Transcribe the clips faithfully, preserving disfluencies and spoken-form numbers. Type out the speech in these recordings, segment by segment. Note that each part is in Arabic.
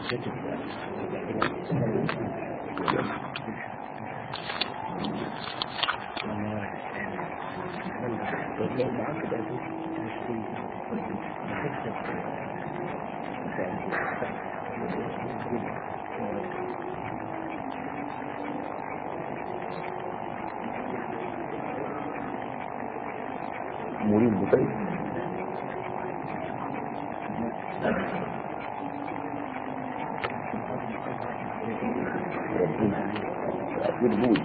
مريد بطيء ربنا أكبر بوي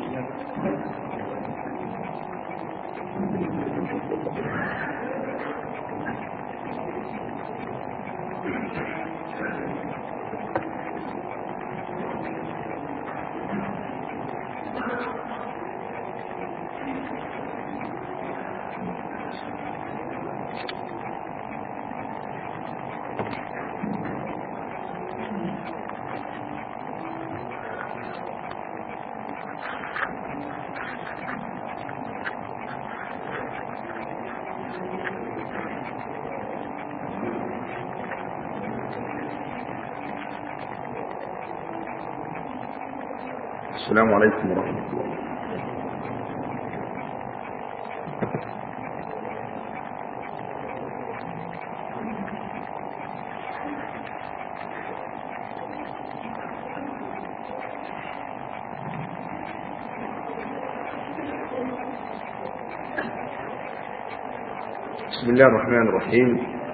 السلام عليكم ورحمة الله. بسم الله الرحمن الرحيم.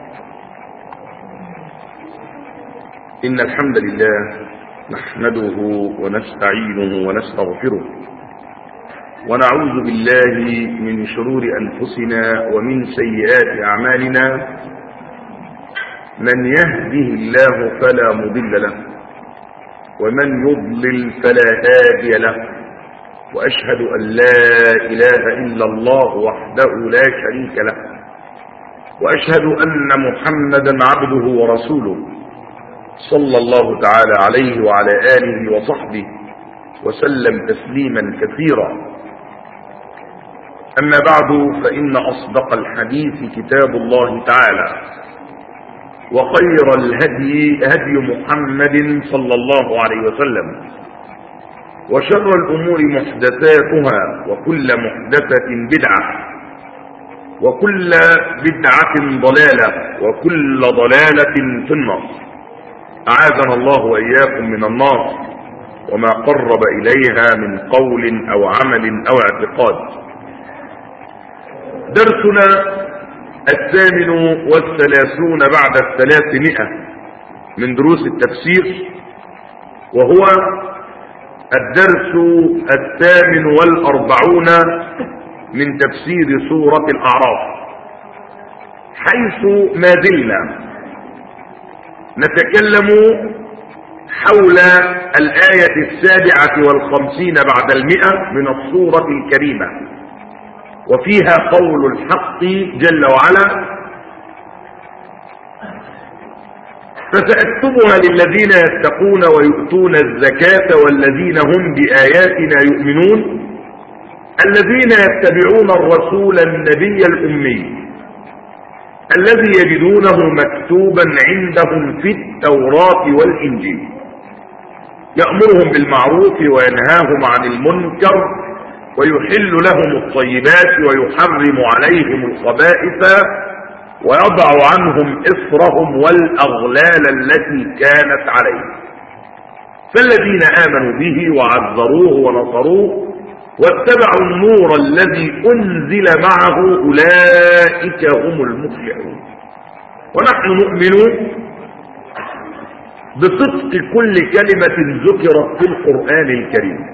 إن الحمد لله نحمده ونستعينه ونستغفره ونعوذ بالله من شرور أنفسنا ومن سيئات أعمالنا. من يهده الله فلا مضل له ومن يضلل فلا هادي له، وأشهد أن لا إله إلا الله وحده لا شريك له، وأشهد أن محمدا عبده ورسوله صلى الله تعالى عليه وعلى آله وصحبه وسلم تسليما كثيرا. أما بعد، فإن أصدق الحديث كتاب الله تعالى، وخير الهدي هدي محمد صلى الله عليه وسلم، وشر الأمور محدثاتها، وكل محدثة بدعة، وكل بدعة ضلالة، وكل ضلالة في النار. أعاذنا الله وإياكم من النار وما قرب إليها من قول أو عمل أو اعتقاد. درسنا الثامن والثلاثون بعد الثلاثمائة من دروس التفسير، وهو الدرس الثامن والأربعون من تفسير سورة الأعراف، حيث ما زلنا نتكلم حول الآية السابعة والخمسين بعد المئة من السورة الكريمة، وفيها قول الحق جل وعلا: فسأكتبها للذين يتقون ويؤتون الزكاة والذين هم بآياتنا يؤمنون الذين يتبعون الرسول النبي الأمي الذي يجدونه مكتوبا عندهم في التوراة والإنجيل يأمرهم بالمعروف وينهاهم عن المنكر ويحل لهم الطيبات ويحرم عليهم الخبائث ويضع عنهم إصرهم والأغلال التي كانت عليهم. فالذين آمنوا به وعذروه ونصروه واتبعوا النور الذي أنزل معه أولئك هم المفلحون. ونحن نؤمن بصدق كل كلمة ذكرت في القرآن الكريم.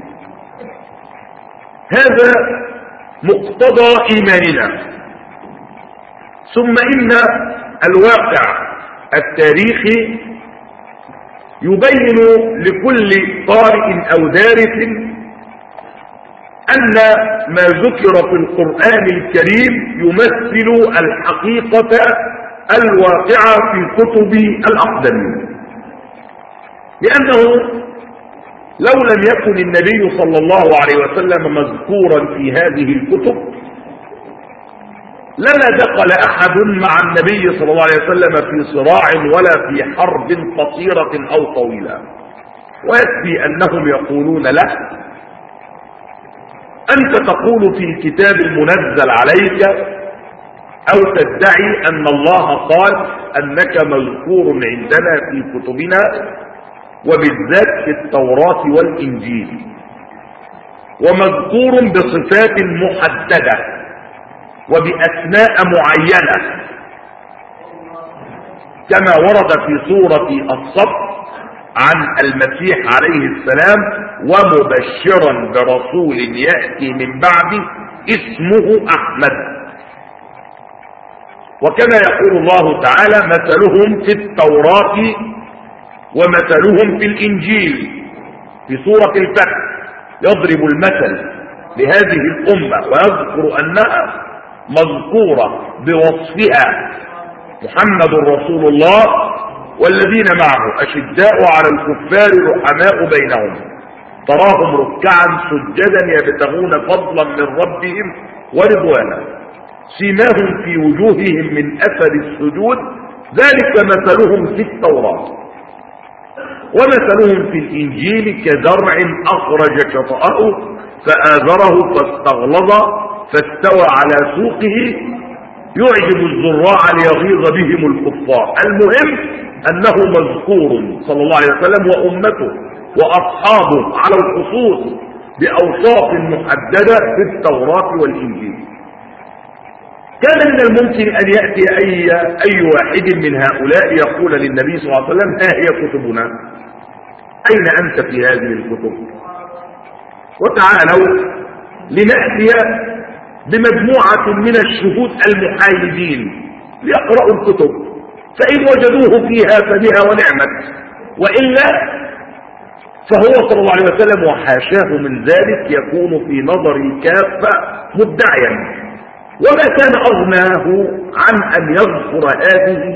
هذا مقتضى إيماننا. ثم إن الواقع التاريخي يبين لكل قارئ أو دارس أن ما ذكر في القرآن الكريم يمثل الحقيقة الواقعة في كتب الأقدمين، لأنه لو لم يكن النبي صلى الله عليه وسلم مذكورا في هذه الكتب لما دخل أحد مع النبي صلى الله عليه وسلم في صراع ولا في حرب قصيرة أو طويلة، ويكفي أنهم يقولون له: أنت تقول في الكتاب المنزل عليك أو تدعي أن الله قال أنك مذكور عندنا في كتبنا وبالذات في التوراة والإنجيل، ومذكور بصفات محددة وبأسماء معينة كما ورد في سورة الصف عن المسيح عليه السلام: ومبشرا برسول يأتي من بعده اسمه أحمد. وكما يقول الله تعالى: مثلهم في التوراة ومثلهم في الإنجيل. في سورة الفتح يضرب المثل لهذه الأمة ويذكر أنها مذكورة بوصفها محمد رسول الله والذين معه أشداء على الكفار رحماء بينهم تراهم ركعا سجدا يبتغون فضلا من ربهم ورضوانا سيماهم في وجوههم من أثر السجود ذلك مثلهم في التوراة ومثلهم في الإنجيل كزرع أخرج شطأه فآزره فاستغلظ فاستوى على سوقه يعجب الزراع ليغيظ بهم الكفار. المهم أنه مذكور صلى الله عليه وسلم وأمته وأصحابه على الخصوص بأوصاف محددة في التوراة والإنجيل. كان من الممكن أن يأتي أي, أي واحد من هؤلاء يقول للنبي صلى الله عليه وسلم: ها هي كتبنا، أين أنت في هذه الكتب؟ وتعالوا لنأتي بمجموعة من الشهود المحايدين ليقرأوا الكتب، فإن وجدوه فيها فبها ونعمت، وإلا فهو صلى الله عليه وسلم وحاشاه من ذلك يكون في نظر الكافة مدعيا. وما كان أغناه عن أن يذكر هذه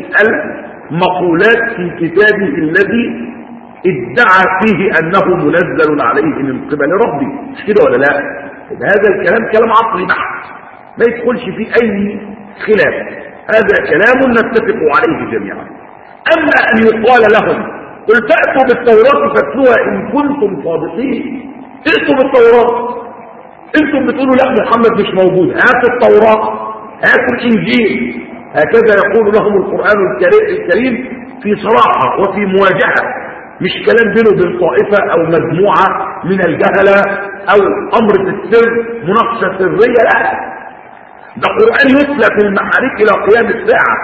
المقولات في كتابه الذي ادعى فيه أنه منزل عليه من قبل ربه، مش كده ولا لا؟ هذا الكلام كلام عقلي بحت ما يدخلش فيه أي خلاف، هذا كلام نتفق عليه جميعا. أما أن يقال لهم: قل فأتوا بالتوراة فاتلوها إن كنتم صادقين، ائتوا بالتوراة، انتم بتقولوا لا محمد مش موجود، هاتوا التوراة هاتوا الإنجيل. هكذا يقول لهم القرآن الكريم في صراحة وفي مواجهة، مش كلام بينه وبين طائفة أو مجموعة من الجهلة أو أمر في السر مناقشة سرية، لا، ده قرآن يتلى في المحاريك إلى قيام الساعة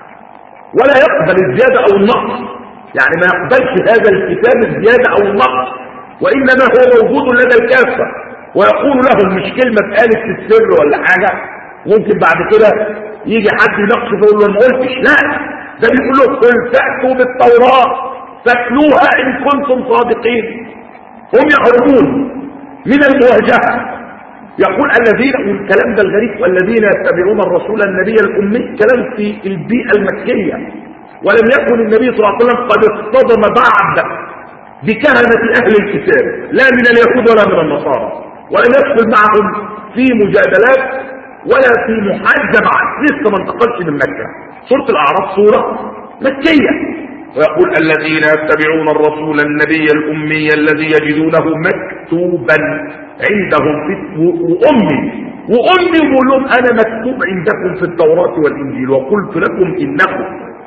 ولا يقبل الزيادة أو النقص، يعني ما يقبلش هذا الكتاب الزيادة أو النقص، وإنما هو موجود لدى الكافة. ويقول لهم مش كلمة قالت في السر ولا حاجة ممكن بعد كده يجي حد ينقص فيقول له ما قلتش، لا، ده بيقول له: قل فأتوا بالتوراة فاتلوها إن كنتم صادقين. هم يهربون من المواجهة. يقول الذين، والكلام ده الغريب: والذين يتبعون الرسول النبي الأمي، كلام في البيئة المكية، ولم يكن النبي صلى الله عليه وسلم قد اصطدم بعد بكهنة أهل الكتاب لا من اليهود ولا من النصارى، ولم يدخل معهم في مجادلات ولا في محاجة معه، لسه ما انتقلش من مكة. سورة الأعراف سورة مكية. ويقول الذين يتبعون الرسول النبي الأمي الذي يجدونه مكتوبا عندهم في وأمي وأمي يقول لهم: أنا مكتوب عندكم في التوراة والإنجيل وقلت لكم إنكم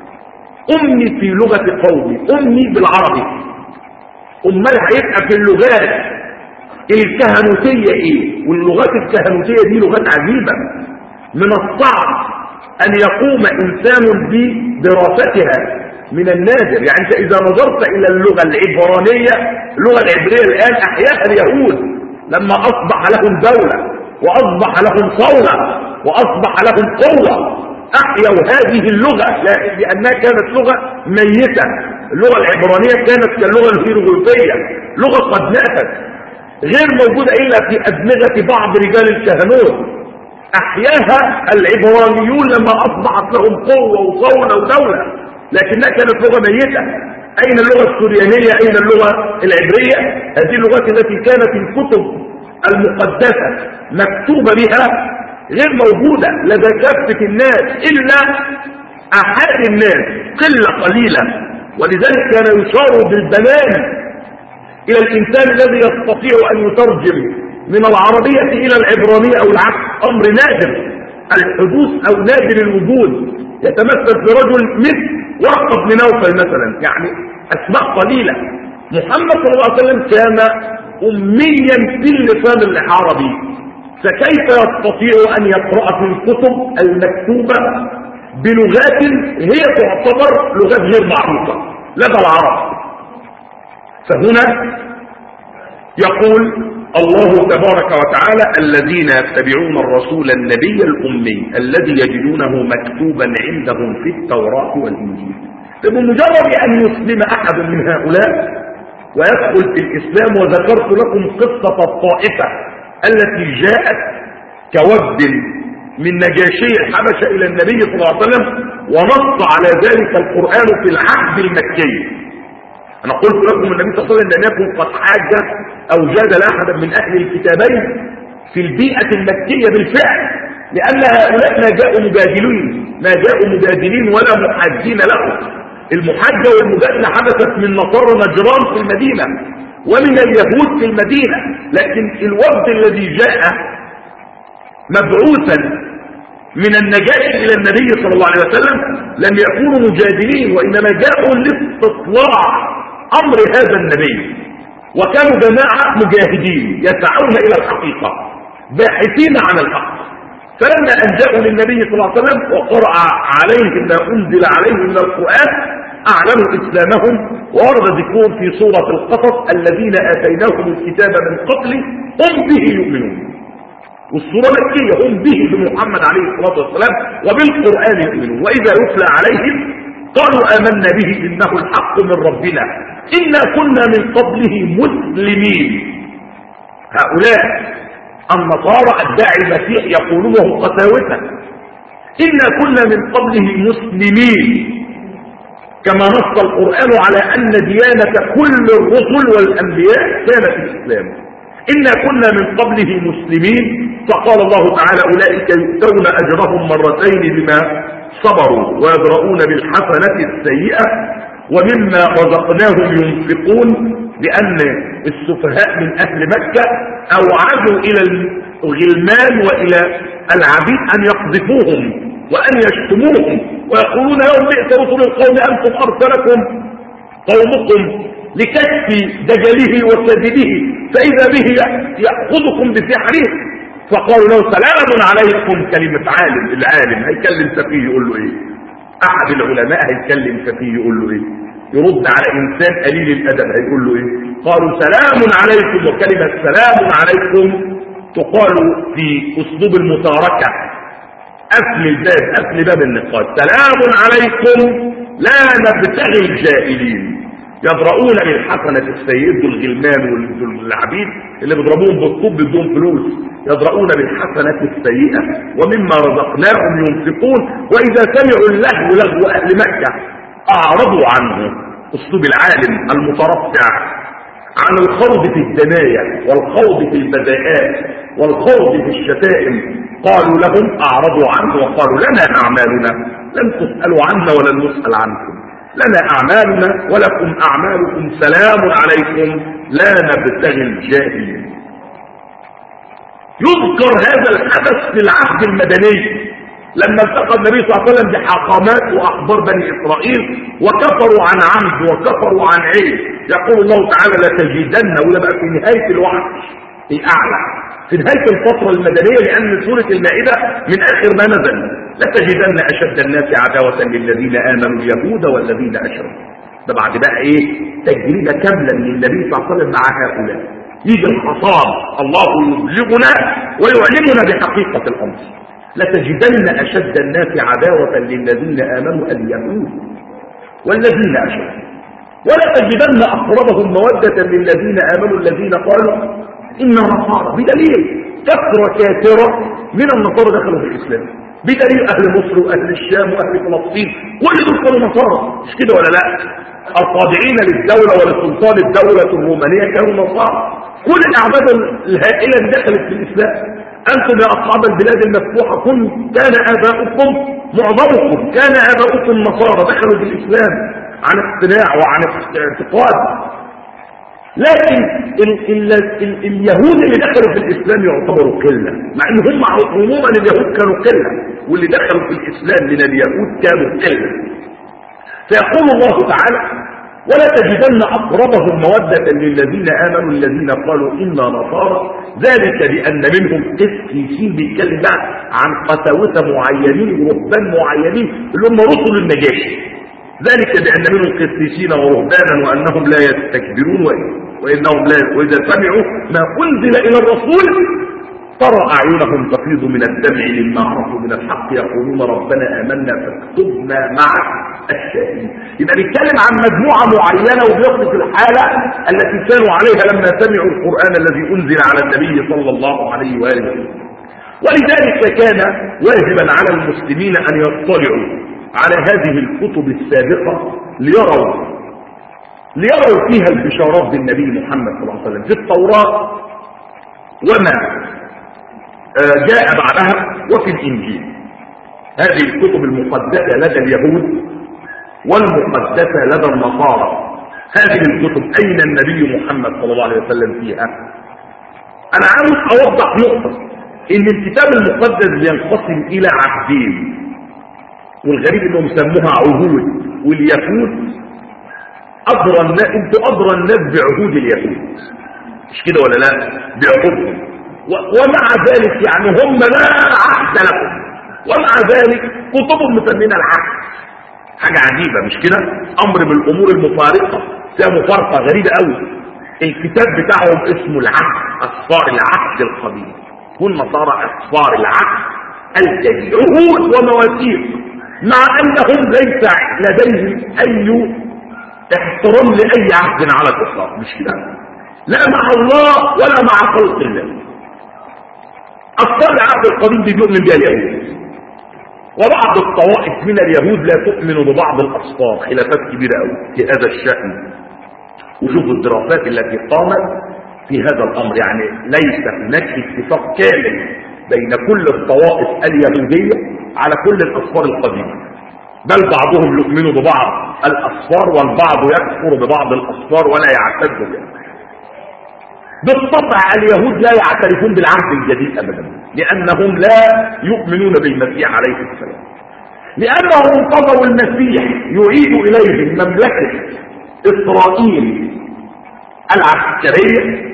أمي في لغة قومي، أمي بالعربي. أمال هيبقى في اللغات الكهنوتية إيه؟ واللغات الكهنوتية دي لغات عجيبة، من الصعب أن يقوم إنسان بدراستها، من النادر. يعني أنت إذا نظرت إلى اللغة العبرانية، اللغة العبرية الآن أحياها اليهود لما أصبح لهم دولة وأصبح لهم صولة وأصبح لهم قوة، أحيوا هذه اللغة لأنها كانت لغة ميتة. اللغة العبرانية كانت كاللغة الهيروغليفية، لغة قد ماتت غير موجودة إلا في أدمغة بعض رجال الكهنوت. أحياها العبرانيون لما أصبحت لهم قوة وصولة ودولة، لكنها كانت لغة ميتة. أين اللغة السريانية؟ أين اللغة العبرية؟ هذه اللغات التي كانت الكتب المقدسة مكتوبة بها غير موجودة لدى كافة الناس إلا أحد الناس، قلة قليلة. ولذلك كان يشار بالبنان إلى الإنسان الذي يستطيع أن يترجم من العربية إلى العبرانية أو العكس، أمر نادر الحدوث أو نادر الوجود. يتمثل في رجل مثل ورقة بن نوفل مثلا، يعني أسماء قليلة. محمد صلى الله عليه وسلم كان أميا في اللسان العربي، فكيف يستطيع أن يقرأ في الكتب المكتوبة بلغات هي تعتبر لغات غير معروفة لدى العرب؟ فهنا يقول الله تبارك وتعالى: الذين يتبعون الرسول النبي الأمي الذي يجدونه مكتوبا عندهم في التوراة والإنجيل. بمجرد أن يسلم أحد من هؤلاء ويدخل في الإسلام، وذكرت لكم قصة الطائفة التي جاءت كوفد من نجاشي الحبشة إلى النبي صلى الله عليه وسلم، ونص على ذلك القرآن في العهد المكي. أنا قلت لكم النبي صلى الله عليه وسلم لم يكن قد حاج أو جادل أحدا من أهل الكتابين في البيئة المكية بالفعل، لأن هؤلاء ما جاءوا مجادلين ما جاءوا مجادلين ولا محاجين لهم. المحاجة والمجادلة حدثت من نصارى نجران في المدينة ومن اليهود في المدينة، لكن الوفد الذي جاء مبعوثا من النجاشي إلى النبي صلى الله عليه وسلم لم يكونوا مجادلين، وإنما جاءوا لاستطلاع أمر هذا النبي، وكانوا جماعة مجاهدين يسعون إلى الحقيقة باحثين عن الحق. فلما أن جاءوا للنبي صلى الله عليه وسلم وقرأ عليهم ما أنزل عليهم من القرآن أعلنوا إسلامهم، وورد ذكرهم في سورة القصص: الذين آتيناهم الكتاب من قبل هم به يؤمنون. والسورة مكية، هم به بمحمد عليه الصلاة والسلام وبالقرآن يؤمنون. وإذا يتلى عليهم قالوا آمنا به إنه الحق من ربنا إنا كنا من قبله مسلمين. هؤلاء النصارى أتباعي المسيح يقولون وهم قساوسة: إنا كنا من قبله مسلمين، كما نص القرآن على أن ديانة كل الرسل والأنبياء كانت الإسلام. إنا كنا من قبله مسلمين. فقال الله تعالى: أولئك يؤتون أجرهم مرتين بما صبروا ويدرؤون بالحسنة السيئة ومما رزقناهم ينفقون. لأن السفهاء من أهل مكة أوعدوا إلى الغلمان وإلى العبيد أن يقذفوهم وأن يشتموهم ويقولون: يوم بئس رسل القوم أنتم أرسلكم قومكم لكشف دجله وكذبه فإذا به يأخذكم بسحره. فقالوا له: سلام عليكم. كلمة عالم، العالم هيكلم سفيه يقول له ايه؟ احد العلماء هيكلم سفيه يقول له ايه؟ يرد على انسان قليل الادب هيقول له ايه؟ قالوا: سلام عليكم. وكلمة سلام عليكم تقال في اسلوب المتاركة، قفل الباب، قفل باب النقاش. سلام عليكم لا نبتغي الجاهلين. يضرؤون بالحسنة السيئة، الغلمان والعبيد اللي بيضربوهم بالطوب بدون فلوس، يضرؤون بالحسنة السيئة ومما رزقناهم ينفقون. وإذا سمعوا اللهو لهو أهل مكة أعرضوا عنه. أسلوب العالم المترفع عن الخوض في الدنايا والخوض في البذاءات والخوض في الشتائم، قالوا لهم أعرضوا عنه وقالوا: لنا أعمالنا لن تسألوا عنا ولن نسأل عنكم، لنا أعمالنا ولكم أعمالكم، سلام عليكم لا نبتغي الجاهلين. يذكر هذا الحدث في العهد المدني لما التقى النبي صلى الله عليه وسلم بحاقامات وأخبار بني إسرائيل وكفروا عن عمد وكفروا عن عيب. يقول الله تعالى: لتجدن، وده بقى في نهاية الوعد الأعلى، في نهاية الفترة المدنية، لأن سورة المائدة من آخر ما نزل: لتجدن أشد الناس عداوة للذين آمنوا اليهود والذين أشركوا. ده بعد بقى إيه؟ تجربة كاملة من النبي صلى الله عليه وسلم مع هؤلاء. يجي الخطاب الله يبلغنا ويعلمنا بحقيقة الأمر: لتجدن أشد الناس عداوة للذين آمنوا اليهود والذين أشركوا ولا تجدن أقربهم مودة للذين آمنوا الذين قالوا إن نصارى. بدليل كثرة كثيرة من النصارى دخلوا في الإسلام، بدليل أهل مصر وأهل الشام وأهل فلسطين كل دول كانوا نصارى، مش كده ولا لا؟ الخاضعين للدولة ولسلطان الدولة الرومانية كانوا نصارى. كل الأعداد الهائلة اللي دخلت في الإسلام أنتم يا أصحاب البلاد المفتوحة كن كان آباؤكم معظمكم كان آباؤكم نصارى دخلوا في الإسلام عن اقتناع وعن اعتقاد، لكن ال ال ال اليهود اللي دخلوا في الإسلام يعتبروا قلة، مع ان هم عموما اليهود كانوا قلة، واللي دخلوا في الإسلام من اليهود كانوا قلة. فيقول الله تعالى: ولا تجدن أقربهم مودة للذين آمنوا الذين قالوا إنا نصارى ذلك بأن منهم قسيسين. بيتكلم بقى عن قساوسة معينين ورهبان معينين اللي هم رسل النجاشي. ذلك بأن منهم قسيسين ورهبانا وأنهم لا يستكبرون وإنهم لا وإذا سمعوا ما أنزل إلى الرسول ترى أعينهم تفيض من الدمع مما عرفوا من الحق يقولون ربنا آمنا فاكتبنا مع الشاهدين. يبقى بيتكلم عن مجموعة معينة وبيصف الحالة التي كانوا عليها لما سمعوا القرآن الذي أنزل على النبي صلى الله عليه وآله وسلم. ولذلك كان واجبا على المسلمين أن يطلعوا على هذه الكتب السابقة ليروا ليروا فيها البشارات بالنبي محمد صلى الله عليه وسلم في التوراة وما جاء بعدها وفي الإنجيل. هذه الكتب المقدسة لدى اليهود والمقدسة لدى النصارى. هذه الكتب أين النبي محمد صلى الله عليه وسلم فيها؟ أنا عاوز أوضح نقطة، إن الكتاب المقدس ينقسم إلى عهدين، والغريب إنهم سموها عهود، واليهود أدرى الناس، أنتوا أدرى الناس بعهود اليهود، مش كده ولا لا؟ بعهودهم. ومع ذلك يعني هم لا عهد لهم، ومع ذلك كتبهم مسمينها العهد. حاجة عجيبة مش كده؟ أمر من الأمور المفارقة، فيها مفارقة غريبة قوي. الكتاب بتاعهم اسمه العهد، أسفار العهد القديم، والنصارى أسفار العهد الجديد، عهود ومواثيق، مع أنهم ليس لديهم أي احترام لأي عهد على الإطلاق، مش كده؟ لا مع الله ولا مع خلق الله. أسفار العهد القديم دي بيؤمن بها اليهود، وبعض الطوائف من اليهود لا تؤمن ببعض الأسفار، خلافات كبيرة قوي في هذا الشأن. وشوفوا الدراسات التي قامت في هذا الأمر، يعني ليس هناك اتفاق كامل بين كل الطوائف اليهودية على كل الأسفار القديمة، بل بعضهم يؤمن ببعض الأسفار والبعض يكفر ببعض الأسفار ولا يعتد بها. بالطبع اليهود لا يعترفون بالعهد الجديد أبدا، لأنهم لا يؤمنون بالمسيح عليه السلام، لأنهم انتظروا المسيح يعيد إليهم مملكة إسرائيل العسكرية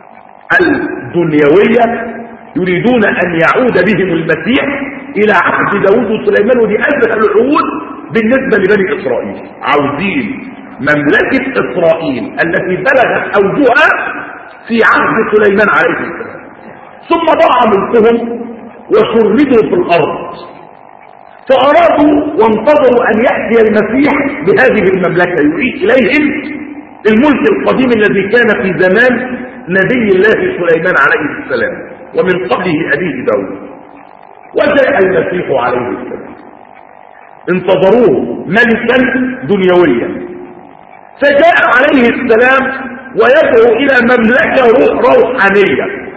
الدنيوية، يريدون أن يعود بهم المسيح إلى عهد داود وسليمان، ودي أزهى العهود بالنسبة لبني إسرائيل. عاوزين مملكة إسرائيل التي بلغت أوجها في عهد سليمان عليه السلام، ثم ضاع ملكهم وشردوا في الأرض، فأرادوا وانتظروا أن يأتي المسيح بهذه المملكة يعيد إليهم الملك القديم الذي كان في زمان نبي الله سليمان عليه السلام ومن قبله أبيه داود. وجاء المسيح عليه السلام، انتظروه ملكا دنيويا، فجاء عليه السلام ويدعو إلى مملكة روحانية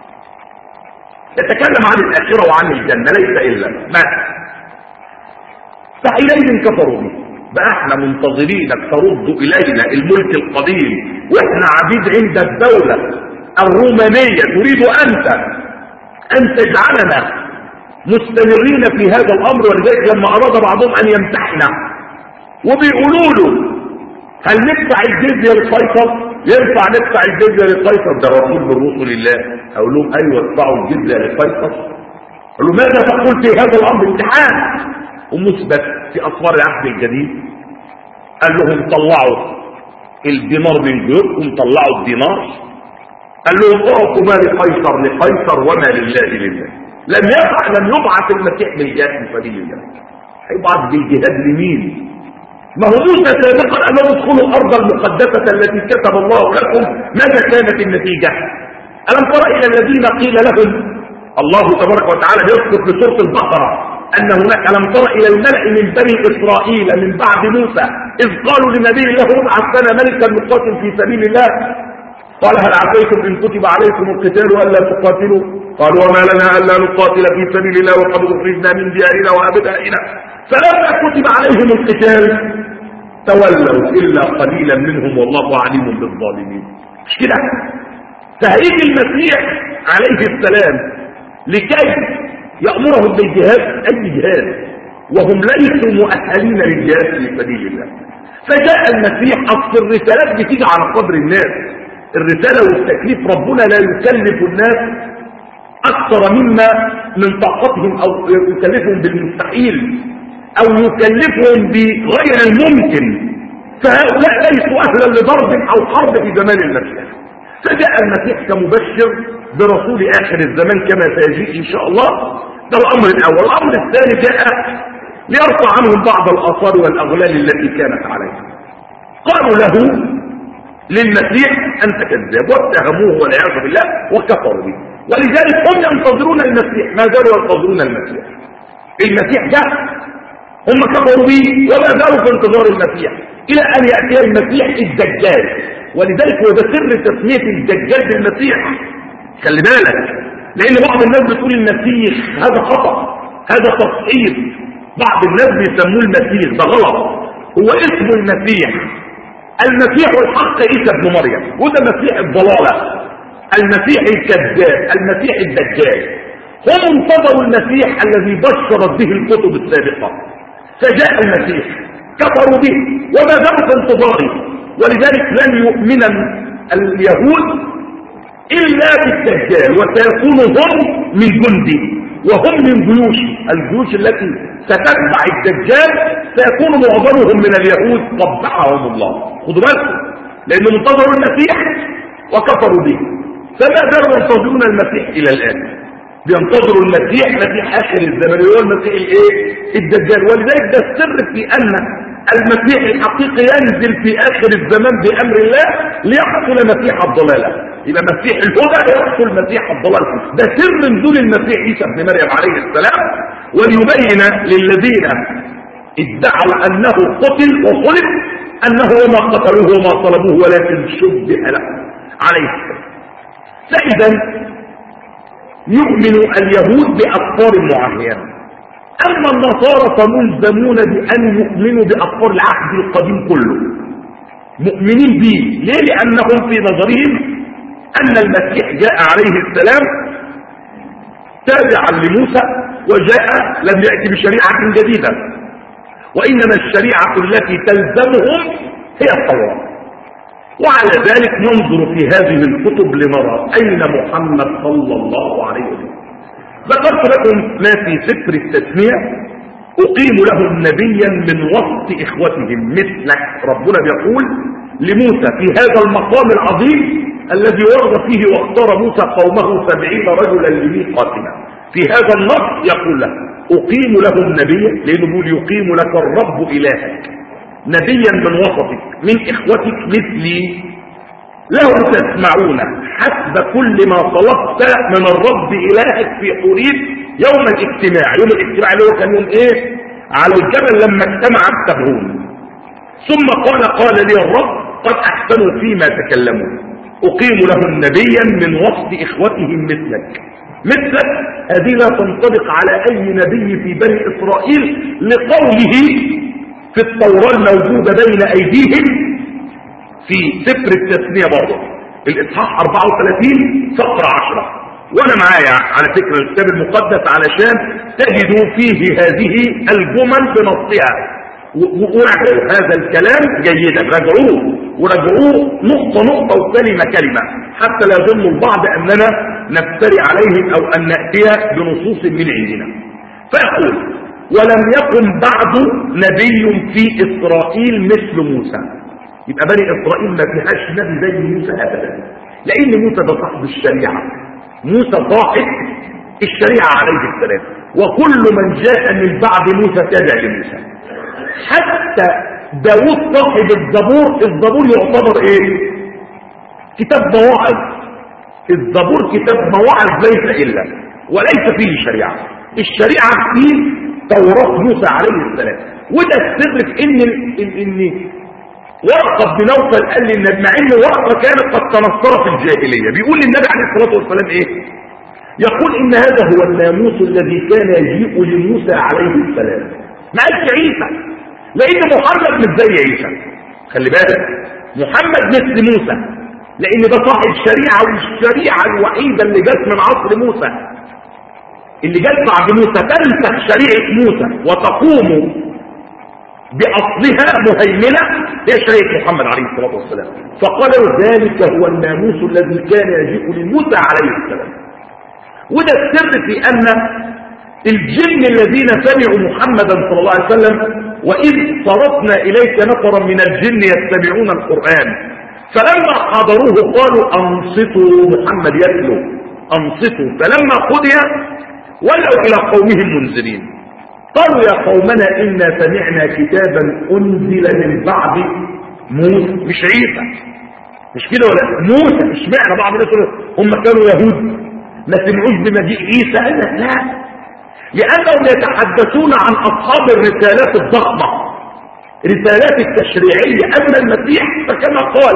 يتكلم عن الآخرة وعن الجنة، ليس إلا ما فحينئذ كفروا به. بقى احنا منتظرينك ترد إلينا الملك القديم واحنا عبيد عند الدولة الرومانية، تريد أنت أن تجعلنا مستمرين في هذا الأمر. ولذلك لما أراد بعضهم أن يمتحنا وبيقولوا له هل ندفع الجزية لقيصر؟ ينفع ندفع الجزية لقيصر؟ ده رسول من رسل الله. أقول لهم أيوة ادفعوا الجزية لقيصر. قال له ماذا تقول في هذا الأمر؟ امتحان ومثبت في أسفار العهد الجديد. قال لهم طلعوا الدينار من جيوبكم، طلعوا الدينار. قال لهم اعطوا ما لقيصر لقيصر وما لله لله. لم يقع لم يبعث المسيح بالجهاد في سبيل الله، هيبعث بالجهاد لمين؟ ما هو موسى سابقا أن ادخلوا الأرض المقدسة التي كتب الله لكم، ماذا كانت النتيجة؟ ألم تر إلى الذين قيل لهم، الله تبارك وتعالى يذكر في سورة البقرة أن هناك، ألم تر إلى الملأ من بني إسرائيل من بعد موسى إذ قالوا لنبي له ابعث لنا ملكا نقاتل في سبيل الله، قال هل عسيتم إن كتب عليكم القتال ألا تقاتلوا؟ قالوا وما لنا ألا نقاتل في سبيل الله وقد أخرجنا من ديارنا وأبنائنا. فلما كتب عليهم القتال تولوا إلا قليلا منهم والله عليم بالظالمين. مش كده؟ فهيجي المسيح عليه السلام لكي يأمرهم بالجهاد، أي جهاد، وهم ليسوا مؤهلين للجهاد في سبيل الله. فجاء المسيح. أصل الرسالات بتيجي على قدر الناس، الرسالة والتكليف ربنا لا يكلف الناس أكثر مما من طاقتهم أو يكلفهم بالمستحيل أو يكلفهم بغير الممكن، فهؤلاء ليسوا أهلا لضرب أو حرب في زمان المسيح. فجاء المسيح كمبشر برسول آخر الزمان كما سيجيء إن شاء الله. ده الأمر الأول. الأمر الثاني جاء ليرفع عنهم بعض الآثار والأغلال التي كانت عليهم. قالوا له للمسيح أنت كذاب، واتهموه والعياذ بالله وكفروا به، ولذلك هم ينتظرون المسيح، ما زالوا ينتظرون المسيح. المسيح جاء، هم كفروا به وما زالوا في انتظار المسيح إلى أن يأتي المسيح الدجال. ولذلك هو ده سر تسمية الدجال بالمسيح. خلي بالك، لأن بعض الناس بتقول المسيح، هذا خطأ، هذا تصحيح. بعض الناس بيسموه المسيح، ده غلط. هو اسم المسيح. المسيح الحق عيسى ابن مريم، وده مسيح الضلالة، المسيح الكذاب، المسيح الدجال. هم انتظروا المسيح الذي بشرت به الكتب السابقة، فجاء المسيح كفروا به وما زالوا في انتظاره. ولذلك لن يؤمن اليهود إلا بالدجال، وسيكون هم من جندي وهم من جيوش الجيوش التي ستتبع الدجال، سيكون معظمهم من اليهود قبحهم الله. خدوا بالكم، لأنهم انتظروا المسيح وكفروا به، فما زالوا ينتظرون المسيح إلى الآن. بينتظروا المسيح مسيح آخر الزمن، اللي هو المسيح الايه؟ الدجال. ولذلك ده السر في أن المسيح الحقيقي ينزل في آخر الزمان بأمر الله ليقتل مسيح الضلالة. يبقى مسيح الهدى يقتل مسيح الضلالة. ده سر نزول المسيح عيسى ابن مريم عليه السلام، وليبين للذين ادعوا أنه قتل وصلب أنه وما قتلوه وما صلبوه ولكن شبه له عليه السلام. فإذا يؤمن اليهود بأفكار معينة، أما النصارى فملزمون بأن يؤمنوا بأفكار العهد القديم كله، مؤمنين به. ليه؟ لأنهم في نظرهم أن المسيح جاء عليه السلام تابعا لموسى، وجاء لم يأتي بشريعة جديدة، وإنما الشريعة التي تلزمهم هي التوراة. وعلى ذلك ننظر في هذه الكتب لنرى أين محمد صلى الله عليه وسلم. ذكرت لكم ما في سفر التثنية: أقيم لهم نبيا من وسط إخوتهم مثلك. ربنا بيقول لموسى في هذا المقام العظيم الذي ورد فيه واختار موسى قومه سبعين رجلا لميقاتنا، في هذا النص يقول له أقيم لهم نبيا، لأنه يقول يقيم لك الرب إلهك نبيا من وسطك من إخوتك مثلي، له تسمعون حسب كل ما طلبت من الرب إلهك في حريب يوم الاجتماع. يوم الاجتماع اللي هو كان يوم ايه؟ على الجبل لما اجتمع التبعون. ثم قال قال لي الرب قد أحسنوا فيما تكلموا، أقيم لهم نبيا من وسط إخوتهم مثلك. مثلك هذه لا تنطبق على أي نبي في بني إسرائيل، لقوله في التوراة الموجودة بين أيديهم في سفر التثنية برضه الإصحاح أربعة وثلاثين فقرة عشرة. وأنا معايا على فكرة الكتاب المقدس علشان تجدوا فيه هذه الجمل بنصها، وراجعوا هذا الكلام جيدا، راجعوه وراجعوه نقطة نقطة وكلمة كلمة، حتى لا يظن البعض أننا نفتري عليهم أو أن نأتي بنصوص من عندنا. فأقول ولم يكن بعد نبي في إسرائيل مثل موسى. يبقى بني إسرائيل ما فيهاش نبي زي موسى أبدا، لأن موسى ده صاحب الشريعة، موسى صاحب الشريعة عليه السلام، وكل من جاء من بعد موسى تابع لموسى. حتى داود صاحب الزبور، الزبور يعتبر ايه؟ كتاب مواعظ. الزبور كتاب مواعظ ليس إلا وليس فيه شريعة، الشريعة فيه توراة موسى عليه السلام. وده السر في ان ان ورقة بن نوفل قال لي النبي، مع ان ورقة كانت قد تنصر في الجاهلية، بيقول للنبي عليه الصلاة والسلام ايه؟ يقول ان هذا هو الناموس الذي كان يجيء لموسى عليه السلام. ما قالش عيسى، لان محمد مش زي عيسى، خلي بالك، محمد مثل موسى، لان ده صاحب شريعة، والشريعة الوحيدة اللي جت من عصر موسى، اللي جت بعد موسى تنسخ شريعة موسى وتقوم بأصلها مهيمنة، هي شريعة محمد عليه الصلاة والسلام. فقالوا ذلك هو الناموس الذي كان يجيء لموسى عليه السلام. وده السر في أن الجن الذين سمعوا محمدا صلى الله عليه وسلم، وإذ صرفنا إليك نفرا من الجن يستمعون القرآن، فلما حضروه قالوا أنصتوا محمد يتلو، أنصتوا. فلما قضي ولوا إلى قومهم منذرين، قالوا يا قومنا إنا سمعنا كتابا أنزل من بعد موسى، مش عيسى، مش كده ولا موسى، مش معنى بعض الناس هم كانوا يهود ما سمعوش بمجيء عيسى، قال لك لا، لأنهم يتحدثون عن أصحاب الرسالات الضخمة، رسالات التشريعية. أما المسيح فكما قال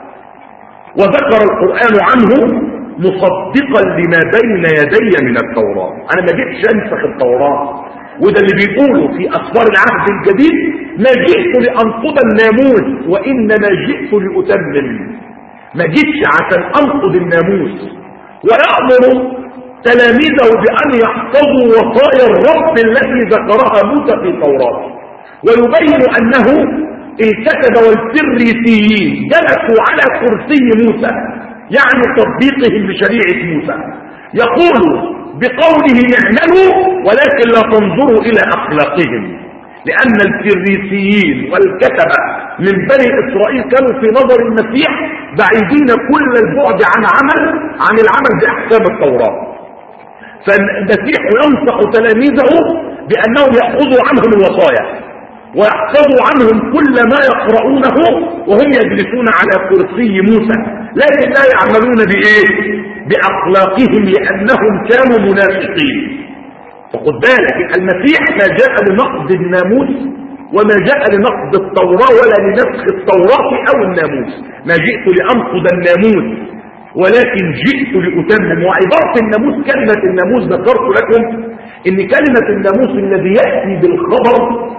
وذكر القرآن عنه مصدقا لما بين يدي من التوراة، أنا ما جئتش أنسخ التوراة، وده اللي بيقولوا في أسفار العهد الجديد ما جئت لأنقض الناموس وإنما جئت لأتمم، ما جئتش عشان أنقض الناموس. ويأمر تلاميذه بأن يحفظوا وصايا الرب التي ذكرها موسى في التوراة، ويبين أنه الكتب والفريسيين جلسوا على كرسي موسى، يعني تطبيقهم لشريعة موسى، يقول بقوله اعملوا ولكن لا تنظروا إلى أخلاقهم، لأن الفريسيين والكتبة من بني إسرائيل كانوا في نظر المسيح بعيدين كل البعد عن عمل عن العمل بأحكام التوراة. فالمسيح ينصح تلاميذه بأنهم يأخذوا عنهم الوصايا ويحفظوا عنهم كل ما يقرؤونه وهم يجلسون على كرسي موسى، لكن لا يعملون بإيه؟ بأخلاقهم، لأنهم كانوا منافقين. فخد بالك المسيح ما جاء لنقض الناموس وما جاء لنقض التوراة ولا لنسخ التوراة أو الناموس، ما جئت لأنقض الناموس ولكن جئت لأتمم. وعبارة الناموس، كلمة الناموس ذكرت لكم ان كلمة الناموس الذي يأتي بالخبر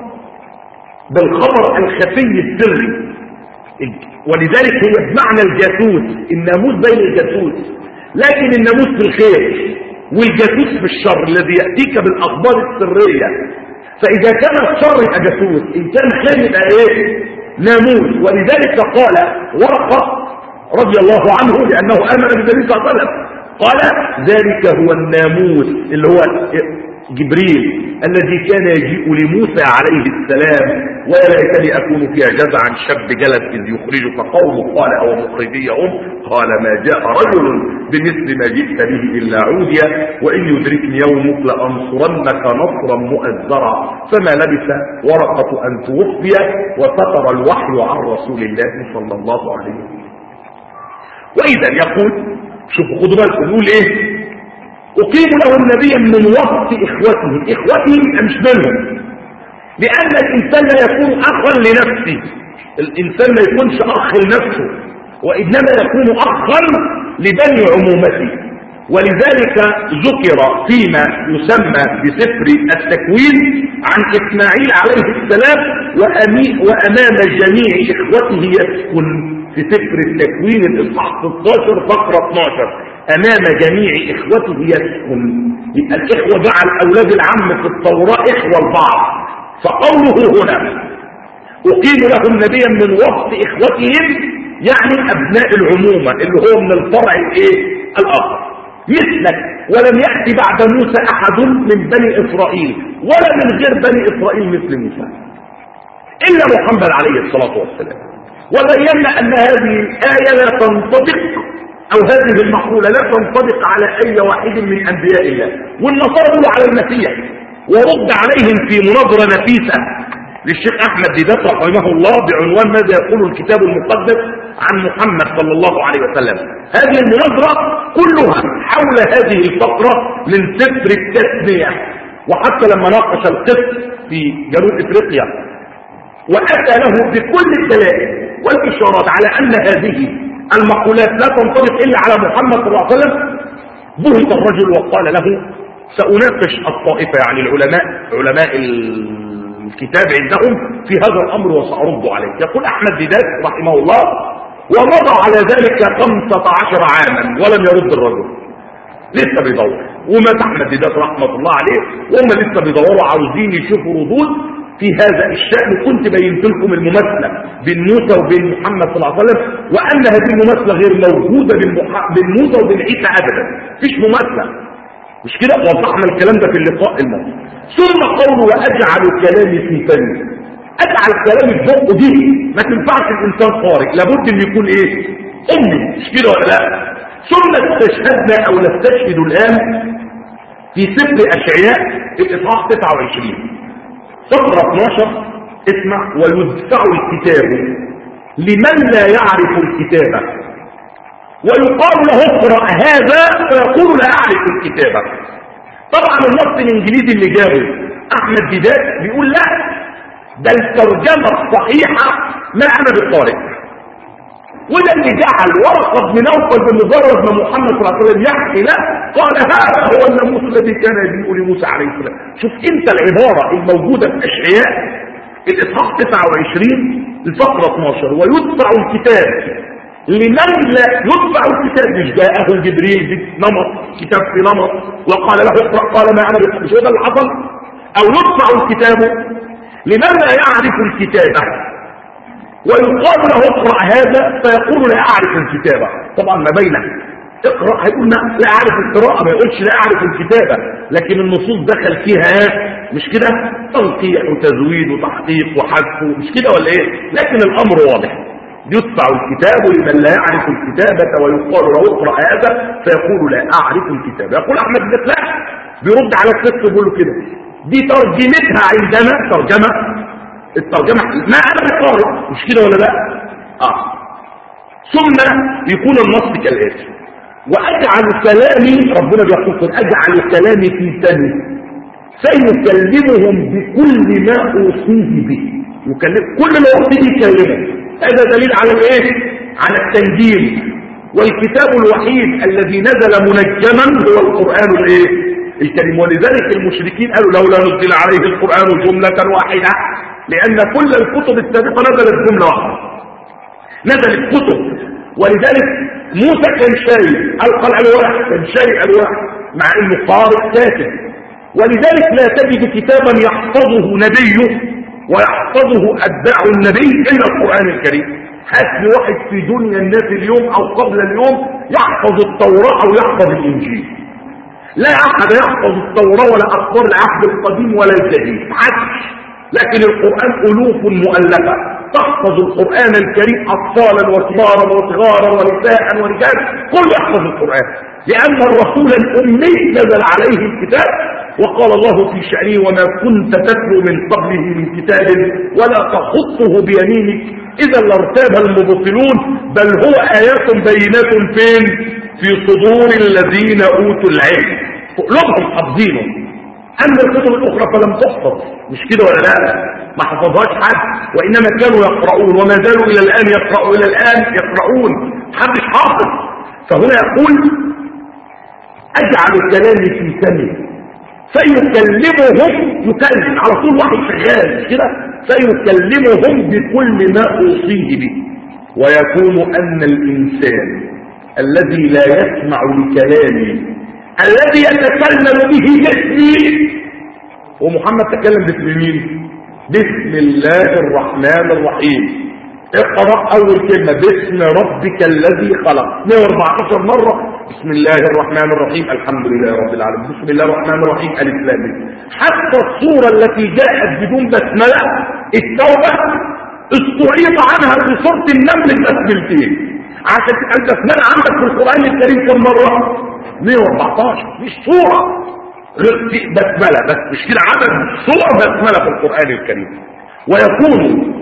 بالخبر الخفي السري، ولذلك هي بمعنى الجاسوس، الناموس بين الجاسوس، لكن الناموس بالخير والجاسوس بالشر الذي يأتيك بالأخبار السرية. فإذا كان الشر يبقى جاسوس، إن كان خير يبقى إيه؟ ناموس. ولذلك قال ورقة رضي الله عنه لأنه آمن بالنبي صلى الله عليه وسلم، قال ذلك هو الناموس اللي هو جبريل الذي كان يجيء لموسى عليه السلام، ويا ليتني أكون فيها جزعا شاب جلد إذ يخرجك قومه قال أو مخرجي أم قال ما جاء رجل بمثل ما جئت به إلا عوديا وإن يدركني يومك لأنصرنك نصرا مؤزرا. فما لبث ورقة أن توفي وسطر الوحي عن رسول الله صلى الله عليه وسلم. وإذا يقول شوفوا خدوا بالكم يقول إيه؟ أقيم لهم نبيا من وسط إخوتهم، إخوتهم مش منهم، لأن الإنسان لا يكون أخا لنفسه، الإنسان لا يكونش أخ لنفسه وإنما يكون أخا لبني عمومته. ولذلك ذكر فيما يسمى بسفر التكوين عن إسماعيل عليه السلام وأمام جميع إخوته يسكن، في سفر التكوين الإصحاح ستة عشر فقرة اثناشر، أمام جميع إخوته يسكن. يبقى الإخوة جعل أولاد العم في التوراة إخوة البعض. فقوله هنا أقيم لهم نبيا من وسط إخوتهم يعني أبناء العمومة اللي هو من الفرع الإيه؟ الآخر مثلك، ولم يأتي بعد موسى أحد من بني إسرائيل ولا من غير بني إسرائيل مثل موسى إلا محمد عليه الصلاة والسلام. وبينا أن هذه الآية لا تنطبق أو هذه المقولة لا تنطبق على أي واحد من أنبياء الله، والنصارى على المسيح. ورد عليهم في مناظرة نفيسة للشيخ أحمد ديدات رحمه الله بعنوان ماذا يقول الكتاب المقدس عن محمد صلى الله عليه وسلم. هذه المناظرة كلها حول هذه الفقرة من سفر التثنية، وحتى لما ناقش القس في جنوب إفريقيا وأتى له بكل الدلائل والإشارات على أن هذه المقولات لا تنطبق إلا على محمد صلى الله عليه وسلم، بهت الرجل وقال له سأناقش الطائفة، يعني العلماء علماء الكتاب عندهم في هذا الأمر وسأرد عليه. يقول أحمد ديدات رحمه الله: ومضى على ذلك خمسة عشر عاما ولم يرد الرجل، لسه بيدور. ومات أحمد ديدات رحمة الله عليه وهم لسه بيدوروا عاوزين يشوفوا ردود في هذا الشأن. كنت بينت لكم المماثلة بين موسى وبين محمد صلى الله عليه وسلم، وأن هذه المماثلة غير موجودة بين موسى وبين عيسى أبدا، مفيش مماثلة، مش كده؟ وضحنا الكلام ده في اللقاء الماضي. ثم قولوا وأجعل كلامي في فمي، أجعل كلامي في بقه دي ما تنفعش الإنسان خارج، لابد أن يكون إيه؟ أمي، مش كده ولا لا؟ ثم استشهدنا أو نستشهد الآن في سفر أشعياء الإصحاح تسعة وعشرين صفحة اثناشر. اسمع: ويدفع الكتاب لمن لا يعرف الكتابة ويقال له اقرأ هذا فيقول لا أعرف الكتابة. طبعا النص الإنجليزي اللي جابه أحمد ديدات بيقول لا، ده الترجمة الصحيحة ما أنا بالطارق. وده اللي جعل ورقة بن نوفل بمجرد ما محمد صلى الله عليه وسلم يحكي له قال هذا هو الناموس الذي كان يجيء لموسى عليه السلام. شوف انت العبارة الموجودة في أشعياء الإصحاح تسعة وعشرين الفقرة اثناشر: ويدفع الكتاب لمن لا يدفع الكتاب، مش جاءه جبريل بنمط كتاب في نمط وقال له اقرأ قال ما أنا بقرأ، مش هو ده اللي حصل؟ أو يدفع الكتاب لمن لا يعرف الكتابة ويقال له اقرأ هذا فيقول لا أعرف الكتابة. طبعا ما بينه اقرأ هيقول لا أعرف القراءة، ما يقولش لا أعرف الكتابة، لكن النصوص دخل فيها مش كده تنقيح وتزويد وتحقيق وحذف، مش كده ولا ايه؟ لكن الأمر واضح: يدفع الكتاب لمن لا يعرف الكتابة ويقال له اقرأ هذا فيقول لا أعرف الكتابة. يقول أحمد بن لا، بيرد على القصة بيقول له كده دي ترجمتها عندنا ترجمة الترجمة ما أنا بقارئ، مش كده ولا لا؟ آه. ثم يكون النص كالآتي: وأجعل كلامي، ربنا بيقول أجعل كلامي في فمي سيكلمهم بكل ما أوصيه به. يكلم كل ما أوصيه يكلمه. هذا دليل على الايه؟ على التنجيم. والكتاب الوحيد الذي نزل منجما هو القرآن الايه؟ الكريم. ولذلك المشركين قالوا لولا نزل عليه القرآن جملة واحدة، لأن كل الكتب السابقة نزلت جملة واحدة، نزلت كتب. ولذلك موسى كان شايل ألقى الألواح، كان شايل ألواح مع إنه قارئ كاتب. ولذلك لا تجد كتابا يحفظه نبيه ويحفظه أتباع النبي إلا القرآن الكريم. هات لي واحد في دنيا الناس اليوم أو قبل اليوم يحفظ التوراة أو يحفظ الإنجيل. لا أحد يحفظ التوراة ولا أخبار العهد القديم ولا الجديد، حدش. لكن القرآن ألوف مؤلفة تحفظ القرآن الكريم، أطفالا وكبارا وصغارا ونساء ورجال، كل يحفظ القرآن، لأن الرسول الأمي نزل عليه الكتاب. وقال الله في شأنه: وما كنت تتلو من قبله من كتاب ولا تخطه بيمينك إذا لارتاب المبطلون، بل هو آيات بينات فين؟ في صدور الذين أوتوا العلم، قلوبهم حافظينه. أما الكتب الأخرى فلم تحفظ، مش كده ولا لا؟ ما حفظهاش حد، وإنما كانوا يقرؤون وما زالوا إلى الآن يقرؤوا إلى الآن يقرؤون، محدش حافظ. فهنا يقول: أجعل كلامي في فمي فيكلمهم، يكلم على طول واحد شغال مش كده، فيكلمهم بكل ما أوصيه به. ويكون أن الإنسان الذي لا يسمع لكلامي الذي يتكلم به باسمي، ومحمد تكلم باسم مين؟ بسم الله الرحمن الرحيم. اقرأ أول كلمة باسم ربك الذي خلق مئة وأربعتاشر مرة، بسم الله الرحمن الرحيم الحمد لله رب العالمين، بسم الله الرحمن الرحيم ألف لام ميم. حتى الصورة التي جاءت بدون بسملة التوبة استعيض عنها في سورة النمل بسملتين، عشان تبقى البسملة عندك في القرآن الكريم كم مرة؟ مئة وأربعتاشر. مش صورة غير بسملة بس، مش كده عدد صور بسملة في القرآن الكريم. ويكون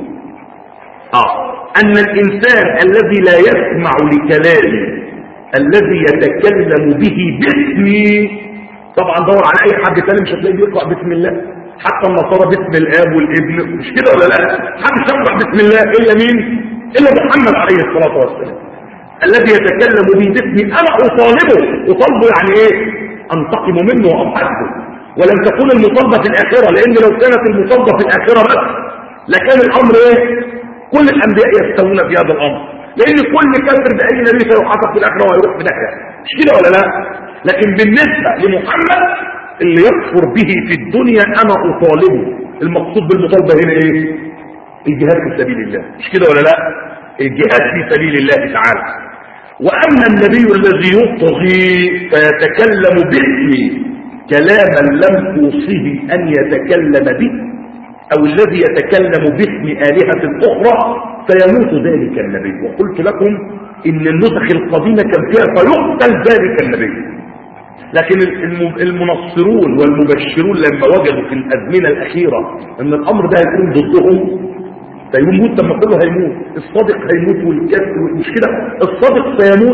آه أن الإنسان الذي لا يسمع لكلامي الذي يتكلم به باسمي، طبعا دور على أي حد تاني مش هتلاقيه بيقرأ بسم الله، حتى النصارى باسم الآب والابن، مش كده ولا لا؟ حد يقرأ بسم الله إلا مين؟ إلا محمد عليه الصلاة والسلام الذي يتكلم به باسمي أنا أطالبه. أطالبه يعني إيه؟ أنتقم منه وأحاسبه. ولن تكون المطالبة في الآخرة، لأن لو كانت المطالبة في الآخرة بس لكان الأمر إيه؟ كل الأنبياء يستوون في هذا الأمر، لأن كل كافر بأي نبي سيحاسب في الآخرة ويروح في داهية، مش كده ولا لا؟ لكن بالنسبة لمحمد اللي يكفر به في الدنيا أنا أطالبه. المقصود بالمطالبة هنا إيه؟ الجهاد في سبيل الله، مش كده ولا لا؟ الجهاد في سبيل الله تعالى. وأما النبي الذي يطغي فيتكلم باسمي كلاما لم توصه أن يتكلم به، أو الذي يتكلم باسم آلهة أخرى فيموت ذلك النبي. وقلت لكم إن النسخ القديمة كان فيها فيقتل ذلك النبي، لكن المنصرون والمبشرون لما وجدوا في الأزمنة الأخيرة أن الأمر ده هيكون ضدهم فيموت. لما كله هيموت، الصادق هيموت والكاذب، مش كده؟ الصادق سيموت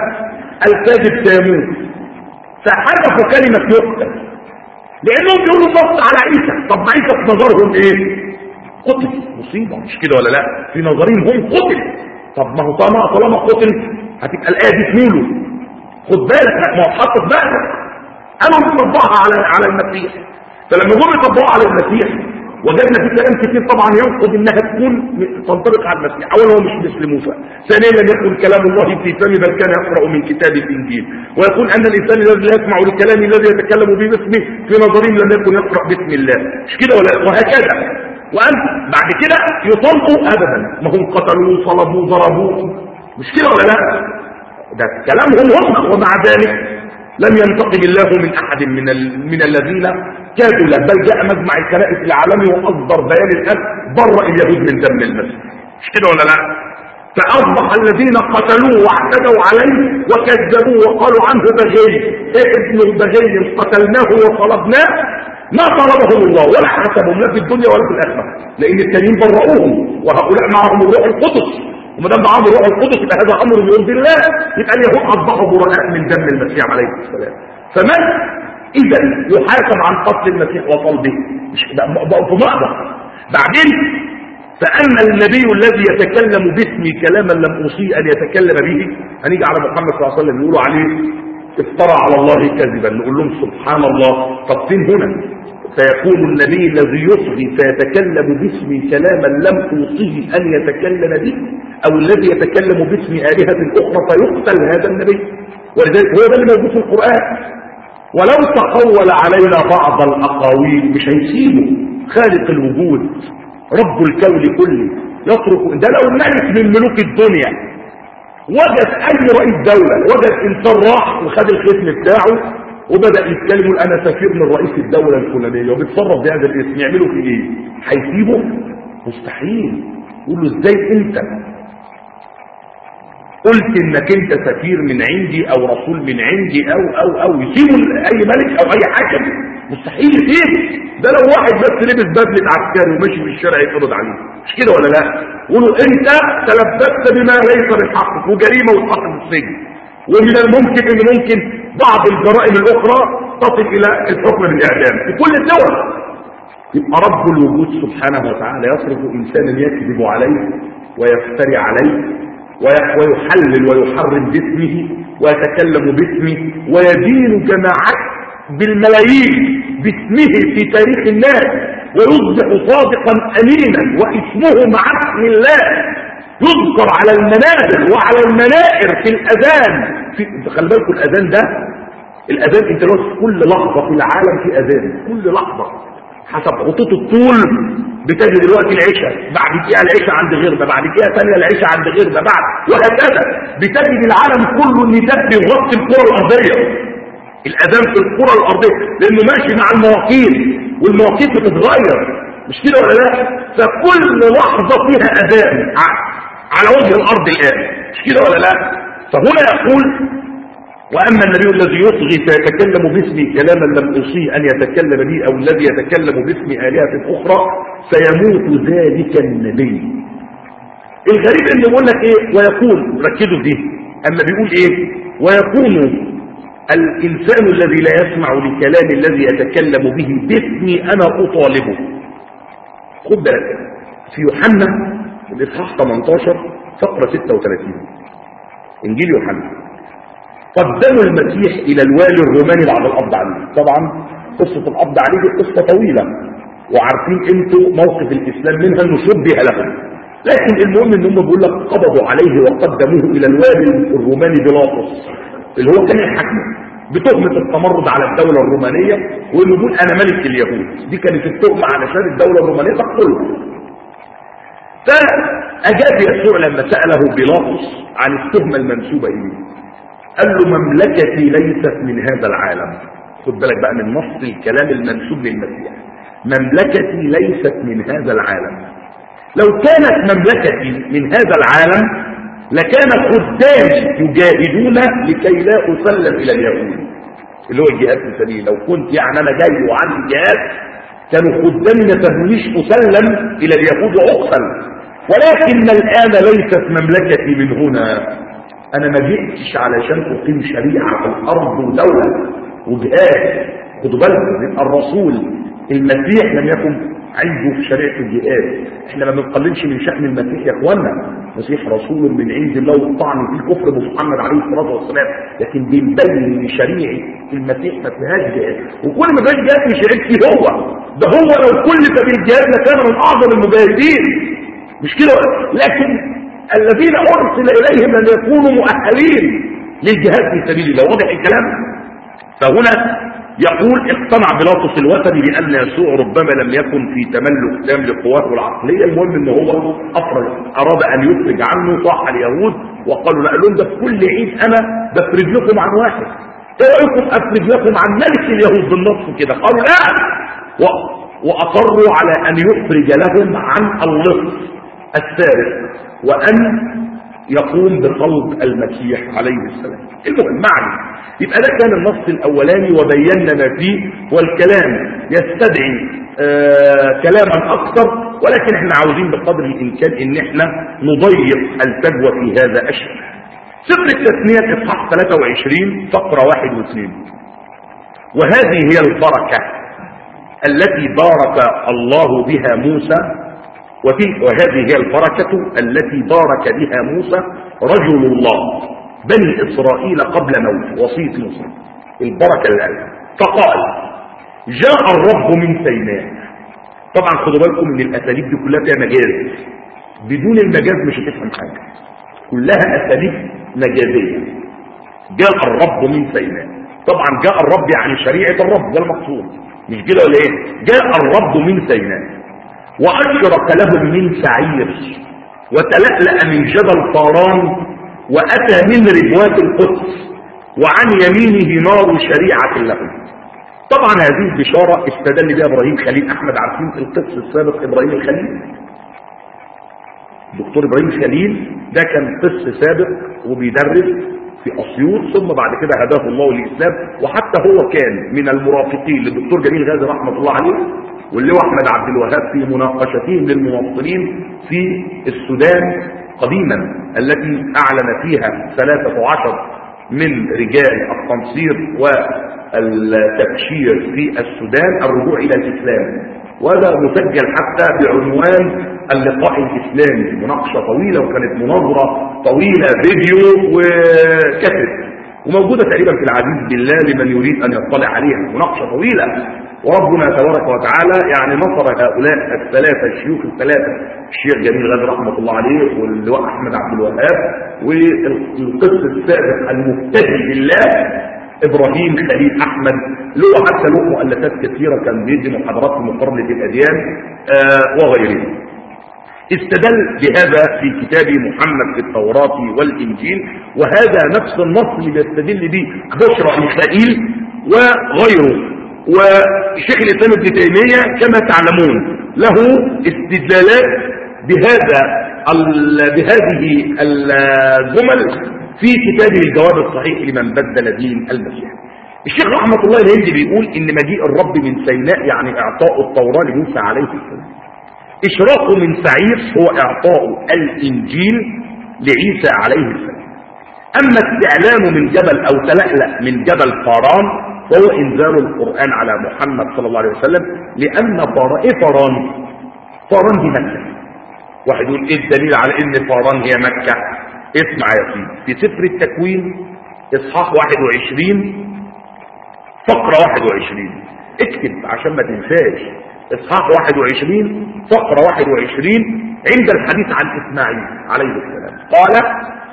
والكاذب سيموت، فحذفوا كلمة يقتل لأنهم بيقولوا النص على عيسى. طب عيسى في نظرهم إيه؟ قتل، مصيبة، مش كده ولا لا؟ في نظرهم هم قتل. طب ما هو طالما طالما قتل هتبقى الآية دي تنوله. خد بالك، ما هو حط في بالك أنا بطبقها على على المسيح. فلما جم يطبقوا على المسيح وجدنا في كلام كتير طبعا ينقض انها تكون تنطبق على المسيح. اولا هو مش مثل موسى، ثانيا لم يكن كلام الله في فمه بل كان يقرا من كتاب الانجيل، ويكون ان الانسان الذي لا يسمع لكلام الذي يتكلم به باسمه في نظرهم لم يكن يقرا باسم الله، مش كده ولا؟ وهكذا. وان بعد كده يطلقوا ابدا، ما هم قتلوه صلبوه ضربوه، مش كده ولا لا؟ ده كلامهم هم. ومع ذلك لم ينتقم الله من احد من ال... من الذين كادوا له، بل جاء مجمع الكنائس العالمي واصدر بيان الان برأ اليهود من دم المسيح، مش كده ولا لا؟ فاصبح الذين قتلوه واعتدوا عليه وكذبوه وقالوا عنه بغي، ايه ابن بغي قتلناه وطلبناه، ما طلبهم الله ولا حسبهم لا في الدنيا ولا في الاخره، لان التانيين برؤوهم وهؤلاء معهم الروح القدس، وما دام معهم الروح القدس يبقى هذا امر بيرضي الله، يبقى اليهود اصبحوا براء من دم المسيح عليه السلام. فمن اذا يحاسب عن قتل المسيح وطلبه؟ مش بقوا في مأزق. بعدين فاما النبي الذي يتكلم باسمي كلاما لم اوصيه ان يتكلم به، هنيجي على محمد صلى الله عليه وسلم يقولوا عليه افترى على الله كذبا، نقول لهم سبحان الله. طب فين هنا؟ فيكون النبي الذي يصغي فيتكلم باسمي كلاما لم اوصيه ان يتكلم به، او الذي يتكلم باسم آلهة اخرى فيقتل هذا النبي. ولذلك هو ده اللي موجود في القرآن. ولو تقول علينا بعض الاقاويل، مش هيسيبه خالق الوجود رب الكون كله يترك ده. لو ملك من ملوك الدنيا وجد اي رئيس دولة، وجد انسان راح وخد الختم بتاعه وبدأ يتكلم يقول انا سفير من رئيس الدولة الفلانية وبيتصرف بهذا الاسم، يعملوا في ايه؟ هيسيبه؟ مستحيل. يقول له ازاي انت قلت انك انت سفير من عندي او رسول من عندي او او او يسيبوا اي ملك او اي حاكم؟ مستحيل يسيبه. ده لو واحد بس لبس بدلة عسكري ومشي في الشارع يتقبض عليه، مش كده ولا لا؟ يقولوا انت تلبست بما ليس بالحق وجريمه وتحط في السجن. ومن الممكن ان ممكن بعض الجرائم الاخرى تصل الى الحكم بالاعدام في كل الدول. يبقى رب الوجود سبحانه وتعالى يصرف انسانا يكذب عليه ويفتري عليه ويحلل ويحرم باسمه ويتكلم باسمه ويدين جماعات بالملايين باسمه في تاريخ الناس، ويصبح صادقا امينا واسمه مع اسم الله يذكر على المنابر وعلى المنائر في الاذان. في خلي بالكم الاذان ده، الاذان انت لو في كل لحظه في العالم في اذان، كل لحظه حسب خطوط الطول بتجي دلوقتي العشاء، بعد دقيقه العشاء عند غيرنا، بعد دقيقه ثانيه العشاء عند غيرنا، بعد وهكذا بتجد العالم كله النداء بيغطي الكره الارضيه. الاذان في الكره الارضيه لانه ماشي مع المواقيت والمواقيت بتتغير، مش كده ولا لا؟ فكل لحظه فيها اذان على وجه الارض الان، مش كده ولا لا؟ فهنا يقول واما النبي الذي يصغي فيتكلم باسمي كلاما لم اوصيه ان يتكلم به، او الذي يتكلم باسم آلهة اخرى فيموت ذلك النبي. الغريب انه بيقول لك ايه؟ ويكون، ركزوا في دي، اما بيقول ايه؟ ويكون الانسان الذي لا يسمع لكلام الذي يتكلم به باسمي انا اطالبه. خد بالك في يوحنا الإصحاح ثمانية عشر فقرة ستة وثلاثين إنجيل يوحنا. قدموا المسيح إلى الوالي الروماني بعد القبض عليه. طبعا قصة القبض عليه دي قصة طويلة، وعارفين انتوا موقف الإسلام منها انه شبه لهم، لكن المهم ان هم بيقول لك قبضوا عليه وقدموه إلى الوالي الروماني بيلاطس اللي هو كان الحاكم بتهمة التمرد على الدولة الرومانية، وانه يقول انا ملك اليهود. دي كانت التهمة علشان الدولة الرومانية تقتله. فأجاب يسوع لما سأله بيلاطس عن التهمة المنسوبة إليه، قال له مملكتي ليست من هذا العالم. خد بالك بقى من نص الكلام المنسوب للمسيح، مملكتي ليست من هذا العالم. لو كانت مملكتي من هذا العالم لكان خدامي يجاهدون لكي لا أسلم إلى اليهود، اللي هو الجهاد في سبيل. لو كنت يعني أنا جاي وعندي جهاد كانوا خدامي ما تهمنيش أسلم إلى اليهود وأقتل، ولكن الآن ليست مملكتي من هنا. أنا ما جئتش علشان أقيم شريعة في الأرض ودولة وجهاد. خدوا بالكم، يبقى الرسول المسيح لم يكن عنده في شريعة الجهاد. احنا ما بنقللش من شأن المسيح يا اخوانا، المسيح رسول من عند الله والطعن في الكفر بمحمد عليه الصلاة والسلام، لكن بنبين ان شريعة المسيح ما فيهاش جهاد، وكل ما فيهاش جهاد مش عيب فيه هو، ده هو لو كلف بالجهاد لكان من اعظم المجاهدين، مش كده؟ لكن الذين ارسل اليهم لم يكونوا مؤهلين للجهاد في سبيل الله. واضح الكلام؟ فهنا يقول اقتنع بيلاطس الوثني بأن يسوع ربما لم يكن في تملك تام لقواه العقلية. المهم ان هو افرج، اراد ان يفرج عنه صاح اليهود وقالوا لا، لهم ده في كل عيد انا بفرج لكم عن واحد، ايه رايكم افرج لكم عن ملك اليهود بالنص كده؟ قالوا لا، و... واصروا على ان يفرج لهم عن اللص السارق وان يقوم بصلب المسيح عليه السلام. المهم معنى يبقى ده كان النص الاولاني وبينا ما فيه، والكلام يستدعي آه كلاما اكثر، ولكن احنا عاوزين بقدر الامكان ان احنا نضيق الفجوه في هذا الشيء. سفر التثنية اصحاح ثلاثة وعشرين فقره واحد واثنين. وهذه هي البركه التي بارك الله بها موسى، وهذه هي البركه التي بارك بها موسى رجل الله بني إسرائيل قبل موت وصية موسى. البركة الآن فقال جاء الرب من سيناء. طبعا خدوا بالكم ان الأساليب دي كلها فيها مجاز، بدون المجاز مش هتفهم حاجة، كلها أساليب مجازية. جاء الرب من سيناء، طبعا جاء الرب يعني شريعة الرب، ده المقصود، مش كده ولا ايه؟ جاء الرب من سيناء وأشرق لهم من سعير وتلألأ من جبل طاران وأتى من ربوات القدس وعن يمينه نار شريعة لهم. طبعا هذه البشارة استدل بها إبراهيم خليل. أحمد عارفين القدس السابق إبراهيم الخليل، دكتور إبراهيم خليل ده كان قدس سابق وبيدرس في أسيوط، ثم بعد كده هداه الله للإسلام، وحتى هو كان من المرافقين للدكتور جميل غازي رحمة الله عليه واللي هو أحمد عبد الوهاب في مناقشتهم للمناصرين في السودان قديما، التي أعلن فيها ثلاثة عشر من رجال التنصير والتبشير في السودان الرجوع إلى الإسلام، وهذا مسجل حتى بعنوان اللقاء الإسلامي. مناقشة طويلة وكانت مناظرة طويلة فيديو وكتب، وموجودة تقريبا في العزيز بالله لمن يريد أن يطلع عليها. مناقشة طويلة، وربنا تبارك وتعالى يعني نصر هؤلاء الثلاثة الشيوخ الثلاثة، الشيخ جميل غازي رحمة الله عليه واللواء أحمد عبد الوهاب والقس السابق المهتدي بالله إبراهيم خليل أحمد، له حتى له مؤلفات كثيرة كان بيدي محاضرات في مقارنة الأديان آه وغيره. استدل بهذا في كتاب محمد في التوراة والإنجيل، وهذا نفس النص اللي بيستدل به بشرى ميخائيل وغيره. وشيخ الإسلام ابن تيمية كما تعلمون له استدلالات بهذا بهذه الجمل في كتابه الجواب الصحيح لمن بدل دين المسيح. الشيخ رحمة الله الهندي بيقول إن مجيء الرب من سيناء يعني إعطاء التوراة لموسى عليه السلام، إشراقه من سعير هو إعطاء الإنجيل لعيسى عليه السلام، أما استعلانه من جبل أو تلألأ من جبل فاران وهو إنزال القرآن على محمد صلى الله عليه وسلم، لأن فاران إيه فاران؟ فاران دي مكة، واحد يقول ايه الدليل على ان فاران هي مكة؟ اسمع يا سيدي، في سفر التكوين اصحاح واحد وعشرين فقرة واحد وعشرين، اكتب عشان ما تنساش، اصحاح واحد وعشرين فقرة واحد وعشرين عند الحديث عن اسماعيل عليه السلام قال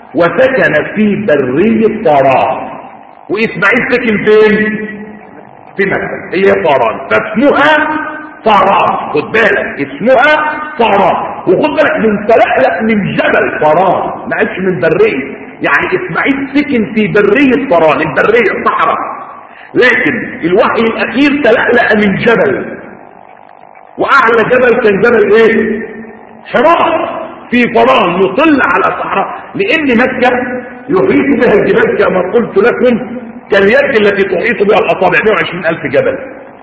وسكن في برية فاران. واسماعيل سكن فين؟ في مكة، هي فاران، فاسمها فاران، خد بالك اسمها فاران، وخد بالك من تلألأ من جبل فاران، ما قالش من برية، يعني اسماعيل سكن في برية فاران، البرية الصحراء، لكن الوحي الاخير تلألأ من جبل، واعلى جبل كان جبل ايه؟ حراء في فاران مطل على صحراء، لان مكة يحيط بها الجبال كما قلت لكم كاليد التي تحيط بها الاصابع، مئة وعشرين الف جبل.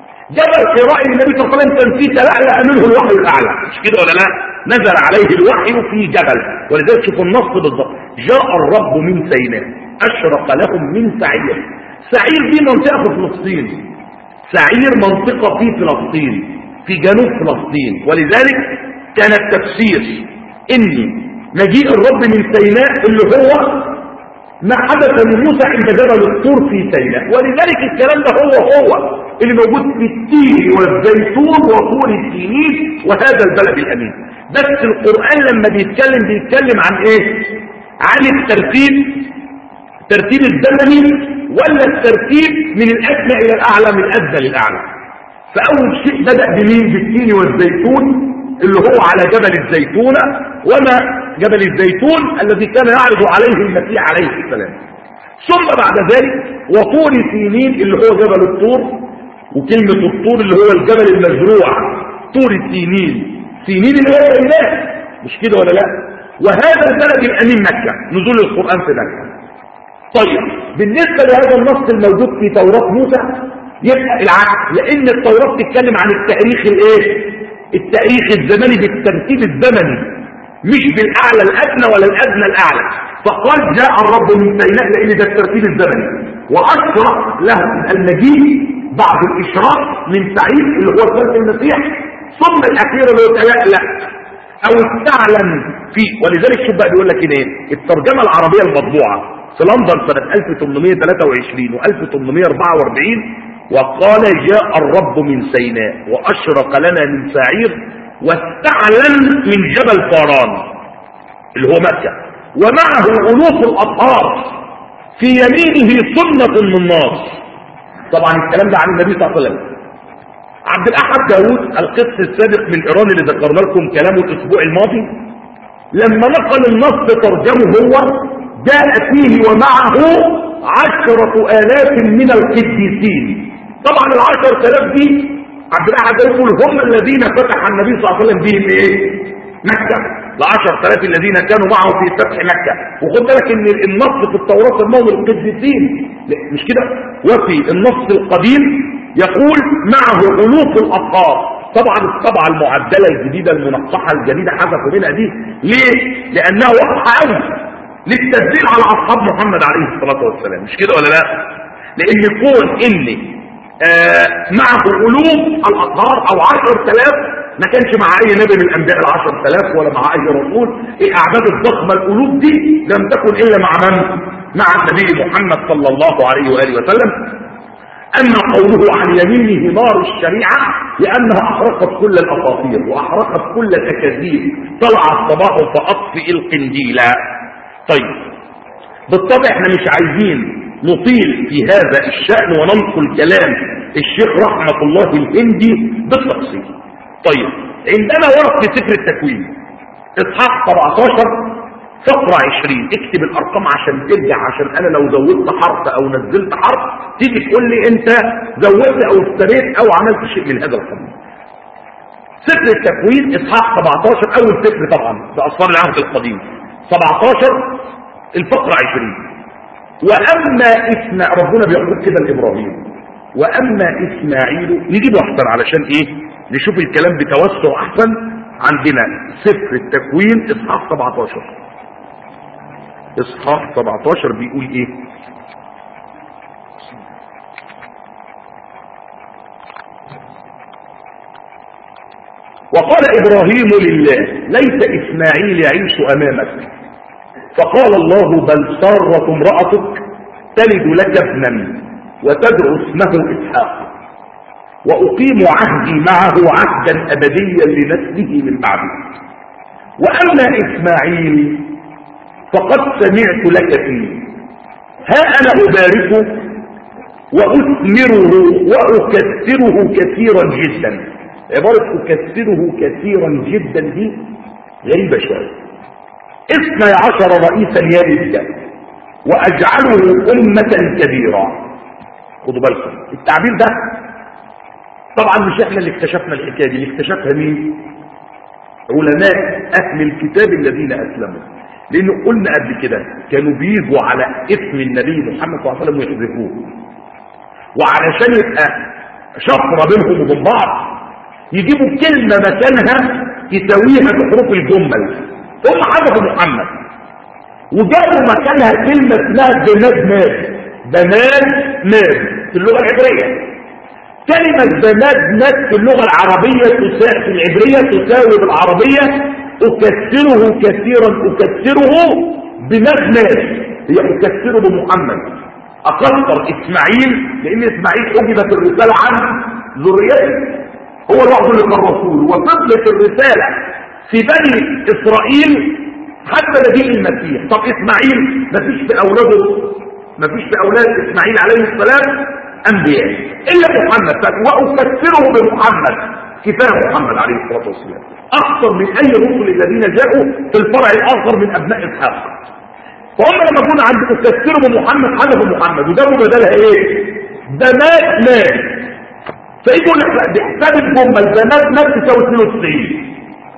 جبل حراء النبي صلى الله عليه وسلم كان فيه تلألأ منه الوحي الاعلى، مش كده ولا لا؟ نزل عليه الوحي في جبل، ولذلك شوفوا النص بالضبط، جاء الرب من سيناء اشرق لهم من سعير. سعير دي منطقة في فلسطين، سعير منطقة في فلسطين في جنوب فلسطين، ولذلك كان التفسير ان مجيء الرب من سيناء اللي هو ما حدث لموسى عند جبل الطور في سيناء، ولذلك الكلام ده هو هو اللي موجود في التين والزيتون وطور السينين وهذا البلد الامين. بس القرآن لما بيتكلم بيتكلم عن ايه؟ عن الترتيب، الترتيب الزمني ولا الترتيب من الادنى الى الاعلى من الادنى للاعلى. فاول شيء بدأ بمين؟ بالتين والزيتون اللي هو على جبل الزيتونة، وما جبل الزيتون الذي كان يعرض عليه المسيح عليه السلام. ثم بعد ذلك وطور سينين اللي هو جبل الطور، وكلمة الطور اللي هو الجبل المزروع، طور سينين، سينين اللي هو الله، مش كده ولا لا؟ وهذا البلد الامين مكة، نزول القرآن في مكة. طيب بالنسبة لهذا النص الموجود في توراة موسى يبقى العكس، لان التوراة تتكلم عن التاريخ الايه؟ التاريخ الزمني بالترتيب الزمني، مش بالاعلى الادنى ولا الادنى الاعلى. فقال جاء الرب من سيناء لان ده الترتيب الزمني، واشرق له المجيء بعد الاشراق من سعيد اللي هو سنة المسيح، ثم الاخير اللي هو تلألأ او استعلن فيه. ولذلك شوف بقى بيقول لك ايه الترجمه العربيه المطبوعه في لندن سنه ألف وثمانمائة وثلاثة وعشرين وألف وثمانمائة وأربعة وأربعين، وقال جاء الرب من سيناء واشرق لنا من سعير واستعلن من جبل فاران اللي هو مكة، ومعه الوف الاطهار في يمينه سنة من نار. طبعا الكلام ده عن النبي صلى الله عليه وسلم. عبد الاحد داوود القس السابق من ايران اللي ذكرنا لكم كلامه الاسبوع الماضي، لما نقل النص ترجمه هو جاء فيه ومعه عشرة آلاف من القديسين. طبعا العشر آلاف دي عبد الاحد يقول هم الذين فتح النبي صلى الله عليه وسلم بهم ايه؟ مكة، العشر آلاف الذين كانوا معه في فتح مكة. وخد بالك ان النص في التوراة سموه القديسين، مش كده؟ وفي النص القديم يقول معه ألوف الأطهار. طبعا الطبعة المعدلة الجديدة المنقحة الجديدة حذفوا منها دي ليه؟ لأنها واضحة قوي للتدليل على أصحاب محمد عليه الصلاة والسلام، مش كده ولا لا؟ لأن يكون إن آه معه ألوف الأطهار أو عشر آلاف، ما كانش مع أي نبي من الأنبياء العشر آلاف ولا مع أي رسول. الأعداد الضخمة الألوف دي لم تكن إلا مع من؟ مع النبي محمد صلى الله عليه وآله وسلم. أما قوله عن يمينه نار الشريعة لأنها أحرقت كل الأساطير وأحرقت كل الأكاذيب، طلع الصباح فأطفئ القنديل. طيب بالطبع احنا مش عايزين نطيل في هذا الشأن وننقل كلام الشيخ رحمة الله الهندي بالتفصيل. طيب عندنا ورق في سفر التكوين اصحاح سبعة عشر فقرة عشرين، اكتب الارقام عشان ترجع، عشان انا لو زودت حرف او نزلت حرف تيجي تقول لي انت زودت او استريت او عملت شيء من هذا القبيل. سفر التكوين اصحاح سبعة عشر اول سفر طبعا في اسفار العهد القديم، سبعة عشر الفقرة عشرين. واما اسماعيل، ربنا بيقول كده لابراهيم واما اسماعيل، نجيبه احسن علشان ايه نشوف الكلام بتوسع احسن. عندنا سفر التكوين اصحاح سبعة عشر، اصحاح سبعة عشر بيقول ايه؟ وقال إبراهيم لله ليس إسماعيل يعيش أمامك، فقال الله بل سارت امرأتك تلد لك ابنا وتدعو اسمه إسحاق، وأقيم عهدي معه عهدا أبديا لنسله من بعده. وأما إسماعيل فقد سمعت لك فيه، ها أنا أباركه وأثمره وأكثره كثيرا جدا. عبارة أكثره كثيرا جدا دي غريبة شوية. اثني عشر رئيسا يلد وأجعله أمة كبيرة. خدوا بالكم التعبير ده طبعا مش احنا اللي اكتشفنا الحكاية دي، اللي اكتشفها مين؟ علماء أهل الكتاب الذين أسلموا. لأنه قلنا قبل كده كانوا بيجوا على اسم النبي محمد صلى الله عليه وسلم ويحذفوه، وعلشان يبقى شفرة بينهم وبين بعض يجيبوا كلمة مكانها يساويها بحروف الجمل. هم حذفوا محمد وجابوا مكانها كلمة اسمها بنات ماد، بنات ماد في اللغة العبرية. كلمة بنات ماد في اللغة العربية في العبرية تساوي بالعربية أكثره كثيرا، أكثره بنات ماد، هي أكثره بمحمد. أكثر إسماعيل لأن إسماعيل أجبت الرسالة عن ذريته، هو الوحد اللي كان رسول، وفضلت الرسالة في بني إسرائيل حتى نبي المسيح. طب إسماعيل مفيش في أولاده، مفيش في أولاد إسماعيل عليه السلام أنبياء إلا محمد، وأكثره بمحمد، كفاية محمد عليه الصلاة والسلام أكثر من أي رسل الذين جاءوا في الفرع الآخر من أبناء إسحاق. فهم لما كنا عند أكثره بمحمد حذفوا محمد وجابوا بدلها إيه؟ بنات مال. فيقول بحساب الجمل بنات مال تساوي اثنين وتسعين،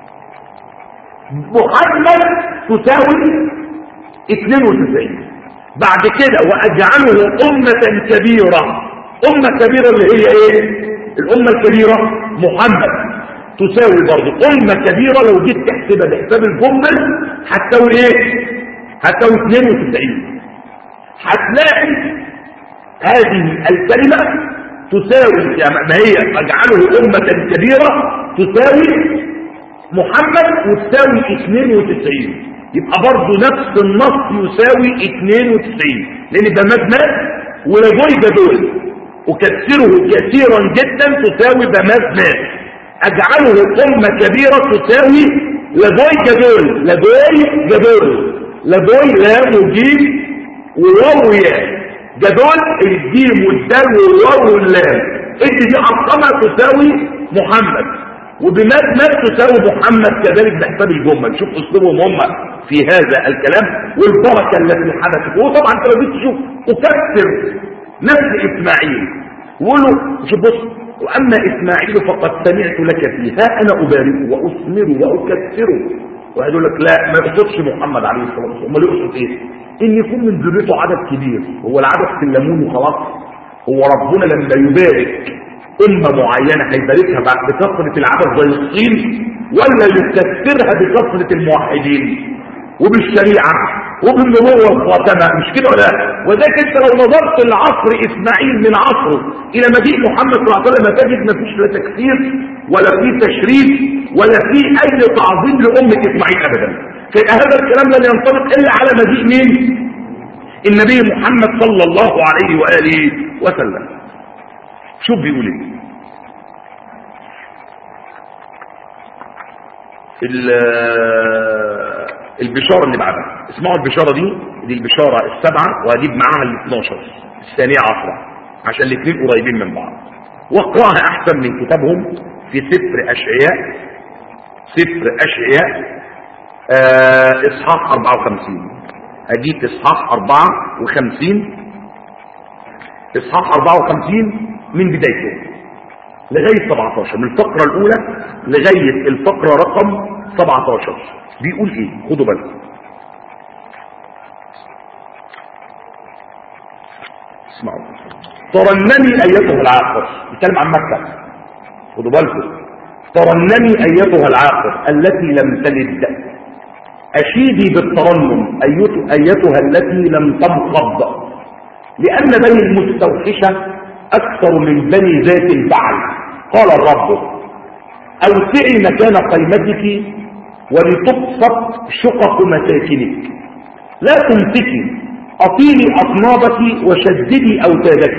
محمد تساوي اثنين وتسعين. بعد كده وأجعله أمة كبيرة. أمة كبيرة اللي هي إيه؟ الأمة الكبيرة محمد تساوي برضه أمة كبيرة. لو جيت تحسبها بحساب الجمل هتساوي إيه؟ هتساوي اثنين وتسعين. هتلاقي هذه الكلمة تساوي ما هي أجعله أمة كبيرة تساوي محمد وتساوي اثنين وتسعين. يبقى برضه نفس النص يساوي اثنين وتسعين، لأن ده مبنى ولجوي دول أكثره كثيرا جدا تساوي بمبنى. أجعله أمة كبيرة تساوي لجوي جدول، لجوي جدول، لجوي لام وجيم وواو وياء. جدول الجيم والدال والواو واللام، إنت دي أرقامها تساوي محمد، وبمات مات تساوي محمد كذلك بحساب الجمل. شوف أسلوبهم هم في هذا الكلام والبركة التي حدثت. وطبعا انت لو جيت تشوف أكثر نفس إسماعيل وقولوا شوف بص وأما إسماعيل فقد سمعت لك فيه، ها أنا أباركه وأثمره وأكثره. واحد يقول لك لا ما يقصدش محمد عليه الصلاة والسلام، امال يقصد إيه؟ إن يكون من ذريته عدد كبير. هو العدد في الليمون وخلاص؟ هو ربنا لما يبارك أمة معينة هيباركها بعد بكثرة العدد زي الصين، ولا يكثرها بكثرة الموحدين وبالشريعة وبالنبوة والخاتمة؟ مش كده ولا؟ وذلك انت لو نظرت لعصر إسماعيل من عصره إلى مجيء محمد صلى الله عليه وسلم تجد ما فيش لا تكثير ولا في تشريف ولا في أي تعظيم لأمة إسماعيل أبدا. فهذا الكلام لن ينطبق إلا على مجيء مين؟ النبي محمد صلى الله عليه وآله وسلم. شوف بيقول ايه البشارة اللي بعدها. اسمعوا البشارة دي، دي البشارة السبعة وهجيب معاها الاثناشر الثانية عشرة عشان الاثنين قريبين من بعض، واقرأها احسن من كتابهم في سفر اشعياء، سفر اشعياء آه اصحاح اربعة وخمسين. هجيب اصحاح اربعة وخمسين، اصحاح اربعة وخمسين من بدايته لغاية سبعتاشر، من الفقرة الأولى لغاية الفقرة رقم سبعتاشر. بيقول إيه؟ خدوا بالكم اسمعوا. ترنمي أيتها العاقر، بيتكلم عن مكة. خدوا بالكم. ترنمي أيتها العاقر التي لم تلد، أشيدي بالترنم أيتها التي لم تنقض، لأن بني المستوحشة أكثر من بني ذات البعل، قال الرب. أوسعي مكان قيمتك ولتبسط شقق مساكنك، لا تمسكي، أطيلي أطنابك وشددي أوتادك،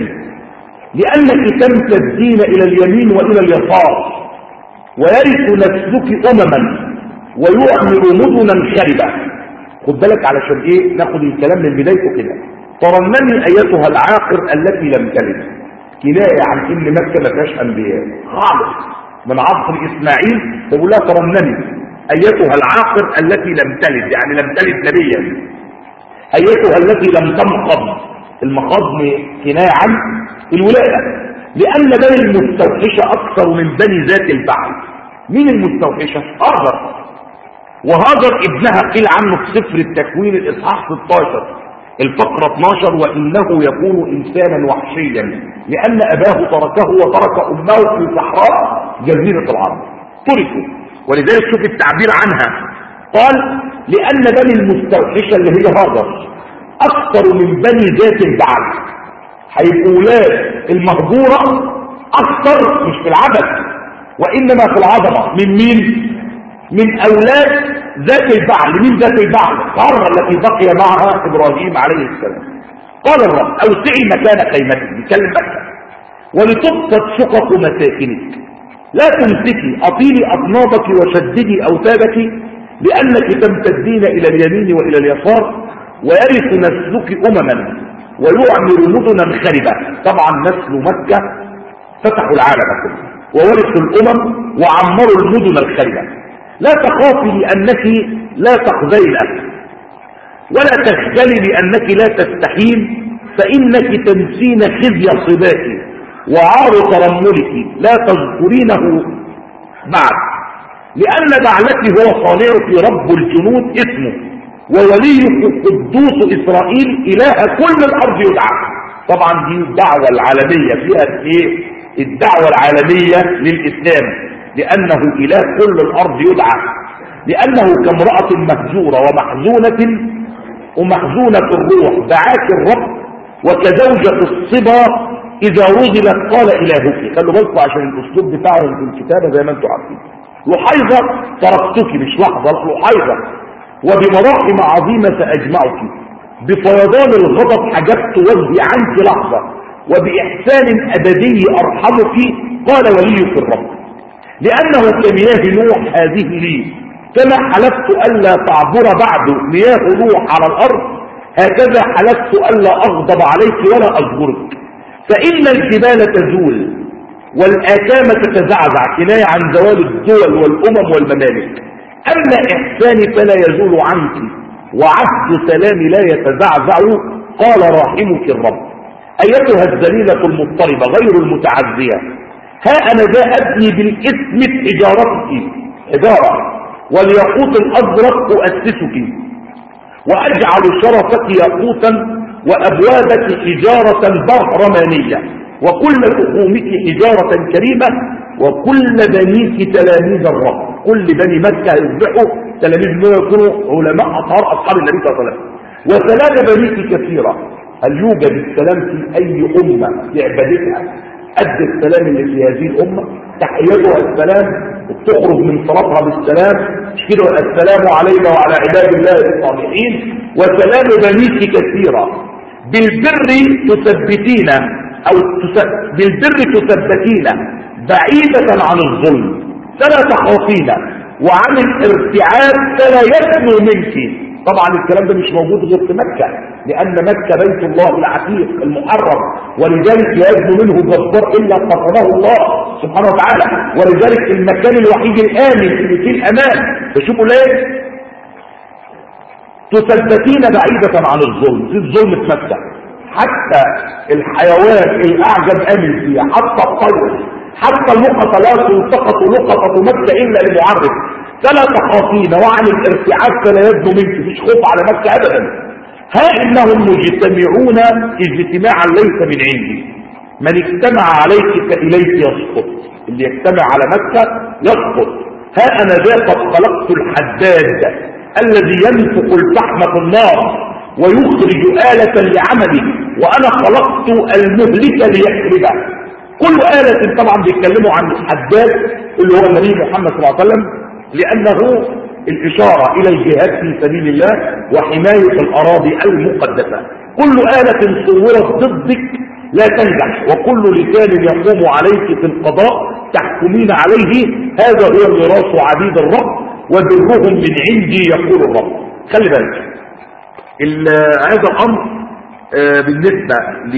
لأنك تمتدين إلى اليمين وإلى اليسار، ويرث نسلك أمما ويعمر مدنا خربة. خد بالك علشان إيه ناخد الكلام من بدايته كده. ترنمي أيتها العاقر التي لم تلد، كناية عن إن مكة ما فيهاش أنبياء خالص من عصر إسماعيل، تقول لها ترنمي أيتها العاقر التي لم تلد، يعني لم تلد نبيا. أيتها التي لم تمخض، المخاض كناية عن الولادة، لأن بني المستوحشة أكثر من بني ذات البعل. مين المستوحشة؟ هاجر، وهاجر ابنها قيل عنه في سفر التكوين الإصحاح ستة عشر الفقرة اثناشر وإنه يكون إنسانا وحشيا لأن أباه تركه وترك أمه في صحراء جزيرة العرب، تركوا. ولذلك شوف التعبير عنها، قال لأن بني المستوحشة اللي هي هاجر أكثر من بني ذات البعل، هيبقوا أولاد المهجورة أكثر مش في العبث وإنما في العظمة من مين؟ من أولاد ذات البعل. من ذات البعل؟ قارة التي بقي معها إبراهيم عليه السلام. قال الرب أوسعي مكان قيمتك، بيكلم مكة، ولتبسط شقق مساكنك، لا تمسكي، أطيلي أطنابك وشددي أوتادك، لأنك تمتدين إلى اليمين وإلى اليسار، ويرث نسلك أمما ويعمر مدنا خربة. طبعا نسل مكة فتحوا العالم كله وورثوا الأمم وعمروا المدن الخربة. لا تخافي لأنك لا تخذين، ولا تخجلي لأنك لا تستحين، فإنك تنسين خزي صباك وعار ترملك، لا تذكرينه بعد، لأن بعلك هو صانعك رب الجنود اسمه، ووليك قدوس إسرائيل إله كل الأرض يدعى. طبعا دي الدعوة العالمية، فيها ايه الدعوة العالمية للإسلام، لأنه إله كل الأرض يدعى، لأنه كامرأة مهجورة ومحزونة ومحزونة الروح دعاك الرب، وكزوجة الصبا إذا رجلت قال إلهك. خلوا بالكم عشان الأسلوب بتاعهم في الكتابة زي ما أنتم عارفين. لحيظة تركتك، مش لحظة، لحيظة، وبمراحم عظيمة سأجمعك، بفيضان الغضب حجبت وجهي عنك لحظة، وبإحسان أبدي أرحمك، قال وليك الرب، لأنه كمياه نوح هذه لي، كما حلفت ألا تعبر بعد مياه نوح على الأرض، هكذا حلفت ألا أغضب عليك ولا أجبرك. فإن الجبال تزول والآكام تتزعزع، كناية عن زوال الدول والأمم والممالك، أما إحساني فلا يزول عنك، وعهد سلامي لا يتزعزع، قال راحمك الرب. أيتها الذليلة المضطربة غير المتعزية، ها أنا جاء أبني بالإثم حجارتك حجارة، والياقوت الأزرق أؤسسك، وأجعل شرفك ياقوتا وأبوابك حجارة بهرمانية، وكل تخومك حجارة كريمة، وكل بنيك تلاميذ الرب. كل بني مكة يصبحوا تلاميذ يكونوا علماء أطهار أصحاب النبي صلى الله عليه وسلم. وسلام بنيك كثيرة. هل يوجد السلام في أي أمة في عبادتها قد السلام اللي في هذه الأمة؟ تحيتها السلام وبتخرج من صلاتها بالسلام، مش كده؟ السلام علينا وعلى عباد الله الصالحين. وسلام بنيك كثيرة، بالبر تثبتين أو تس... بالبر تثبتين بعيدة عن الظلم فلا تخافين، وعن الارتعاد فلا يسمو منك. طبعا الكلام ده مش موجود غير في مكة، لأن مكة بيت الله العتيق المحرم، ولذلك لا يسمو منه جبار إلا قصده الله سبحانه وتعالى، ولذلك المكان الوحيد الآمن اللي فيه الأمان. فشوفوا ليه تثبتين بعيدة عن الظلم. في الظلم في مكة، حتى الحيوان الأعجب آمن فيها، حتى الطير، حتى اللقطة لا تلتقط لقطة مكة إلا لمعرف. فلا تخافين، وعن الارتعاد فلا يبدو منك، فيش خوف على مكة أبدا. ها إنهم مجتمعون اجتماعا ليس من عندي، من اجتمع عليك فإليك يسقط. اللي يجتمع على مكة يسقط. ها أنا ذا قد خلقت الحداد الذي ينفق الفحم في النار ويخرج آلة لعمله، وأنا خلقت المهلك ليحربه. كل آلة طبعا بيتكلموا عن الحداد اللي هو النبي محمد صلى الله عليه وسلم، لأنه الإشارة إلى الجهاد في سبيل الله وحماية الأراضي المقدسة. كل آلة صورت ضدك لا تنجح، وكل لسان يقوم عليك في القضاء تحكمين عليه، هذا هو ميراث عبيد الرب وبرهم من عندي يقول الرب. خلي بالك هذا الأمر آه بالنسبة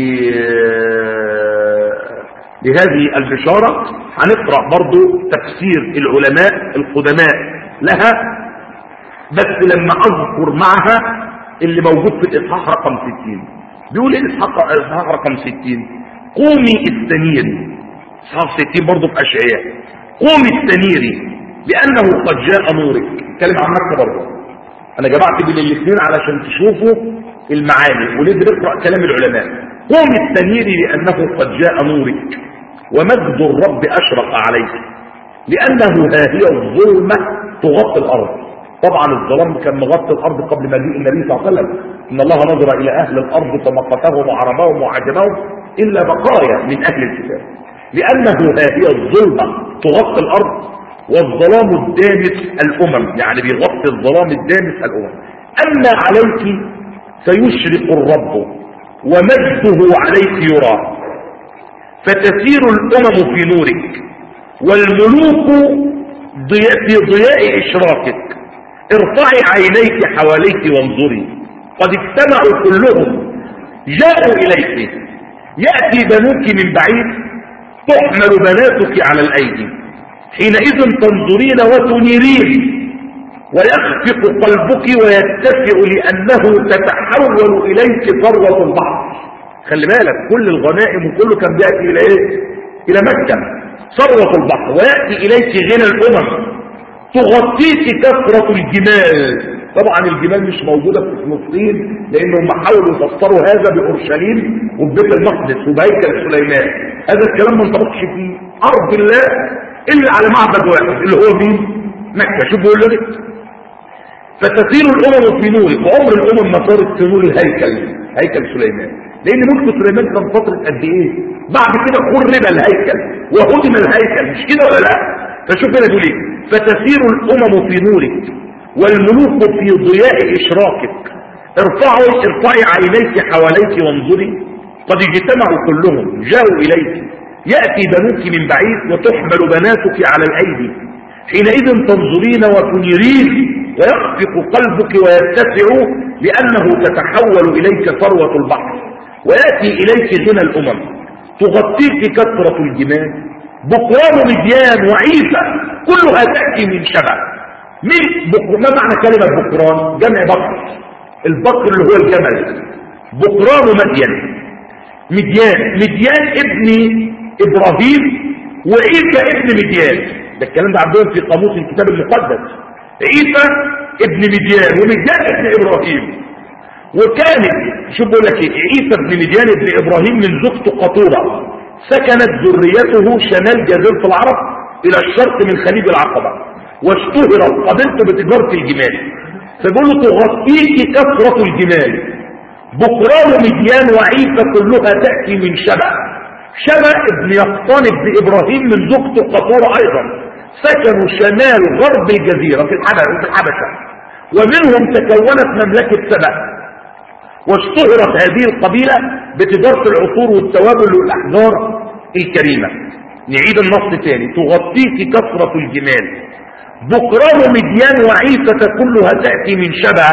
لهذه البشارة. هنقرأ برضو تفسير العلماء القدماء لها، بس لما أذكر معها اللي موجود في الإصحاح رقم ستين. بيقول ايه الإصحاح رقم ستين؟ قومي استنيري. إصحاح ستين برضو في أشعياء. قومي استنيري لأنه قد جاء نورك. كلمة عن مكة برضو، أنا جمعت بين الاثنين علشان تشوفوا المعاني ونقدر نقرأ كلام العلماء. قومي استنيري لأنه قد جاء نورك ومجد الرب أشرق عليك، لأنه ها هي الظلمة تغطي الأرض. طبعا الظلام كان مغطي الأرض قبل مجيء النبي صلى الله عليه وسلم. إن الله نظر إلى أهل الأرض فمقتهم وعربهم وعجمهم إلا بقايا من أهل الكتاب. لأنه ها هي الظلمة تغطي الأرض والظلام الدامس الأمم، يعني بيغطي الظلام الدامس الأمم. أما عليك سيشرق الرب ومجده عليك يرى، فتسير الأمم في نورك والملوك في ضياء إشراقك. ارفعي عينيك حواليك وانظري، قد اجتمعوا كلهم جاءوا إليك. يأتي بنوك من بعيد تحمل بناتك على الأيدي، حينئذ تنظرين وتنيرين ويخفق قلبك ويتسع لأنه تتحول إليك ثروة البحر. خلي بالك كل الغنائم وكله كان بيأتي إلى إيه؟ إلى مكة. ثروة البحر ويأتي إليك غنى الأمم، تغطيك كثرة الجمال. طبعا الجمال مش موجودة في فلسطين لأنهم حاولوا يفسروا هذا بأورشليم وببيت المقدس وبهيكل سليمان. هذا الكلام ما انطبقش في أرض الله إلا على معبد واحد اللي هو مين؟ مكة. شوف بيقول لك فتسير الأمم في نورك. وعمر الأمم ما صارت في نور الهيكل، هيكل سليمان، لأن ملك سليمان كان فترة قد إيه؟ بعد كده خرب الهيكل وهدم الهيكل، مش كده ولا لا؟ فشوف هنا بيقول إيه؟ فتسير الأمم في نورك والملوك في ضياء إشراقك. ارفعي ارفعي عينيك حواليك وانظري، قد اجتمعوا كلهم جاءوا إليك. يأتي بنوك من بعيد وتحمل بناتك على الأيدي، حينئذ تنظرين وتنيرين ويخفق قلبك ويتسع لأنه تتحول إليك ثروة البحر ويأتي إليك غنى الأمم، تغطيك كثرة الجمال. بقران مديان وعيسى كلها تأتي من شبع. من بقر... ما معنى كلمة بقران؟ جمع بقر، البقر اللي هو الجمل. بقران مديان، مديان مديان ابن إبراهيم وعيسى ابن مديان. ده الكلام ده عندهم في قاموس الكتاب المقدس. عيسى ابن مديان ومديان ابن إبراهيم. وكانت شوف بقول لك ايه، عيسى ابن مديان ابن إبراهيم من زوجته قطورة، سكنت ذريته شمال جزيرة العرب إلى الشرق من خليج العقبة، واشتهرت قبيلته بتجارة الجمال. فبيقولوا تغطيك كثرة الجمال. بقران مديان وعيسى كلها تأتي من شبع. شبع ابن يقطان ابن إبراهيم من زوجته قطورة أيضا، سكنوا شمال غرب الجزيرة في الحبشة، ومنهم تكونت مملكة سبأ. واشتهرت هذه القبيلة بتجارة العطور والتوابل والأحجار الكريمة. نعيد النص تاني، تغطيك كثرة الجمال. بقران مديان وعيسى كلها تأتي من شبع،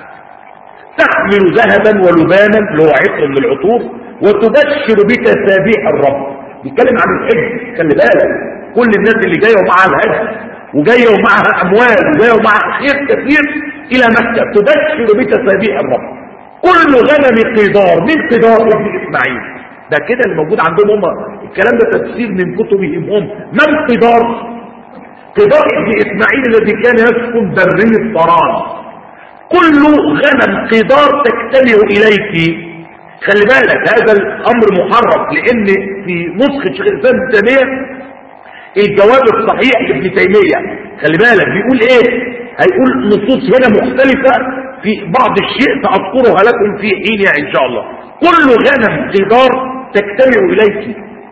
تحمل ذهبا ولبانا اللي هو عطر من العطور، وتبشر بتسابيح الرب. بيتكلم عن الحج. خلي بالك كل الناس اللي جايه ومعها الهج وجايه ومعها اموال وجايه ومعها خير كثير الى مكه، تبشر بتسابيح الرب. كل غنم قدار. من قدار ابن اسماعيل ده كده اللي موجود عندهم هم، الكلام ده تفسير من كتبهم هم. من قدار؟ قدار ابن اسماعيل الذي كان يسكن برية طران. كل غنم قدار تجتمع اليك. خلي بالك هذا الامر محرف، لان في نسخة شيخ الاسلام ابن تيمية الجواب الصحيح لابن تيمية خلي بالك بيقول ايه، هيقول نصوص هنا مختلفة في بعض الشيء سأذكرها لكم في حينها ان شاء الله. كل غنم قدار تجتمع اليك،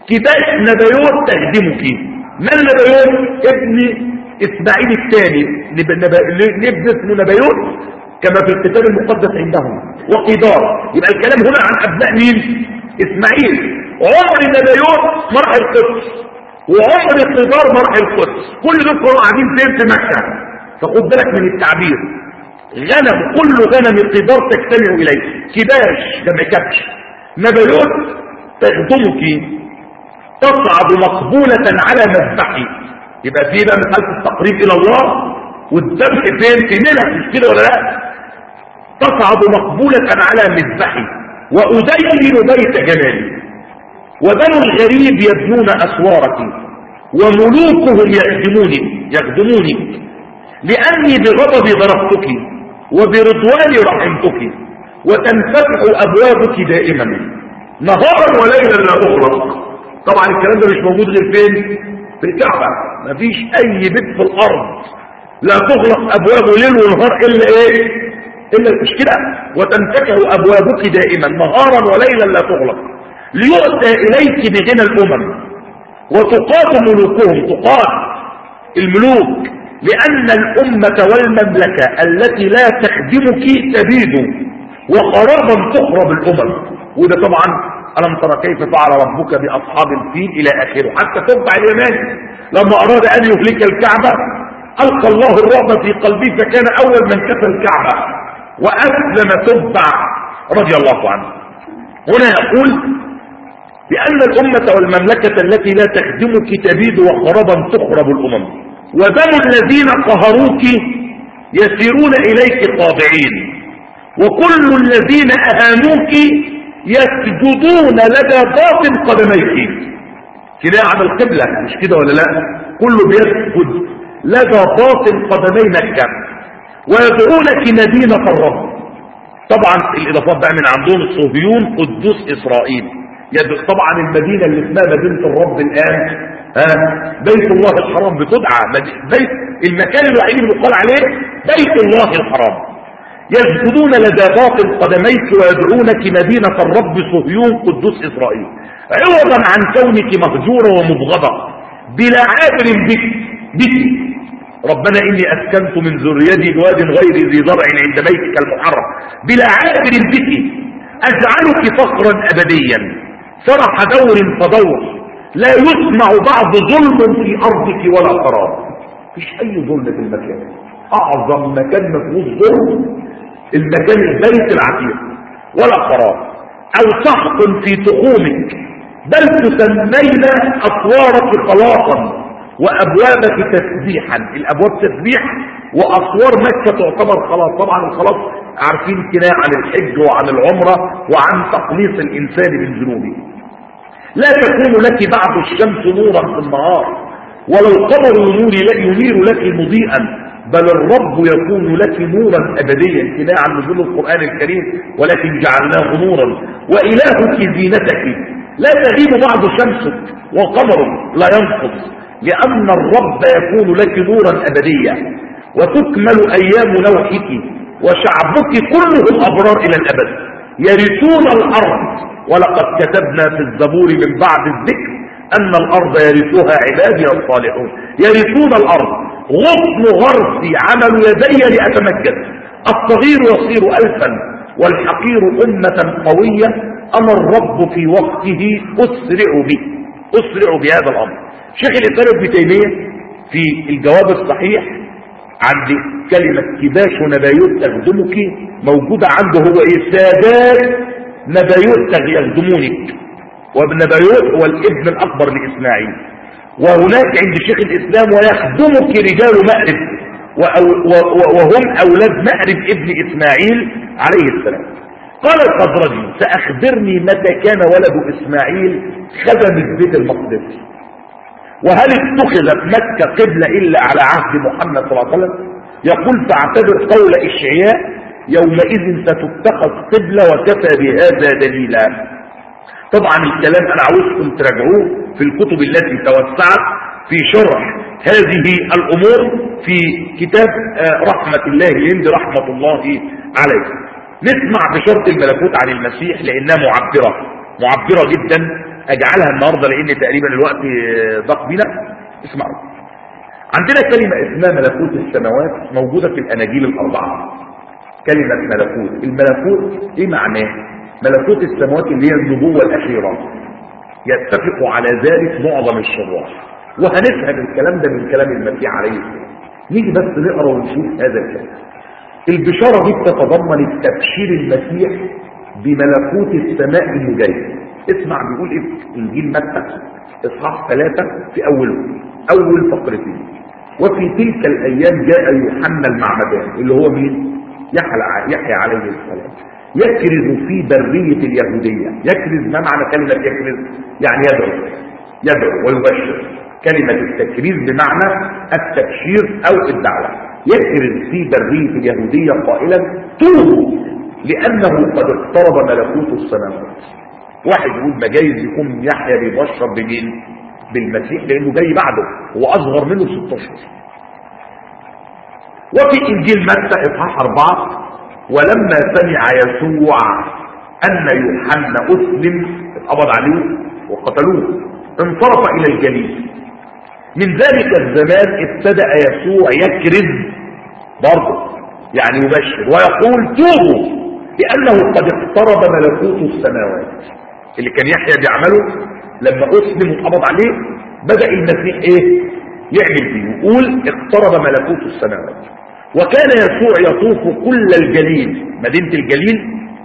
كباش نبيوت تخدمك. من نبيوت؟ ابن اسماعيل الثاني، ابن اسمه نبيوت كما في الكتاب المقدس عندهم، وقدار. يبقى الكلام هنا عن ابناء مين؟ اسماعيل. عمر نبيوت مرح القدس، وعمر قدار مرح القدس، كل دول كانوا قاعدين فين؟ في مكه. فخد بالك من التعبير. غنم، كل غنم قدار تجتمع اليه. كباش جمع كبش. نبيوت تخدمك، تصعد مقبولة على مذبحي. يبقى في بقى مسألة التقريب إلى الله والذبح فين؟ في منها، مش كده ولا لا؟ تصعد مقبولة على مذبحي وأدين بيت جمالي، وبنو الغريب يبنون أسوارك، وملوكهم يخدموني يخدموني لأني بغضبي ضربتك وبرضواني رحمتك، وتنفتح أبوابك دائما نهارا وليلا لا تغلق. طبعا الكلام ده مش موجود غير فين؟ في الكعبة. مفيش اي بيت في الارض لا تغلق ابوابه ليل ونهار الا ايه؟ الا مش كده. وتنفتح ابوابك دائما نهارا وليلا لا تغلق، ليؤتى اليك بغنى الامم وتقاد ملوكهم. تقاد الملوك، لان الامة والمملكة التي لا تخدمك تبيد، وخرابا تخرب الامم. وده طبعا ألم ترى كيف فعل ربك بأصحاب الفيل إلى آخره. حتى تبع اليماني لما أراد أن يهلك الكعبة ألقى الله الرعب في قلبه، فكان أول من كسر الكعبة وأسلم تبع رضي الله عنه. هنا يقول بأن الأمة والمملكة التي لا تخدمك تبيد، وخربا تخرب الأمم، وبنو الذين قهروك يسيرون إليك خاضعين، وكل الذين أهانوك يسجدون لدى باطن قدميك. كده عن القبلة مش كده ولا لا؟ كله بيسجد لدى باطن قدمي مكة، ويدعونك مدينة الرب. طبعا الاضافات بقى من عندهم الصهيون قدوس اسرائيل. طبعا المدينة اللي اسمها مدينة الرب الان ها بيت الله الحرام بتدعى بيت، المكان الوحيد اللي بيقال عليه بيت الله الحرام. يسجدون لدى باطن قدميك ويدعونك مدينة الرب صهيون قدوس إسرائيل، عوضا عن كونك مهجورة ومبغضة بلا عابر بك بك ربنا إني أسكنت من ذريتي بواد غير ذي زرع عند بيتك المحرم بلا عابر بك، أجعلك فخرا أبديا فرح دور فدور، لا يسمع بعض ظلم في أرضك ولا خراب. مفيش أي ظلم في المكان، أعظم مكان مفهوش ظلم المكان البيت العتيق ولا خراب. أو سحق في تخومك، بل تسمين أسوارك خلاصا وأبوابك تسبيحا. الأبواب تسبيح، وأسوار مكة تعتبر خلاص. طبعا الخلاص عارفين كناية عن الحج وعن العمرة وعن تقليص الإنسان من ذنوبه. لا تكون لك بعد الشمس نورا في النهار، ولا القمر ينير لك مضيئا، بل الرب يكون لك نورا أبديا. كناية عن نزول القرآن الكريم ولكن جعلناه نورا. وإلهك زينتك، لا تغيب بعد شمسك وقمرك لا ينقص، لأن الرب يكون لك نورا أبديا. وتكمل أيام نوحك، وشعبك كلهم أبرار إلى الأبد، يرثون الأرض. ولقد كتبنا في الزبور من بعد الذكر أن الأرض يرثها عبادي الصالحون. يرثون الأرض. غصن غرسي عمل يدي لأتمجد، الصغير يصير ألفا والحقير أمة قوية، أنا الرب في وقته أسرع به أسرع بهذا الأمر. شيخ الإسلام ابن تيمية في الجواب الصحيح عند كلمة كباش ونبايوت تخدمك موجودة عنده هو إيه؟ سادات نبايوت يخدمونك. وابن نبايوت هو الابن الأكبر لإسماعيل. وهناك عند شيخ الإسلام ويخدمك رجال مأرب، وهم أولاد مأرب ابن إسماعيل عليه السلام. قال الخضرجي سأخبرني متى كان ولد إسماعيل خدم بيت المقدس، وهل اتخذت مكة قبلة إلا على عهد محمد صلى الله عليه وسلم؟ يقول فاعتبر قول إشعياء يومئذ ستتخذ قبلة وكفى بهذا دليلا. طبعا الكلام أنا عاوزكم تراجعوه في الكتب التي توسعت في شرح هذه الأمور في كتاب رحمة الله الهند رحمة الله عليه. نسمع بشرط الملكوت عن المسيح لأنها معبرة معبرة جدا اجعلها النهارده لان تقريبا الوقت ضاق بينا. اسمعوا، عندنا كلمة اسمها ملكوت السماوات موجودة في الاناجيل الاربعة. كلمة ملكوت، الملكوت ايه معناه؟ ملكوت السماوات اللي هي النبوة الاخيرة، يتفق على ذلك معظم الشراح، وهنفهم الكلام ده من كلام المسيح عليه السلام. نيجي بس نقرا ونشوف هذا الكلام. البشارة دي بتتضمن التبشير المسيح بملكوت السماء اللي جاي. اسمع بيقول ايه في انجيل متى اصحاح ثلاثة في اوله، اول فقرتين: وفي تلك الايام جاء يوحنا المعمدان اللي هو مين؟ يحيى عليه السلام، يكرز في برية اليهودية. يكرز ما معنى كلمة يكرز؟ يعني يدعو، يدعو ويبشر. كلمة التكريز بمعنى التبشير او الدعوة. يكرز في برية اليهودية قائلا توبوا لانه قد اقترب ملكوت السماوات. واحد يقول ما جايز يكون يحيى بيبشر بمين؟ بالمسيح، لانه جاي بعده، هو اصغر منه ستة اشهر. وفي انجيل متى اصحاح اربعة: ولما سمع يسوع ان يوحنا اسلم اتقبض عليه وقتلوه انصرف الى الجليل. من ذلك الزمان ابتدأ يسوع يكرز برضه، يعني يبشر ويقول توبوا لانه قد اقترب ملكوت السماوات. اللي كان يحيى بيعمله لما اسلم واتقبض عليه بدأ المسيح ايه يعمل بيه، يقول اقترب ملكوت السماوات. وكان يسوع يطوف كل الجليل، مدينة الجليل،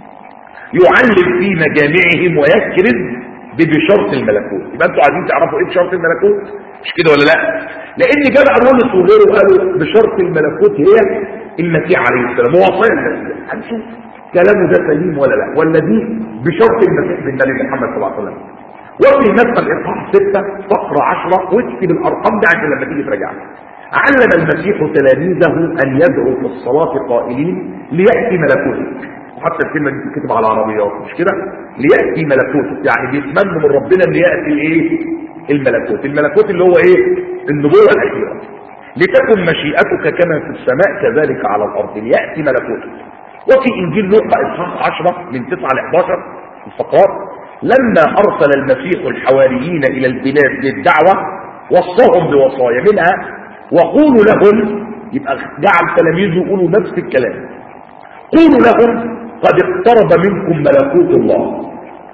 يعلم في مجامعهم ويكرز ببشارة الملكوت. يبقى انتوا عايزين تعرفوا ايه بشارة الملكوت؟ مش كده ولا لا؟ لان جمع بولس وغيره قالوا بشارة الملكوت هي المسيح عليه السلام، هو صحيح المسيح. هنشوف كلامه ده سليم ولا لا، ولا دي بشرط المسيح بالنبي محمد صلى الله عليه وسلم. وفي متى الاصحاح ستة فقرة عشرة، واكتب الارقام دي عشان لما تيجي تراجعها. علم المسيح تلاميذه ان يدعوا في الصلاة قائلين ليأتي ملكوتك. وحتى الكلمة دي بتكتب على العربيات مش كده؟ ليأتي ملكوتك، يعني بيتمنوا من ربنا ان يأتي الايه؟ الملكوت. الملكوت اللي هو ايه؟ النبوة الاخيرة. لتكن مشيئتك كما في السماء كذلك على الارض، ليأتي ملكوتك. وفي انجيل لوقا اصحاح عشرة من تسعة ل احداشر الفقرات: لما ارسل المسيح الحواريين الى البلاد للدعوة وصاهم بوصايا منها وقولوا لهم، يبقى جعل تلاميذه يقولوا نفس الكلام، قولوا لهم قد اقترب منكم ملكوت الله،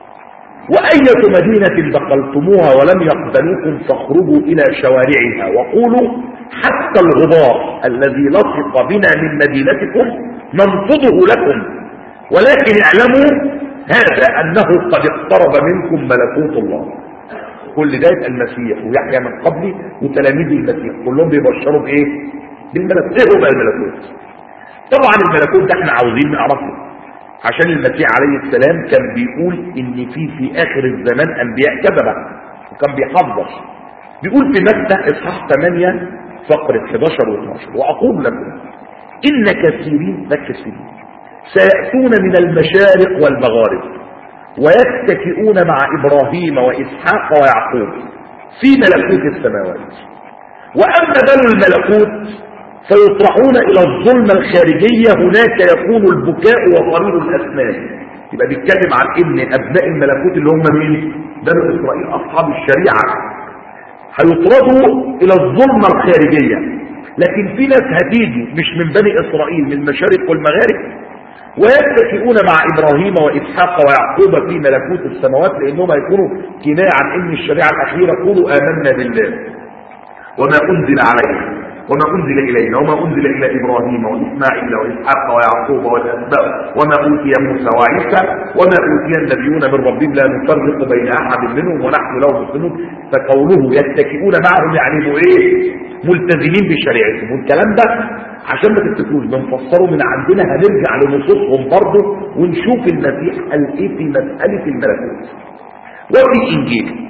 وأية مدينة دخلتموها ولم يقبلوكم فاخرجوا إلى شوارعها وقولوا حتى الغبار الذي لصق بنا من مدينتكم ننفضه لكم، ولكن اعلموا هذا أنه قد اقترب منكم ملكوت الله. كل ده يبقى المسيح ويحيى من قبلي وتلاميذ المسيح كلهم بيبشروا بايه؟ بالملكوت. ايه هو بقى الملكوت؟ طبعا الملكوت ده احنا عاوزين نعرفه عشان المسيح عليه السلام كان بيقول ان في في اخر الزمان انبياء كذبه، وكان بيحذر. بيقول في متى اصحاح ثمانية فقرة احداشر و اثناشر: واقول لكم ان كثيرين كثيرين سيأتون من المشارق والمغارب ويتكئون مع إبراهيم وإسحاق ويعقوب في ملكوت السماوات، وأما بنو الملكوت فيطرحون إلى الظلمة الخارجية، هناك يكون البكاء وصرير الأسنان. يبقى بيتكلم عن إن أبناء الملكوت اللي هم مين؟ بنو إسرائيل أصحاب الشريعة هيطردوا إلى الظلمة الخارجية. لكن في ناس هتيجي مش من بني إسرائيل، من المشارق والمغارب، ويتكئون مع إبراهيم وإسحاق ويعقوب في ملكوت السماوات، لأنهم يكونوا كناية عن إن الشريعة الأخيرة قولوا آمنا بالله وما أنزل علينا وما أنزل إلينا وما أنزل إلى إبراهيم وإسماعيل وإسحاق ويعقوب والأسباط وما أوتي موسى وعيسى وما أوتي النبيون من ربهم لا نفرق بين أحد منهم ونحن له مسلمون. فقوله يتكئون معهم يعني إيه؟ ملتزمين بشريعتهم. والكلام ده عشان ما تفتكروش بنفسره من عندنا، هنرجع لنصوصهم برضه ونشوف المسيح قال ايه في مسألة الملكوت. وفي انجيل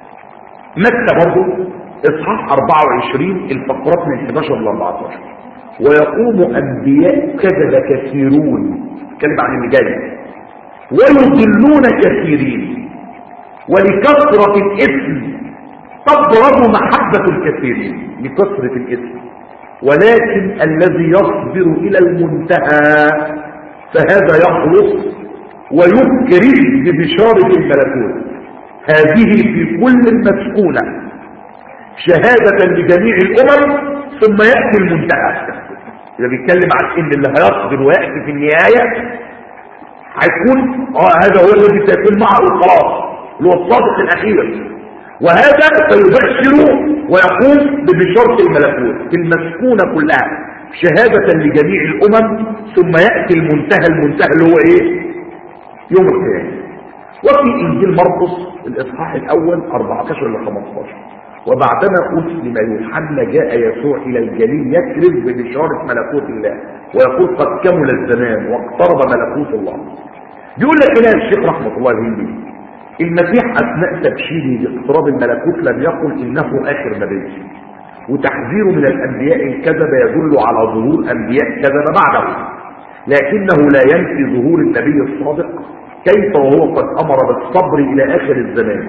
متى برضه اصحاح أربعة وعشرين الفقرات من احداشر ل أربعتاشر: ويقوم انبياء كذب كثيرون، كلمة عن اللي جاي، ويضلون كثيرين، ولكثرة الاثم تضرب محبة الكثيرين. لكثرة الاثم، ولكن الذي يصبر إلى المنتهى فهذا يخلص ويكرز ببشارة الملكوت. هذه في كل المسكونة شهادة لجميع الأمم ثم يأتي المنتهى. إذا بيتكلم عن إن اللي هيصبر ويأتي في النهاية هيكون اه هذا هو الذي سيكون معه خلاص اللي هو الصادق الأخير، وهذا سيبشر ويقوم ببشارة الملكوت في المسكونة كلها شهادة لجميع الأمم ثم يأتي المنتهى. المنتهى اللي هو إيه؟ يوم القيامة. وفي إنجيل مرقس الإصحاح الأول أربعة عشر إلى خمسة عشر: وبعدما أسلم يوحنا جاء يسوع إلى الجليل يكرز ببشارة ملكوت الله ويقول قد كمل الزمان واقترب ملكوت الله. بيقول لك هنا الشيخ رحمة الله عليه المسيح أثناء تبشيره باقتراب الملكوت لم يقل إنه آخر نبي، وتحذيره من الأنبياء الكذب يدل على ظهور أنبياء كذب بعده، لكنه لا ينفي ظهور النبي الصادق كيف وهو قد أمر بالصبر إلى آخر الزمان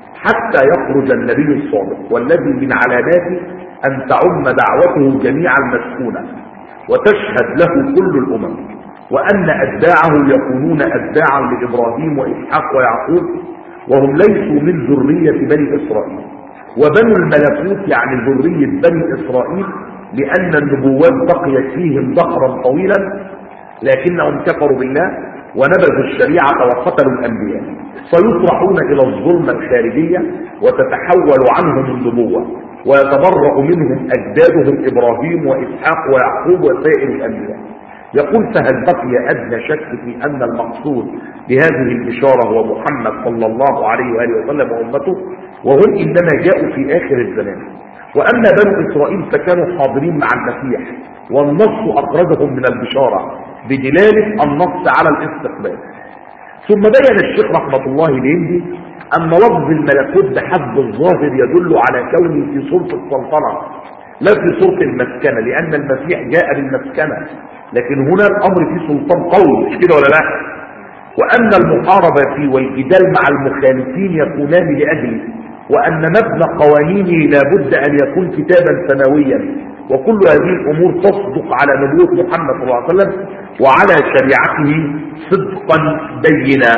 حتى يخرج النبي الصادق، والذي من علاماته أن تعم دعوته جميع المسكونة وتشهد له كل الأمم، وأن أتباعه يكونون أتباعا لإبراهيم وإسحاق ويعقوب وهم ليسوا من ذرية بني إسرائيل، وبنو الملكوت يعني ذرية بني إسرائيل لأن النبوات بقيت فيهم ظهرا طويلا لكنهم كفروا بالله ونبذوا الشريعة وقتلوا الأنبياء، فيطرحون إلى الظلمة الخارجية وتتحول عنهم النبوة ويتبرأ منهم أجدادهم إبراهيم وإسحاق ويعقوب وسائر الأنبياء. يقول فهل بقي أدنى شك في أن المقصود بهذه البشارة هو محمد صلى الله عليه وآله وسلم وأمته، وهم إنما جاءوا في آخر الزمان. وأما بنو إسرائيل فكانوا حاضرين مع المسيح والنص أخرجهم من البشارة بدلالة النص على الاستقبال. ثم بين الشيخ رحمة الله الهندي أن لفظ الملكوت بحسب الظاهر يدل على كونه في صورة السلطنة لا في صورة المسكنة، لأن المسيح جاء بالمسكنة لكن هنا الأمر في سلطان قوي، مش كده ولا لا؟ وأن المحاربة فيه والجدال مع المخالفين يكونان لأجله، وأن مبنى قوانينه لابد أن يكون كتابا سماويا، وكل هذه الأمور تصدق على نبوة محمد صلى الله عليه وسلم وعلى شريعته صدقا بينا.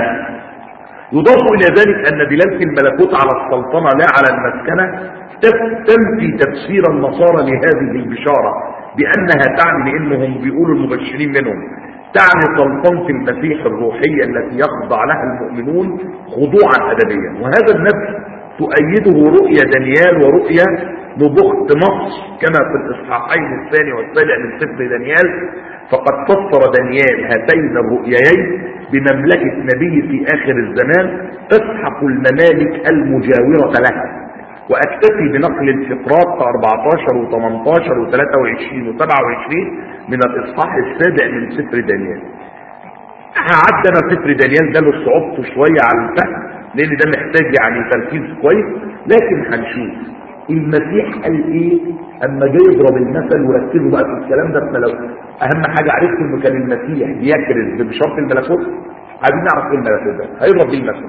يضاف إلى ذلك أن دلالة الملكوت على السلطنة لا على المسكنة تنفي تفسير النصارى لهذه البشارة بأنها تعني لأنهم بيقولوا المبشرين منهم تعني سلطنة المسيح الروحية التي يخضع لها المؤمنون خضوعا أدبيا. وهذا النفي تؤيده رؤية دانيال ورؤية نبوخت نصر كما في الإصحاحين الثاني والسابع من سفر دانيال، فقد فسر دانيال هاتين الرؤيين بمملكة نبي في آخر الزمان تسحق الممالك المجاورة لها. وأكتفي بنقل الفقرات أربعة عشر وثمانية عشر وثلاثة وعشرين وسبعة وعشرين من الإصحاح السابع من سفر دانيال. عدنا سفر دانيال ده له صعوبته شوية على الفهم لأن ده محتاج يعني تركيز كويس، لكن هنشوف المسيح قال ايه اما جاي يضرب المثل. وركزوا بقى في الكلام ده في اهم حاجه عرفتوا انه كان المسيح بيكرز ببشاره الملكوت. عايزين نعرف ايه الملكوت ده هيضرب بيه المثل.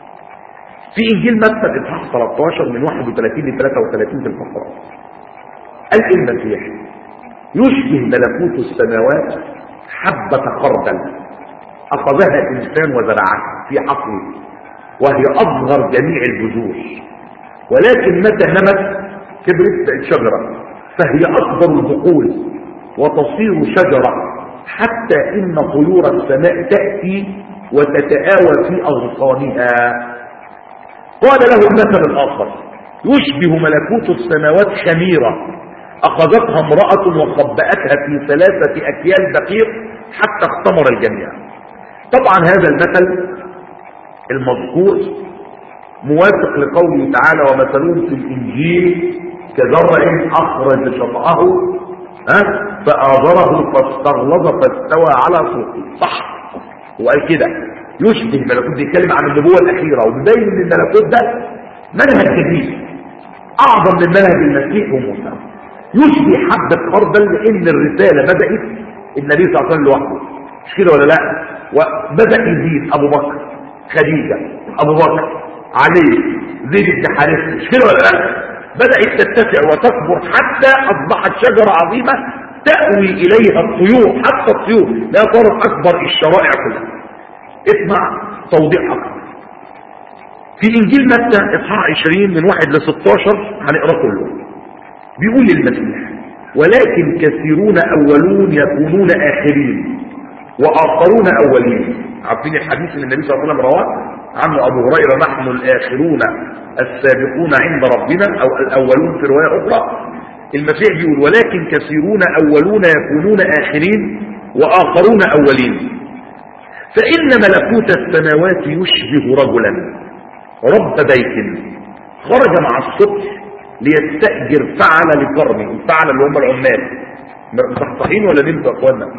في انجيل متى اصحاح ثلاثة عشر من واحد وثلاثين ل ثلاثة وثلاثين في الفقرات قال ايه المسيح؟ يشبه ملكوت السماوات حبه خردل اخذها انسان وزرعها في حقله وهي اصغر جميع البذور، ولكن متى نمت كبرت بقت شجرة فهي أكبر البقول وتصير شجرة حتى إن طيور السماء تأتي وتتآوى في أغصانها. قال له المثل الآخر يشبه ملكوت السماوات خميرة أخذتها امرأة وخبأتها في ثلاثة أكيال دقيق حتى اختمر الجميع. طبعا هذا المثل المذكور موافق لقوله تعالى ومثلهم في الإنجيل كزرع أخرج شطأه فآزره فاستغلظ فاستوى على سوقه. صح، وقال كده يشبه ملكوت، بيتكلم عن النبوة الأخيرة وبيبين ان الملكوت ده منهج جديد أعظم من منهج المسيح وموسى. يشبه حبة خردل لأن الرسالة بدأت النبي صلى الله عليه وسلم لوحده، مش كده ولا لا؟ وبدأ يزيد أبو بكر، خديجة، أبو بكر، علي، زيد بن حارثة، مش كده ولا لا؟ بدأت تتسع وتكبر حتى أصبحت شجرة عظيمة تأوي إليها الطيور، حتى الطيور لا صارت أكبر الشرائع كلها. اسمع توضيح أكثر. في انجيل متى اصحاح عشرين من واحد لستاشر هنقرا كله. بيقول للمسيح: ولكن كثيرون اولون يكونون اخرين واخرون اولين. عارفين الحديث اللي النبي صلى الله عليه وسلم رواه عنه ابو هريره: نحن الاخرون السابقون عند ربنا، او الاولون في روايه اخرى. المسيح بيقول: ولكن كثيرون اولون يكونون اخرين واخرون اولين. فان ملكوت السماوات يشبه رجلا رب بيت خرج مع الصبح ليستأجر فعل لكرمه. الفعل اللي هم العمال. مصحصحين ولا نمتوا يا اخوانا؟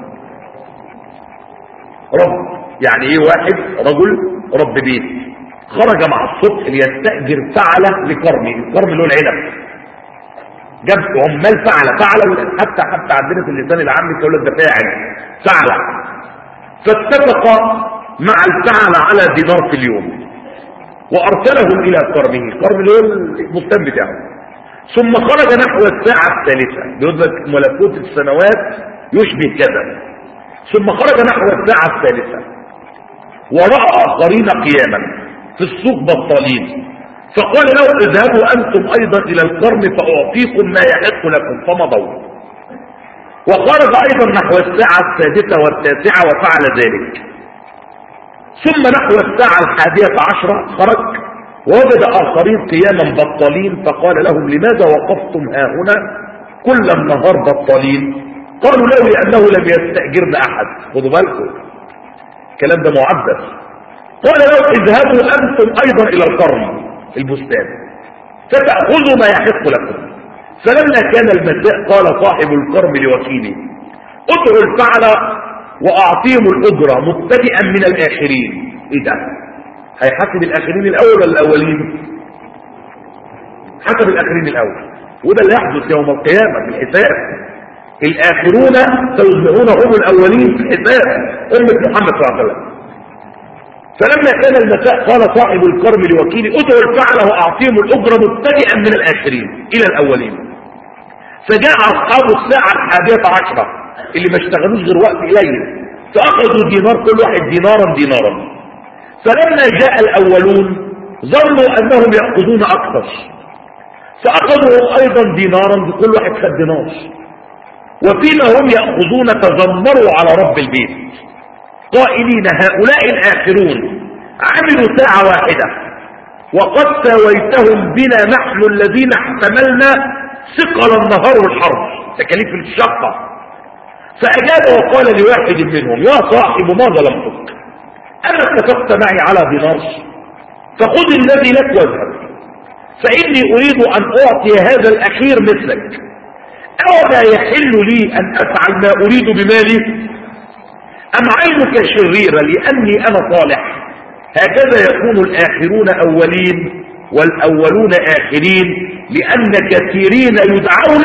رب يعني ايه؟ واحد رجل رب بيت خرج مع الصبح ليستأجر فعل لكرمه. الكرم اللي هو العنب. جاب عمال فعل فعل حتى حتى عندنا في اللسان العام يقول لك ده فاعل فعل. فاتفق مع الفعل على دينار في اليوم وارسلهم الى كرمه. الكرم اللي هو البستان بتاعه. ثم خرج نحو الساعه الثالثه. بيقول لك ملكوت السماوات يشبه كذا. ثم خرج نحو الساعه الثالثه وراى اخرين قياما في السوق بطالين، فقال له: اذهبوا انتم ايضا الى الكرم فاعطيكم ما يحق لكم. فمضوا. وخرج ايضا نحو الساعه السادسه والتاسعه وفعل ذلك. ثم نحو الساعة الحادية عشرة خرج ووجد آخرين قياما بطالين، فقال لهم: لماذا وقفتم ها هنا كل النهار بطالين؟ قالوا له: لأنه لم يستأجرنا أحد. خذوا بالكم الكلام ده معبر. قال له: اذهبوا أنتم أيضا إلى الكرم البستان فتأخذوا ما يحق لكم. فلما كان المساء قال صاحب الكرم لوكيله: ادعوا الفعل واعطيهم الاجره مبتدئا من الاخرين. ايه ده؟ هيحاسب الاخرين الاول ولا الاولين؟ حسب الاخرين الاول. وده اللي يحدث يوم القيامه في الحساب. الاخرون سيصبحون هم الاولين في الحساب. امه محمد صلى الله عليه وسلم. فلما كان المساء قال صاحب الكرم لوكيله: ادعوا الفعل واعطيهم الاجره مبتدئا من الاخرين الى الاولين. فجاء اصحاب الساعه الحادية عشرة اللي ما اشتغلوش غير وقت قليل، فاخذوا دينار كل واحد دينارا دينارا. فلما جاء الاولون ظنوا انهم ياخذون اكثر، فاخذوا ايضا دينارا، بكل واحد خد دينار. وفيما هم ياخذون تذمروا على رب البيت قائلين: هؤلاء الاخرون عملوا ساعه واحده وقد ساويتهم بنا نحن الذين احتملنا ثقل النهار والحرب، تكاليف الشقه. فأجاب وقال لواحد منهم: يا صاحب ما ظلمتك، أنا اتفقت معي على دينار، فخذ الذي لك واذهب، فإني أريد أن أعطي هذا الأخير مثلك. أو ما يحل لي أن أفعل ما أريد بمالي؟ أم عينك شريرة لأني أنا صالح؟ هكذا يكون الآخرون أولين والأولون آخرين، لأن كثيرين يدعون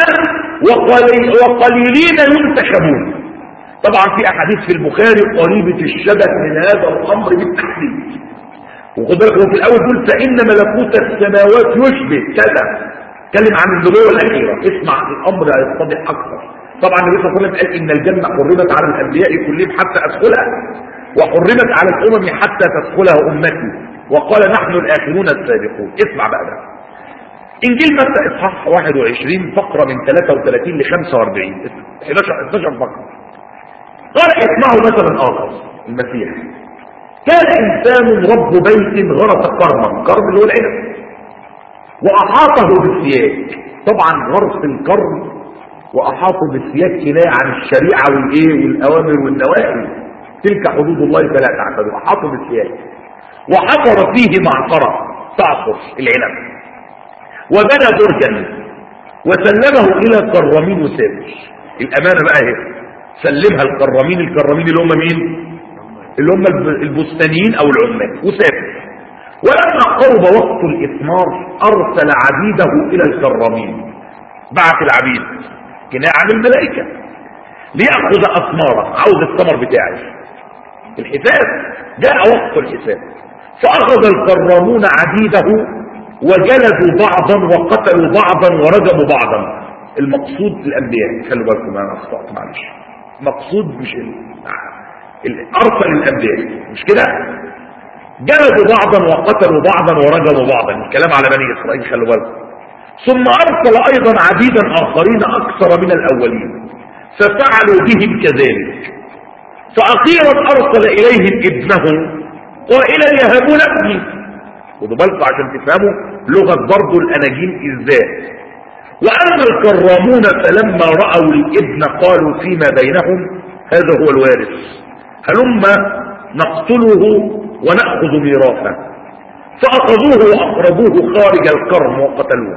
وقليلين ينتخبون. طبعا في احاديث في البخاري قريبة الشبه من هذا الامر بالتحديد. وخد بالك هو في الاول يقول: فان ملكوت السماوات يشبه كذا. اتكلم عن النبوة الاخيرة. اسمع الامر هيتضح اكثر. طبعا النبي صلى الله عليه وسلم قال: ان الجنة حرمت على الانبياء كلهم حتى ادخلها، وحرمت على الامم حتى تدخلها امتي، وقال: نحن الاخرون السابقون. اسمع بقى ده انجيل متى اصحاح واحد وعشرين فقره من ثلاثة وثلاثين ل خمسة وأربعين، احداشر فقره. قال: اسمعوا مثلا اخر المسيح: كان انسان رب بيت غرس كرما. كرم اللي هو العنب. واحاطه بالسياج. طبعا غرس الكرم واحاطه بالسياج كنايه عن الشريعه والايه والاوامر والنواهي. تلك حدود الله فلا تعتدوا. احاطه بالسياج. وحفر فيه معصره تعصر العنب، وبنى برجا وسلمه الى كرامين وسافر. الامانه بقى اهي، سلمها الكرامين. الكرامين اللي هم مين؟ اللي هم البستانيين او العمال. وسافر. ولما قرب وقت الاثمار ارسل عبيده الى الكرامين. بعث العبيد كنايه عن الملائكه ليأخذ اثماره. عاوز الثمر بتاعي الحساب. جاء وقت الحساب فاخذ الكرامون عبيده وجلدوا بعضا وقتلوا بعضا ورجموا بعضا. المقصود الانبياء. خلوا بالكم انا اخطأت معلش. مقصود مش ال... ال... ارسل الانبياء مش كده. جلدوا بعضا وقتلوا بعضا ورجموا بعضا، الكلام على بني إسرائيل خلوا بالكم. ثم أرسل أيضا عبيدا آخرين أكثر من الأولين ففعلوا بهم كذلك. فأخيرا أرسل إليهم ابنه قائلا يهبون ابني. خدوا بالكم عشان تفهموا لغة برضو الأناجيل إزاي. وأما الكرامون فلما رأوا الابن قالوا فيما بينهم هذا هو الوارث، هلما نقتله ونأخذ ميراثه. فأخذوه وأخرجوه خارج الكرم وقتلوه.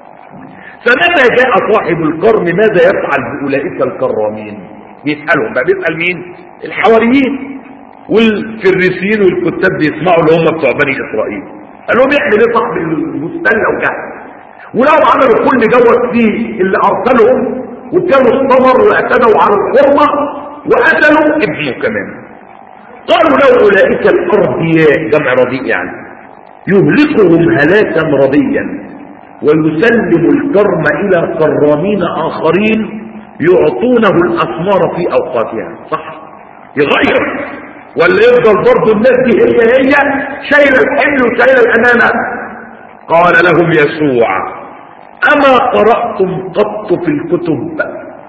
فمتى جاء صاحب الكرم ماذا يفعل بأولئك الكرامين؟ بيسألهم بقى، بيسأل مين؟ الحواريين والفريسيين والكتاب بيسمعوا اللي هم بتوع بني إسرائيل. قال لهم يعمل ايه صاحب البستان لو جه؟ ولو عملوا كل دوت فيه اللي أرسلهم وكانوا الثمر واعتدوا على الحرمة وقتلوا ابنه كمان. قالوا له أولئك الأرضياء جمع رديء يعني يهلكهم هلاكا رديا ويسلم الكرم إلى كرامين آخرين يعطونه الأثمار في أوقاتها. صح يغير ولا يفضل برضه الناس دي هي هي شايله الحمل وشايله الأمانة؟ قال لهم يسوع أما قرأتم قط في الكتب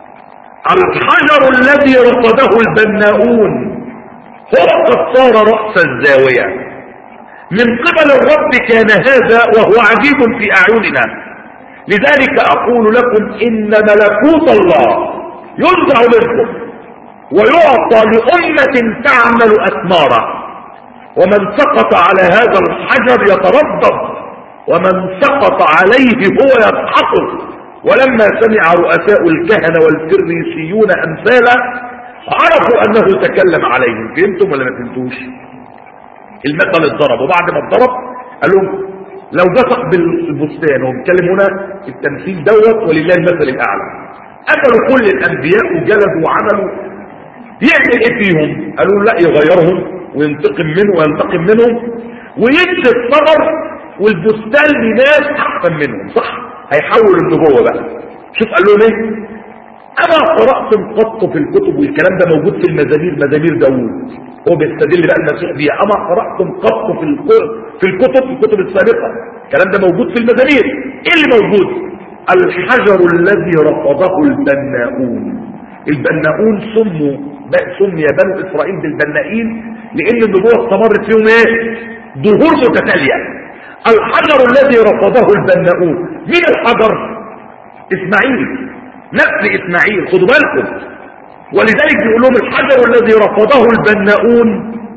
الحجر الذي رفضه البناؤون هو قد صار رأس الزاوية، من قبل الرب كان هذا وهو عجيب في أعيننا. لذلك أقول لكم إن ملكوت الله ينزع منكم ويعطى لأمة تعمل أثمارا. ومن سقط على هذا الحجر يتردد ومن سقط عليه هو يضحك. ولما سمع رؤساء الكهنة والفريسيون أمثاله عرفوا أنه تكلم عليهم. فهمتم ولا ما فهمتوش؟ المثل اتضرب، وبعد ما اتضرب قال لهم لو ده صاحب البستان وبيتكلم هنا التمثيل دوت ولله المثل الأعلى. قتلوا كل الأنبياء وجلدوا وعملوا، يعمل ايه فيهم؟ قالوا لا يغيرهم وينتقم منه وينتقم منهم ويدي الثمر والبستان لناس احسن منهم. صح هيحول النبوة بقى. شوف قال لهم ايه؟ اما قرأتم قط في الكتب، والكلام ده موجود في المزامير، مزامير داوود هو بيستدل بقى المسيح بيها. اما قرأتم قط في في الكتب في الكتب السابقة، الكلام ده موجود في المزامير. ايه اللي موجود؟ الحجر الذي رفضه البناؤون. البناؤون سموا سمي بنو اسرائيل بالبنائين لان النبوة استمرت فيهم ايه؟ ظهور متتالية. الحجر الذي رفضه البناؤون، مين الحجر؟ اسماعيل، نفس اسماعيل، خدوا بالكم. ولذلك بيقول لهم الحجر الذي رفضه البناؤون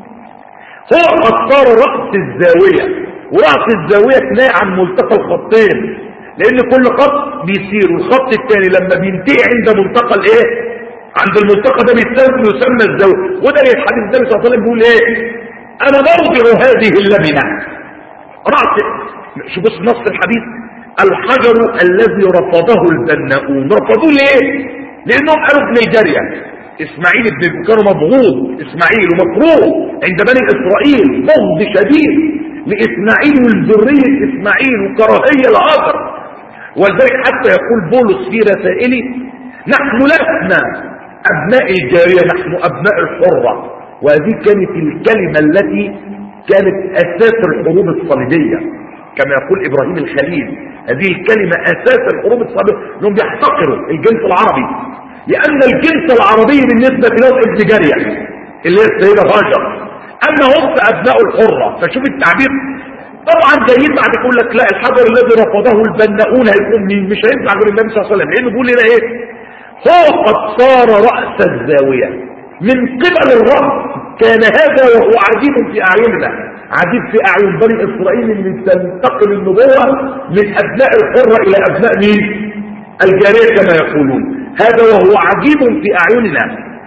هو قد صار رأس الزاوية. ورأس الزاوية تلاقي عن ملتقى الخطين، لان كل خط بيسير والخط الثاني لما بينتهي عند ملتقى الايه؟ عند الملتقى ده بيسمى يسمى الزاوية. وده اللي الحديث النبي صلى الله عليه وسلم بيقول ايه؟ انا موضع هذه اللبنة رأس. شوف بص نص الحديث، الحجر الذي رفضه البناؤون. رفضوه ليه؟ لانهم قالوا ابن الجارية اسماعيل ابن، كانوا مبغوض اسماعيل ومكروه عند بني اسرائيل، بغض شديد لاسماعيل والذرية اسماعيل وكراهية لآخر. ولذلك حتى يقول بولس في رسائله نحن لسنا ابناء الجارية، نحن ابناء الحرة. وهذه كانت الكلمة التي كانت اساس الحروب الصليبية كما يقول ابراهيم الخليل. هذه الكلمة اساس الحروب الصليبية، انهم بيحتقروا الجنس العربي لان الجنس العربي بالنسبة لهم ابن جارية اللي هي السيدة هاجر، اما هم ابناء الحرة. فشوف التعبير. طبعا جايين بعد يقول لك لا الحجر الذي رفضه البناؤون هيكون مين؟ مش هينفع غير النبي صلى الله عليه وسلم، لانه بيقول لنا ايه؟ هو قد صار رأس الزاوية، من قبل الرب كان هذا وهو عجيب في اعيننا. عجيب في اعين بني اسرائيل ان تنتقل النبوة من ابناء الحرة الى ابناء مين؟ الجارية كما يقولون. هذا وهو عجيب في اعيننا.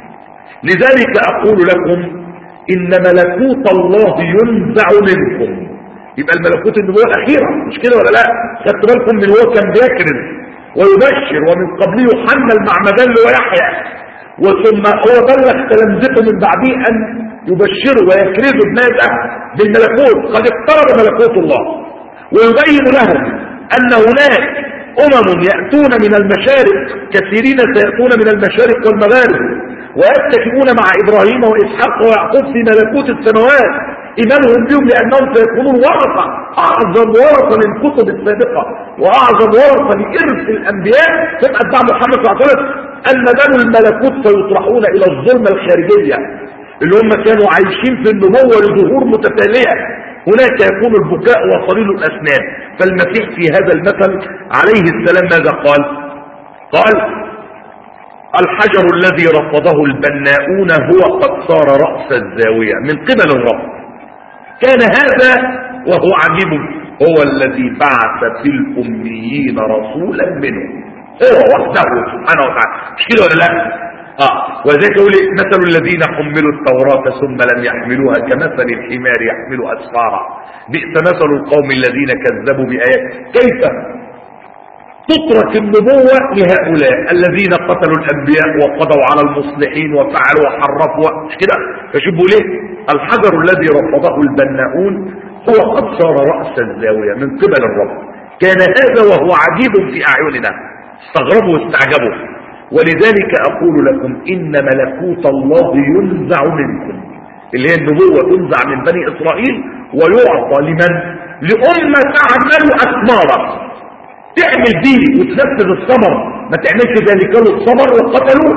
لذلك اقول لكم ان ملكوت الله ينزع منكم. يبقى الملكوت النبوة الاخيرة، مش كده ولا لا؟ خدت بالكم من هو كان بيكرز ويبشر ومن قبله يوحنا المعمدان ويحيى، وثم هو بلغ تلامذته من بعده ان يبشروا ويكرزوا الناس بالملكوت. قد اقترب ملكوت الله، ويبين لهم ان هناك امم يأتون من المشارق، كثيرين سيأتون من المشارق والمغارب ويتكئون مع ابراهيم واسحاق ويعقوب في ملكوت السماوات. ايمانهم بهم لانهم سيكونون ورثه، اعظم ورثه للكتب السابقه واعظم ورثه لارث الانبياء من اتباع محمد صلى الله عليه وسلم ان بنو الملكوت سيطرحون الى الظلمه الخارجيه اللي هم كانوا عايشين في النبوه لظهور متتاليه. هناك يكون البكاء وصليل الاسنان. فالمسيح في هذا المثل عليه السلام ماذا قال؟ قال الحجر الذي رفضه البناؤون هو قد صار رأس الزاوية من قبل الرب. كان هذا وهو عجيب هو الذي بعث في الأميين رسولا منه، هو وحده سبحانه وتعالى. مش كده ولا لا؟ اه وذلك يقول مثل الذين حملوا التوراة ثم لم يحملوها كمثل الحمار يحمل أسفارا بئس مثل القوم الذين كذبوا بآيات. كيف تترك النبوة لهؤلاء الذين قتلوا الأنبياء وقضوا على المصلحين وفعلوا وحرفوا مش كده؟ فشوفوا ليه الحجر الذي رفضه البناؤون هو قد صار رأس الزاوية من قبل الرب. كان هذا وهو عجيب في أعيننا، استغربوا واستعجبوا. ولذلك أقول لكم إن ملكوت الله ينزع منكم، اللي هي النبوة تنزع من بني إسرائيل ويعطى لمن؟ لأمة تعمل أثمارا، تعمل دي وتنفذ الثمر، ما تعملش ذلك له الثمر وقتلوا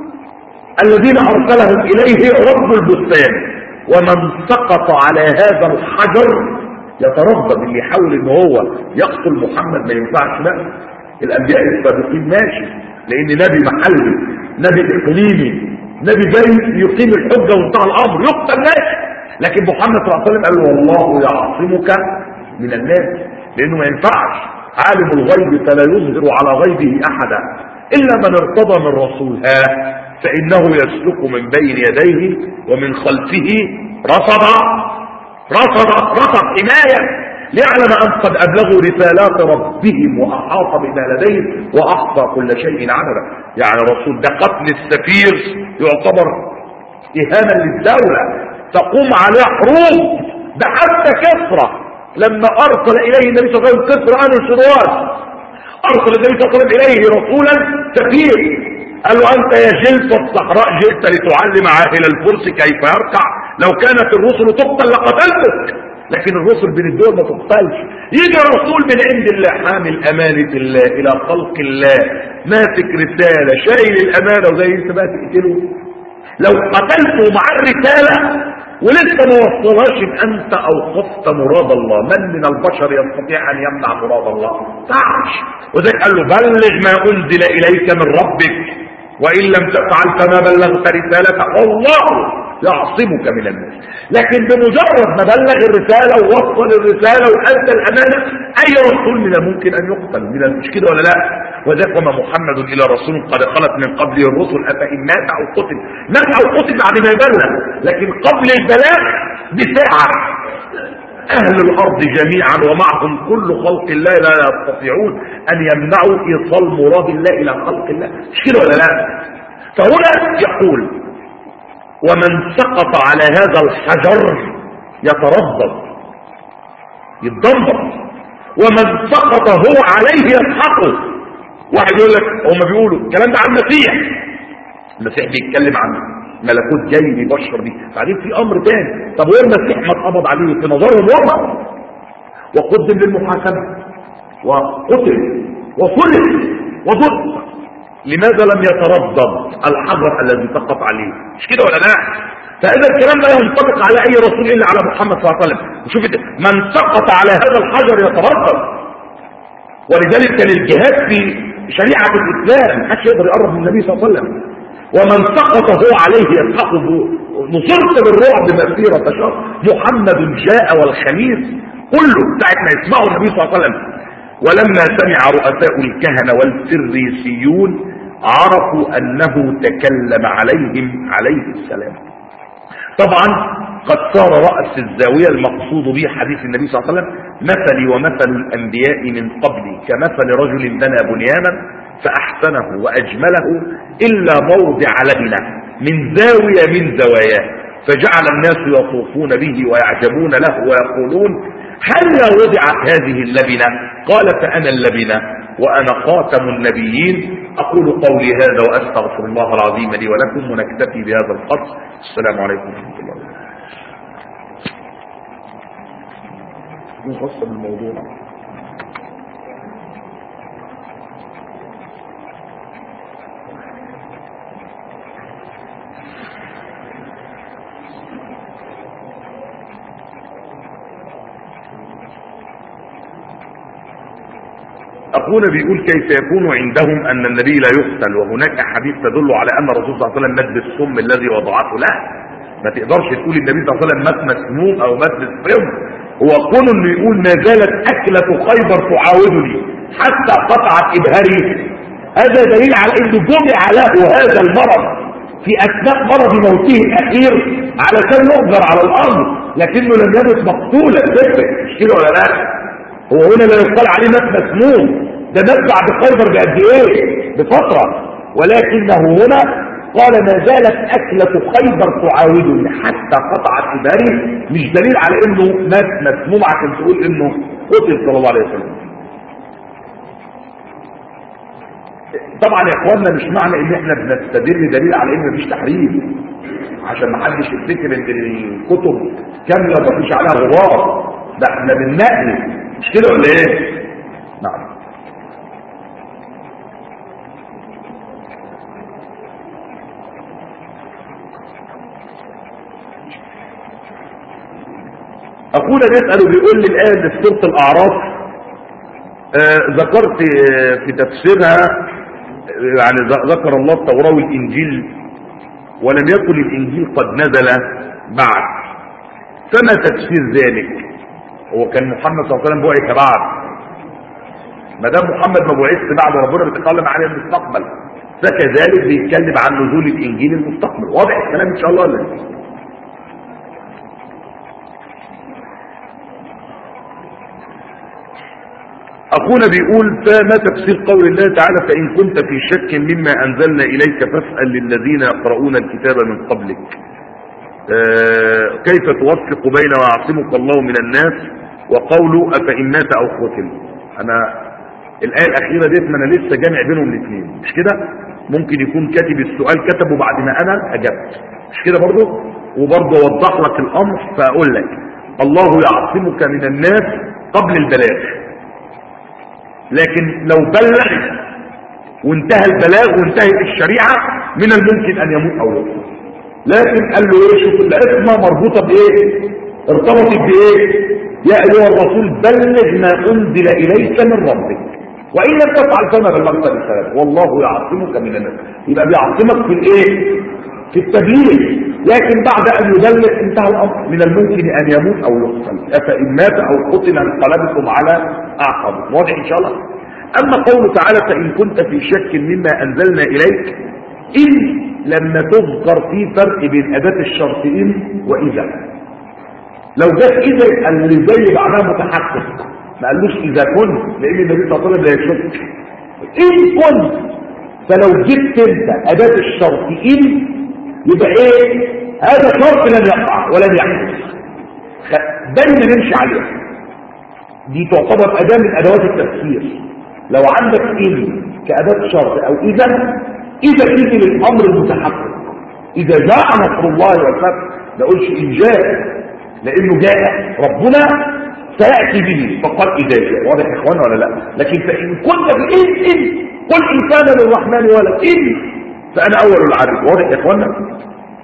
الذين أرسلهم إليه رب البستان. ومن سقط على هذا الحجر يتردد، اللي يحاول ان هو يقتل محمد ما ينفعش بقى. الأنبياء السابقين ماشي لأن نبي محلي، نبي إقليمي، نبي جاي يقيم الحجة وانتهى الأمر يقتل ماشي. لكن محمد صلى الله عليه وسلم قال والله يعصمك من الناس، لأنه ما ينفعش عالم الغيب فلا يظهر على غيبه أحدا إلا من ارتضى من رسول، ها فإنه يسلك من بين يديه ومن خلفه رصدا رصدا رصد حماية ليعلم أن قد أبلغوا رسالات ربهم وأحاط بما لديهم وأحصى كل شيء عددا. يعني رسول ده قتل السفير يعتبر إهانة للدولة تقوم عليه حروب. ده حتى كسرى لما أرسل إليه النبي صلى الله عليه وسلم كسرى آل الشروات أرسل النبي صلى الله عليه وسلم إليه رسولا سفير قال له أنت يا جلد الصحراء جئت لتعلم عاهل الفرس كيف يركع، لو كانت الرسل تقتل لقتلتك، لكن الرسل بين الدول ما تقتلش. يجي رسول من عند الله حامل أمانة الله إلى خلق الله، ماسك رسالة شايل الأمانة وزي انت بقى تقتله. لو قتلته مع الرسالة ولسه ما وصلهاش أنت أوقفت مراد الله. من من البشر يستطيع أن يمنع مراد الله؟ تعش. وذلك قال له بلغ ما أنزل إليك من ربك وإن لم تفعل فما بلغت رسالته والله يعصمك من الناس. لكن بمجرد ما بلغ الرسالة ووصل الرسالة وأدى الأمانة أي رسول من الممكن أن يقتل من مش كده ولا لا؟ وذاك وما محمد إلى رسول قد خلت من قبله الرسل أفإن مات أو قتل، مات أو قتل بعد ما يبلغ، لكن قبل البلاغ بساعة أهل الأرض جميعا ومعهم كل خلق الله لا يستطيعون أن يمنعوا إيصال مراد الله إلى خلق الله، مش كده ولا لا؟ فهنا يقول ومن سقط على هذا الحجر يتردد يتدمر، ومن سقط هو عليه يسحقه. واحد يقول لك هم بيقولوا الكلام ده عن المسيح، المسيح بيتكلم عن ملكوت جاي بيبشر بيه. بعدين في امر تاني، طب هو المسيح ما اتقبض عليه في نظرهم هم وقدم للمحاكمه وقتل وصلب وضرب، لماذا لم يتردد الحجر الذي سقط عليه؟ مش كده ولا لا؟ فإذا الكلام لا ينطبق على أي رسول إلا على محمد صلى الله عليه وسلم. وشوف من سقط على هذا الحجر يتردد. ولذلك كان الجهاد في شريعة الإسلام محدش يقدر يقرب من النبي صلى الله عليه وسلم. ومن سقط هو عليه يسحقه. نصرت بالرعب مسيرة شهر. محمد جاء والخميس كله ساعة ما يسمعوا النبي صلى الله عليه وسلم. ولما سمع رؤساء الكهنة والفريسيون عرفوا أنه تكلم عليهم عليه السلام. طبعا قد صار رأس الزاوية المقصود به حديث النبي صلى الله عليه وسلم مثلي ومثل الأنبياء من قبلي كمثل رجل بنى بنيانا فأحسنه وأجمله إلا موضع لبنة من زاوية من زواياه فجعل الناس يطوفون به ويعجبون له ويقولون هل وضعت هذه اللبنة؟ قال فأنا اللبنة وأنا خاتم النبيين. أقول قولي هذا وأستغفر الله العظيم لي ولكم ونكتفي بهذا القدر. السلام عليكم ورحمة الله وبركاته. تكون خاصة بالموضوع. أخونا بيقول كيف يكون عندهم أن النبي لا يقتل وهناك أحاديث تدل على أن الرسول صلى الله عليه وسلم مات بالسم الذي وضعته. لا، ما تقدرش تقول النبي صلى الله عليه وسلم مات مسموم أو مات بالسم. هو كون إنه يقول ما زالت أكلة خيبر تعاودني حتى قطعت إبهاري، هذا دليل على أنه جمع له هذا المرض في أثناء مرض موته الأخير علشان يؤجر على الأرض، لكنه لم يمت مقتولا. مش كده ولا لا؟ هو هنا لا يقال عليه مات مسموم، ده مات بعد خيبر بقد ايه؟ بفتره. ولكنه هنا قال ما زالت اكله خيبر تعاودني حتى قطعت ابهاري، مش دليل على انه مات مسموم عشان تقول انه قتل صلى الله عليه وسلم. طبعا يا اخواننا مش معنى ان احنا بنستدل دليل على ان مفيش تحريم، عشان ما حدش يفتكر ان الكتب كامله مفيش عليها غبار، ده احنا بننقل، مش كده ولا ايه؟ نعم. اخونا بيسأل وبيقول لي الآية اللي في سورة الأعراف آه ذكرت آه في تفسيرها آه يعني ذكر الله التوراة والإنجيل ولم يكن الإنجيل قد نزل بعد، فما تفسير ذلك؟ هو كان محمد صلى الله عليه وسلم بعث بعد؟ ما دام محمد ما بعث بعد ربنا بيتكلم عن المستقبل، فكذلك بيتكلم عن نزول الانجيل المستقبل. واضح الكلام ان شاء الله ولا لا؟ اخونا بيقول فما تفسير قول الله تعالى فان كنت في شك مما انزلنا اليك فاسال للذين يقرؤون الكتاب من قبلك آه كيف توفق بين ويعصمك الله من الناس وقوله افإن مات او قتل؟ انا الايه الاخيره ديت ما انا لسه جامع بينهم الاثنين، مش كده؟ ممكن يكون كاتب السؤال كتبه بعد ما انا اجبت، مش كده برضه؟ وبرضه اوضح لك الامر فاقول لك الله يعصمك من الناس قبل البلاغ، لكن لو بلغ وانتهى البلاغ وانتهت الشريعه من الممكن ان يموت او يقتل. لكن قال له ايه؟ شوف العصمه مربوطه بايه؟ ارتبطت بايه؟ يا ايها الرسول بلغ ما انزل اليك من ربك وان لم تفعل فما بلغت رسالته والله يعصمك من الناس. يبقى بيعصمك في الايه؟ في التبليغ، لكن بعد ان يبلغ انتهى الامر، من الممكن ان يموت او يقتل. افان مات او قتل انقلبتم على اعقابكم. واضح ان شاء الله؟ اما قوله تعالى فان كنت في شك مما انزلنا اليك، ان لما تذكر في فرق بين اداه الشرط ان واذا. لو جت اذا يبقى اللي زي بعدها متحقق، ما قالوش اذا كنت، لان النبي صلى الله عليه وسلم لا يشك. ان كنت، فلو جبت انت اداه الشرط ان يبقى ايه؟ هذا شرط لم يقع ولم يحدث، دايما نمشي عليها. دي تعتبر اداه من ادوات التفسير. لو عندك ان كاداه شرط او اذا، اذا تيجي للامر المتحقق، اذا جاء نصر الله والفتح، ما اقولش ان جاء، لانه جاء ربنا سياتي به فقال اذا جاء. واضح يا اخوانا ولا لا؟ لكن فان كنت بان ان قل ان كان للرحمن ولد ان فانا اول العابد. واضح يا اخوانا؟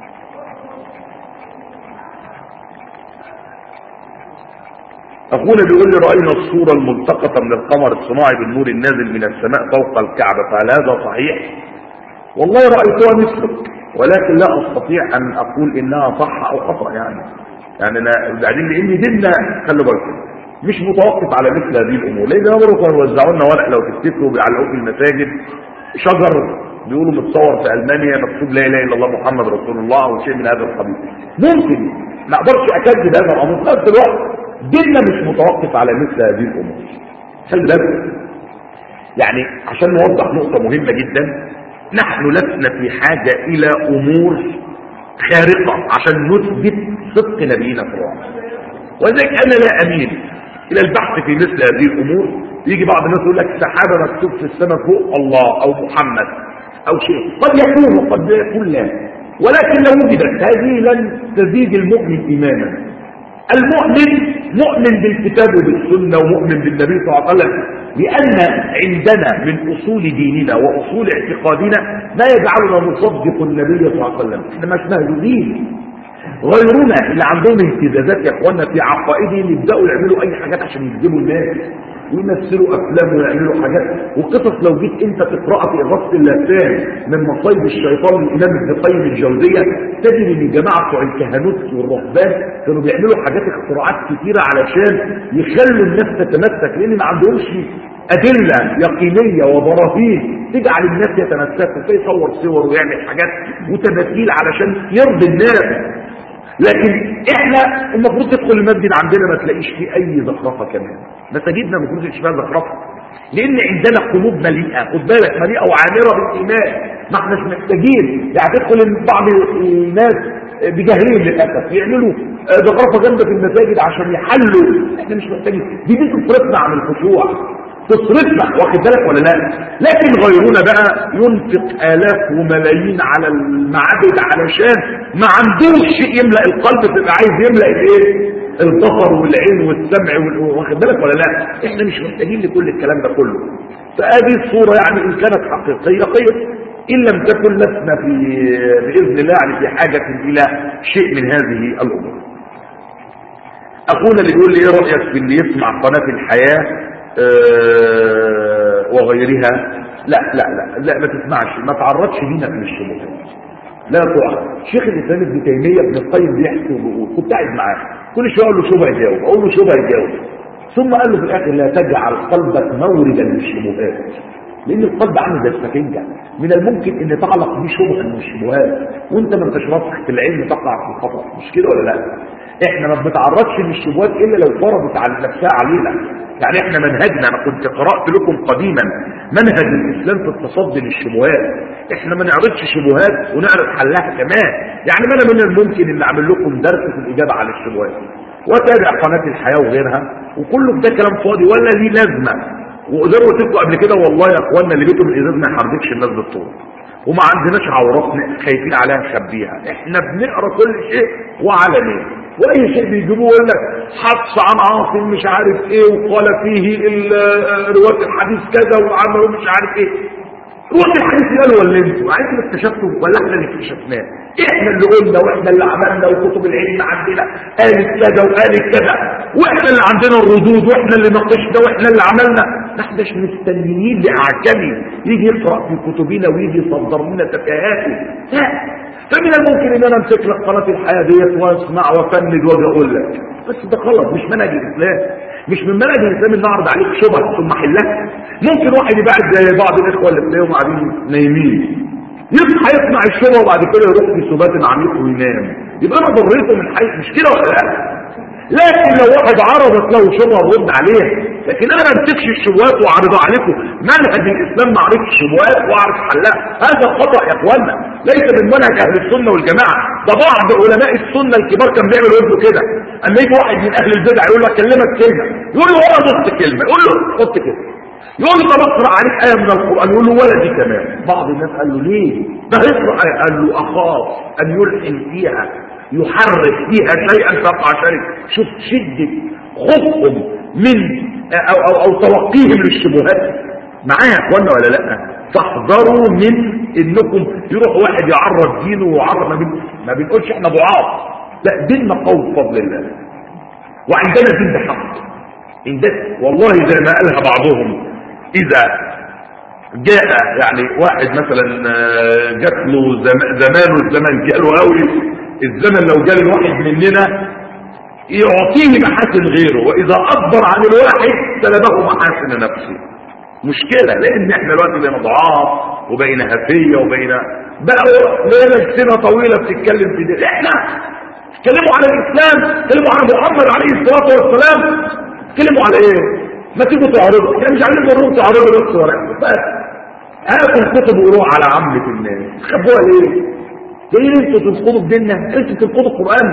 اخونا بيقول لي راينا الصوره الملتقطه من القمر الصناعي بالنور النازل من السماء فوق الكعبه، فهل هذا صحيح؟ والله رايتها مثلك، ولكن لا استطيع ان اقول انها صح او خطا. يعني يعني انا بعدين لان ديننا خلوا بالكم مش متوقف على مثل هذه الامور، لان امرهم كانوا يوزعوا لنا ورق لو تفتكروا بيعلقوه في المساجد، شجر بيقولوا متصور في المانيا مكتوب لا اله الا الله محمد رسول الله او شيء من هذا القبيل. ممكن ما اقدرش اكذب هذا الامر، في نفس الوقت ديننا مش متوقف على مثل هذه الامور. خلي بالك يعني عشان نوضح نقطه مهمه جدا، نحن لسنا في حاجه الى امور خارقه عشان نثبت صدق نبينا صلى الله عليه وسلم، ولذلك انا لا اميل الى البحث في مثل هذه الامور. يجي بعض الناس يقول لك سحابه مكتوب في السماء فوق الله او محمد او شيء، قد يكون وقد يكون لا، ولكن لو وجدت هذه لن تزيد المؤمن ايمانا. المؤمن مؤمن بالكتاب وبالسنة ومؤمن بالنبي صلى الله عليه وسلم، لأن عندنا من أصول ديننا وأصول اعتقادنا ما يجعلنا نصدق النبي صلى الله عليه وسلم. احنا مش مهزوزين. غيرنا اللي عندهم اهتزازات يا اخوانا في عقائدهم يبداوا يعملوا اي حاجات عشان يجذبوا الناس ويمثلوا افلام ويعملوا حاجات وقصص. لو جيت انت تقراها في اغاثه اللسان من مصايب الشيطان للامام ابن القيم الجوزيه، تجد ان الجماعه بتوع الكهنوت والرهبان كانوا بيعملوا حاجات اختراعات كثيره علشان يخلوا الناس تتمسك، لان ما عندهمش ادله يقينيه وبراهين تجعل الناس يتمسكوا، فيصور صور ويعمل حاجات وتماثيل علشان يرضي الناس. لكن احنا المفروض تدخل المسجد عندنا ما تلاقيش فيه اي زخرفه، كمان مساجدنا المفروض يبقى فيها زخرفه، لان عندنا قلوب مليئه، خد بالك، مليئه وعامره بالايمان. ما احناش محتاجين يعني تدخل بعض الناس بجهلين للاسف يعملوا زخرفه جامده في المساجد عشان يحلوا. احنا مش محتاجين دي دي تصرفنا عن الخشوع، تصرفنا، واخد بالك ولا لا؟ لكن غيرنا بقى ينفق آلاف وملايين على المعابد علشان ما عندوش شيء يملأ القلب، تبقى عايز يملأ الايه؟ البصر والعين والسمع وال... واخد بالك ولا لا؟ احنا مش محتاجين لكل الكلام ده كله. فهذه الصورة يعني ان كانت حقيقية خير، ان لم تكن لسنا في باذن الله يعني في حاجة الى شيء من هذه الامور. اخونا اللي يقول لي ايه رأيك في اللي يسمع قناة الحياة أه وغيرها؟ لا لا لا لا ما تسمعش، ما تعرضش دينك للشبهات، لا تقع. شيخ الاسلام ابن تيميه ابن القيم بيحكي وبيقول، كنت قاعد معاه كل شويه اقول له شبهه يجاوب، اقول له شبهه يجاوب، ثم قال له في الاخر لا تجعل قلبك موردا للشبهات، لان القلب عامل زي السفنجه، من الممكن ان تعلق بيه شبهه من الشبهات وانت ما انتش راسخ في العلم تقع في الخطا، مش كده ولا لا؟ احنا ما بنتعرضش للشبهات الا لو فرضت على نفسها علينا. يعني احنا منهجنا، انا كنت قرأت لكم قديما منهج الاسلام في التصدي للشبهات، احنا ما نعرضش شبهات ونعرض حلها كمان. يعني ما انا من الممكن ان اعمل لكم درس في الاجابه على الشبهات واتابع قناه الحياه وغيرها، وكله ده كلام فاضي ولا ليه لازمه. وزي ما قلت لكم قبل كده والله يا اخوانا اللي بيته بالازاز ما يحركش الناس بالطول، وما عندناش عورات خايفين عليها نخبيها، احنا بنقرا كل شيء وعلنيه، واي شيء بيجيبوه يقول لك حفص عن عاصم مش عارف ايه وقال فيه روايه الحديث كذا وعملوا مش عارف ايه. روايه الحديث قالوا ولا انتوا عايزين اكتشفتوا ولا احنا اللي اكتشفناه؟ احنا اللي قلنا واحنا اللي عملنا وكتب العلم عندنا قالت كذا وقالت كذا، واحنا اللي عندنا الردود واحنا اللي ناقشنا واحنا اللي عملنا. ما احناش مستنيين لاعجمي يجي يقرا في كتبنا ويجي يصدر لنا تفاهاته، لا. فمن الممكن ان انا امسك لك قناه الحياه ديت واسمع وافند واجي اقول لك، بس ده غلط، مش منهج الاسلام، مش من منهج الاسلام ان اعرض عليك شبهه ثم احلها. ممكن واحد يبقى زي بعض الاخوه اللي تلاقيهم قاعدين نايمين يصحى يسمع الشبهه وبعد كده يروح في سبات عميق وينام، يبقى انا ضريته من حيث، مش كده ولا لا؟ لكن لو واحد عرضت له شبهه رد عليها، لكن انا ما امسكش الشبهات واعرضها عليكم. منهج الاسلام معرفه الشبهات واعرف حلها، هذا خطا يا اخوانا، ليس من منهج اهل السنه والجماعه. ده بعض علماء السنه الكبار كان بيعمل وجهه كده، اما يجي واحد من اهل البدع يقول له اكلمك كلمه، يقول له ولا نص كلمه، يقول له حط كده، يقول له طب اقرا عليك ايه من القران، يقول له ولا دي كمان. بعض الناس قال له ليه؟ ده اقرا ايه، قال له اخاف ان يلحن فيها يحرك فيها شيئا تقع شرك. شوف شده خوفهم من او او او توقيهم للشبهات معايا يا اخوانا ولا لا؟ فاحذروا من انكم يروح واحد يعرض دينه ويعرض، ما, بين ما بنقولش احنا ضعاف، لا، ديننا قوي بفضل الله، وعندنا دين بحق. والله زي ما قالها بعضهم، اذا جاء يعني واحد مثلا جات له زمان والزمان جاء له قوي، الزمن لو جاء الواحد مننا يعطيه محاسن غيره، واذا اكبر عن الواحد سلبه محاسن نفسه. مشكلة، لان احنا دلوقتي بقينا ضعاف وبقينا هفية وبقينا بقى لنا سنة طويلة بتتكلم في دي. احنا اتكلموا على الاسلام، اتكلموا على محمد عليه الصلاة والسلام، اتكلموا على ايه؟ ما تيجوا تعرضوا، احنا مش عايزين نروح تعرضوا بس ورقة بس، هاتوا الكتب وروح على عامة الناس، خبوها ليه؟ جايين انتوا تنقضوا بديننا، انتوا تنقضوا القرآن.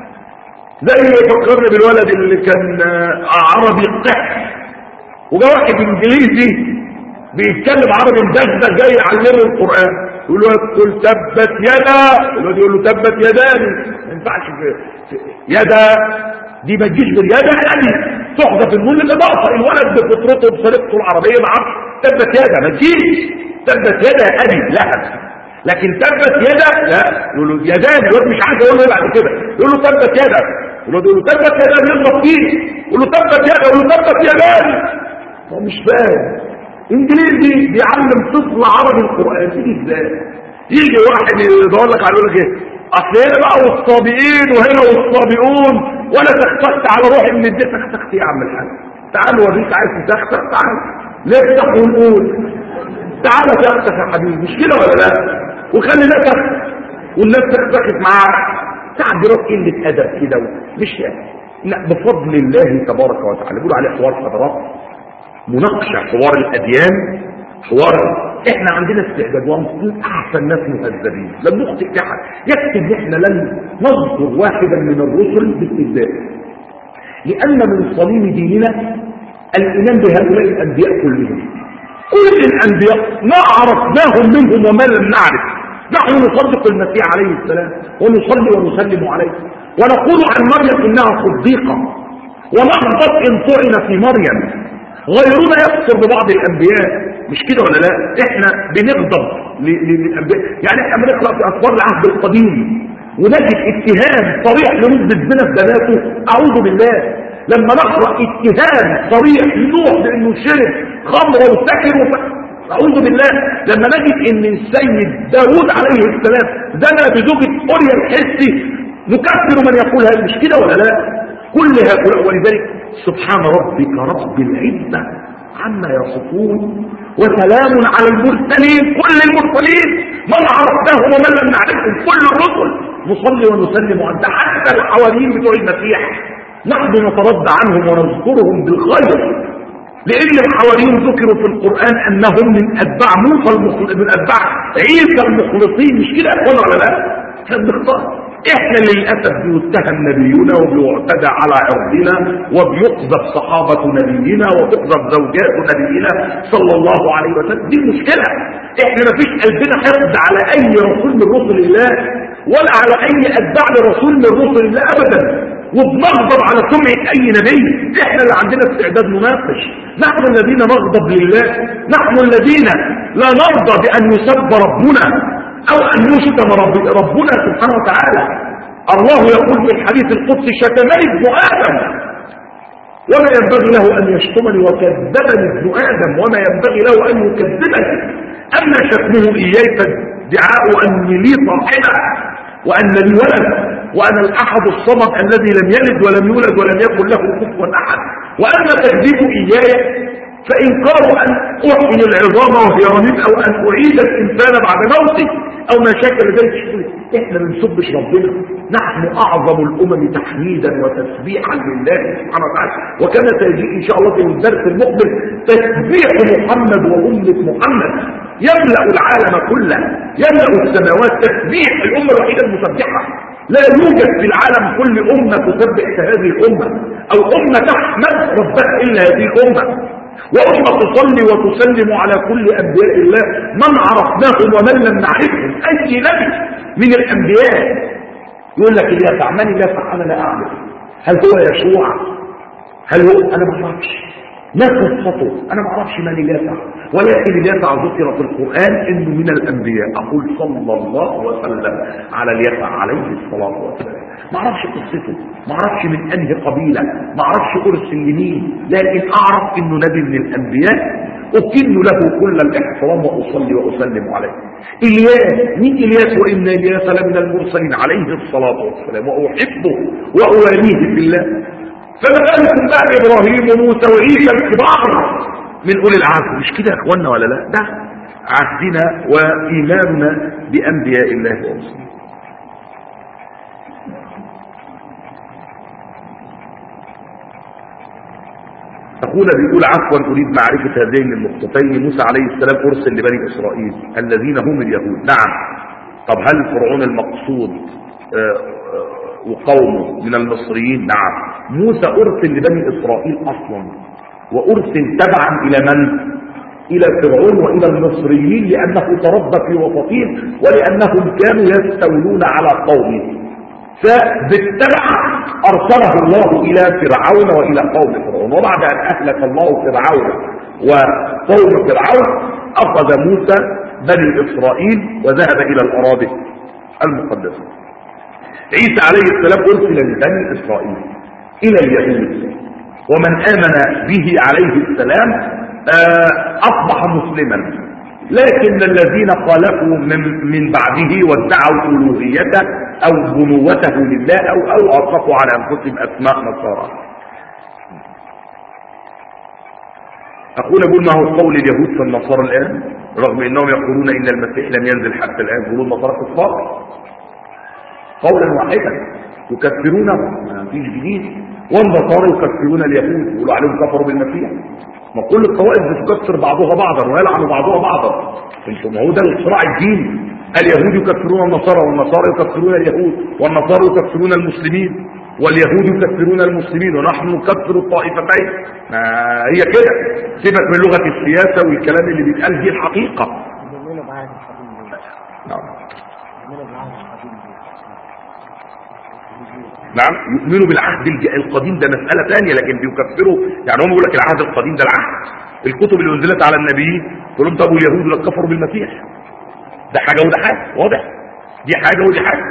زي فكرني بالولد اللي كان عربي قح، وجا واحد انجليزي بيتكلم عربي مدغدغ جاي يعلمه القرآن، يقول له ادخل تبت يدا، الواد يقول له تبت يداني، ما ينفعش يدا دي ما تجيش غير يدا ابي، تحذف النون الاضافه، الولد بفطرته بطريقته العربيه ما عرفش تبت يدا، ما تجيش تبت يدا ابي لهب. لكن تبت يدا لا، يقول له يدان، الواد مش عارف يقول له بعد كده، يقول له تبت يدا، يقول له تبت يدا، يضرب فيه، يقول له تبت يدا، يقول له تبت يدان. هو مش فاهم انجليزي، بيعلم طفل عربي القران تيجي ازاي؟ يجي واحد يدور لك على يقول لك ايه، اصل هنا بقى والصابئين وهنا والصابئون، وانا تختخت على روحي من الدين. تختخت يا عم الحاج، تعال اوريك عايز تختخ، تعال نفتح ونقول، تعال تختخ يا حبيبي، مش كده ولا لا؟ وخلي الناس تختخ والناس تختخت معاك، تعبيرات قله ادب كده، مش لا، بفضل الله تبارك وتعالى. بيقولوا عليه حوار حضارات، مناقشه، حوار الاديان، حوار. احنا عندنا استعداد وانتم احسن ناس مهذبين، لم نخطئ احد. يكفي ان احنا لن نذكر واحدا من الرسل باستهزاء، لان من صميم ديننا الايمان بهؤلاء الانبياء كلهم. كل الانبياء ما عرفناهم منهم وما لم نعرف. نحن نصدق المسيح عليه السلام ونصلي ونسلم عليه، ونقول عن مريم انها صديقه، ونغضب ان طعن في مريم. غيرنا يكفر ببعض الانبياء، مش كده ولا لا؟ احنا بنغضب للانبياء، يعني احنا بنقرا في اخبار العهد القديم ونجد اتهام صريح لرد الزنا ببناته، اعوذ بالله. لما نقرا اتهام صريح لنوح بانه شرب خمر وسكر وف... اعوذ بالله. لما نجد ان السيد داود عليه السلام زنى بزوجة اوريا الحسي، نكفر من يقول هذا، مش كده ولا لا؟ كل هؤلاء. ولذلك سبحان ربك رب العزة عما يصفون وسلام على المرسلين، كل المرسلين من عرفناهم ومن لم نعرفهم، كل الرسل نصلي ونسلم عنه، حتى الحواريين بتوع المسيح نحن نترضى عنهم ونذكرهم بالخير، لان الحواريين ذكروا في القرآن انهم من اتباع موسى المخلص، من اتباع عيسى المخلصين، مش كده يا ولا لا؟ فبنختار. احنا للأسف بيتهم نبينا وبيعتدى على عرضنا وبيقذف صحابة نبينا وتقذف زوجات نبينا صلى الله عليه وسلم. دي مشكلة. احنا ما فيش قلبنا حقد على اي رسول من رسل الله ولا على اي اتباع لرسول من رسل الله ابدا، وبنغضب على سمعة اي نبي. احنا اللي عندنا استعداد نناقش، نحن الذين نغضب لله، نحن الذين لا نرضى بان يسب ربنا او ان يشتم رب ربنا سبحانه وتعالى. الله يقول في الحديث القدسي شتمني ابن ادم وما ينبغي له ان يشتمني، وكذبني ابن ادم وما ينبغي له ان يكذبني. اما شتمه اياي فادعاء اني لي صاحبه وان لي ولد وانا الاحد الصمد الذي لم يلد ولم يولد ولم يكن له كفوا احد. واما تكذيب اياي فإنكار أن أحيي العظام وهي رميم، أو أن أعيد الإنسان بعد موته، أو ما شاكل ذلك. إحنا ما بنسبش ربنا، نحن أعظم الأمم تحميدا وتسبيحا لله سبحانه وتعالى. وكما سيجي إن شاء الله في الدرس المقبل تسبيح محمد وأمة محمد يملأ العالم كله، يملأ السماوات تسبيح. الأمة الوحيدة المسبحة، لا يوجد في العالم كل أمة تسبح كهذه الأمة، أو أمة تحمد ربها إلا هذه الأمة، وأمة تصلي وتسلم على كل أنبياء الله من عرفناهم ومن لم نعرفهم. أي نبي من الأنبياء يقول لك اللي يفعل، من اللي يفعل؟ أنا لا أعرف. هل هو يشوع؟ هل هو؟ أنا ما أعرفش. ما قصته؟ أنا ما أعرفش من اللي يفعل، ولكن اللي يفعل ذكر في القرآن إنه من الأنبياء. أقول صلى الله وسلم على اليسع عليه الصلاة والسلام. ما اعرفش قصته، ما اعرفش من انهي قبيلة، ما اعرفش ارسل لمين، لكن اعرف انه نبي من الانبياء اكن له كل الاحترام واصلي واسلم عليه. الياس، مين الياس؟ وان الياس لمن المرسلين عليه الصلاة والسلام، واحبه واواليه في الله. فما بالكم بقى ابراهيم وموسى وعيسى الكبار من اولي العزم، مش كده يا اخوانا ولا لا؟ ده عهدنا وايماننا بانبياء الله ورسله. أخونا بيقول عفوا أريد معرفة هذين النقطتين. موسى عليه السلام أرسل لبني إسرائيل الذين هم اليهود، نعم. طب هل فرعون المقصود وقومه من المصريين؟ نعم. موسى أرسل لبني إسرائيل أصلا، وأرسل تبعا إلى من؟ إلى فرعون وإلى المصريين، لأنه تربى في وسطهم ولأنهم كانوا يستولون على قومه. فبالتبع أرسله الله إلى فرعون وإلى قوم فرعون. وبعد أن أهلك الله فرعون وقوم فرعون أخذ موسى بني إسرائيل وذهب إلى الأراضي المقدسة. عيسى عليه السلام أرسل لبني إسرائيل إلى اليهود، ومن آمن به عليه السلام أصبح مسلما، لكن الذين خالفوا من, من بعده وادعوا ألوهيته أو بنوته لله أو أو أطلقوا على أنفسهم أسماء نصارى. أقول أقول ما هو قول اليهود في النصارى الآن رغم أنهم يقولون إن المسيح لم ينزل حتى الآن؟ يقولون النصارى كفار قولا واحدا يكفرونه، ما فيش جديد. والنصارى يكفرون اليهود يقولوا عليهم كفروا بالمسيح. ما كل الطوائف بتكفر بعضها بعضا ويلعن بعضها بعضا. انتم هو ده الصراع الديني. اليهود يكفرون النصارى والنصارى يكفرون اليهود والنصارى يكفرون المسلمين واليهود يكفرون المسلمين ونحن نكفر الطائفتين. ما هي كده، سيبك من لغة السياسة والكلام اللي بيتقال دي الحقيقة. نعم نعم يؤمنوا بالعهد القديم، ده مسألة ثانية، لكن بيكفروا يعني هم بيقول لك العهد القديم ده العهد الكتب اللي انزلت على النبي، تقول لهم طب واليهود اللي كفروا بالمسيح؟ ده حاجة وده حاجة، واضح؟ دي حاجة ودي حاجة.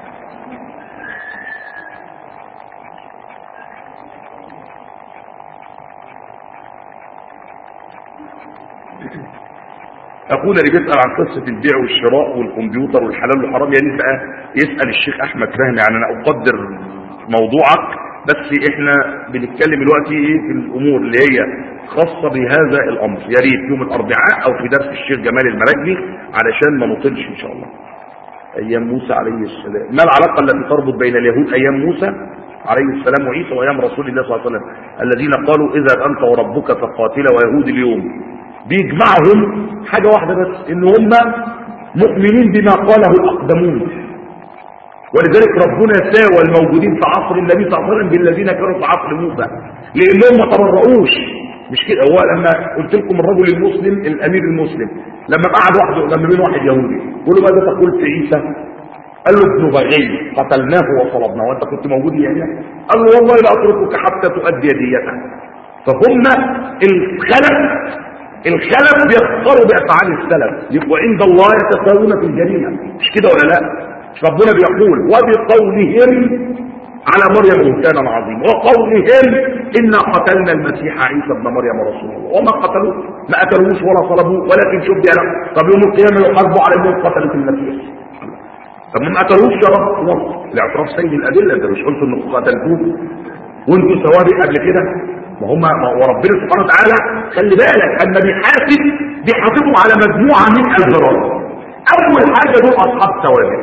أقول اللي بيسأل عن قصة البيع والشراء والكمبيوتر والحلال والحرام يعني بقى يسأل الشيخ أحمد فهمي. يعني أنا أقدر موضوعك، بس إحنا بنتكلم دلوقتي إيه في الأمور اللي هي خاصة بهذا الأمر. يا ريت يوم الأربعاء أو في درس الشيخ جمال المراجلي علشان ما نطلش إن شاء الله. أيام موسى عليه السلام، ما العلاقة التي تربط بين اليهود أيام موسى عليه السلام وعيسى وأيام رسول الله صلى الله عليه وسلم الذين قالوا إذا أنت وربك فقاتلا ويهود اليوم؟ بيجمعهم حاجة واحدة بس، ان هم مؤمنين بما قاله الأقدمون. ولذلك ربنا ساوى الموجودين في عصر النبي صلى الله عليه وسلم بالذين كانوا في عصر موسى، لانهم ما تبرؤوش. مش كده؟ هو لما قلت لكم الرجل المسلم الامير المسلم لما قعد وحده لما بين واحد يهودي يقول له ماذا تقول في عيسى؟ قال له ابن بغي قتلناه وصلبناه وانت كنت موجود يعني؟ قال له والله لا اتركك حتى تؤدي ديته. فهم الخلف الخلف بيختاروا بأفعال السلف، يبقوا عند الله يتساوون في الجريمة. مش كده ولا لا؟ مش ربنا بيقول وبقولهم على مريم بهتانا عظيم وقولهم إنا قتلنا المسيح عيسى ابن مريم رسول الله وما قتلوه، ما قتلوش ولا صلبوه ولكن شبه له. طب يوم القيامة يحاربوا على انهم قتلوا المسيح. طب ما قتلوش يا رب؟ الاعتراف سيد الأدلة. انت مش قلت انكم قتلتوه وانتوا سوابق قبل كده؟ ما هم وربنا سبحانه وتعالى خلي بالك ان بيحاسب بيحاسبهم على مجموعه من الجرائم. اول حاجه دول اصحاب ثوابت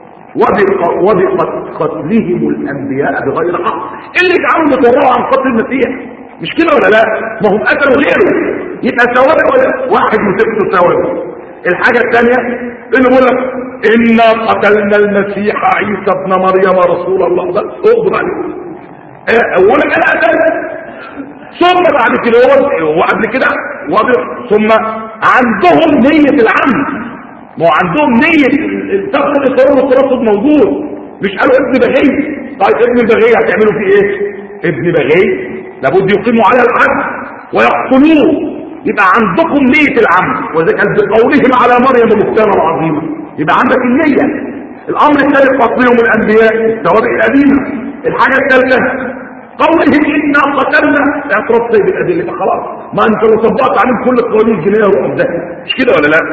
وبقتلهم الانبياء بغير حق اللي جعلوا متورعوا عن قتل المسيح. مش كده ولا لا؟ ما هم قتلوا غيره يبقى ثوابت ولا واحد مسكته ثوابت. الحاجه الثانيه اللي بيقول لك انا قتلنا المسيح عيسى ابن مريم رسول الله، بس اقبض عليه. اولا انا قتلت ثم بعد كده وقبل كده ثم عندهم نية العمد. ما هو عندهم نية التقوى الإصرار والترصد موجود. مش قالوا ابن بغي؟ طيب ابن البغي هتعملوا فيه ايه؟ ابن بغي لابد يقيموا على العدل ويقتلوه. يبقى عندكم نية العمد، وذلك بقولهم على مريم بهتانا عظيما. يبقى عندك النية. الأمر الثالث قتلهم الأنبياء السوابق القديمة. الحاجة الثالثة قولهم إنا قتلنا اعتراف سيد الأدلة. خلاص ما أنت لو طبقت عليهم كل القوانين الجنائية والأرض ده. مش كده ولا لا؟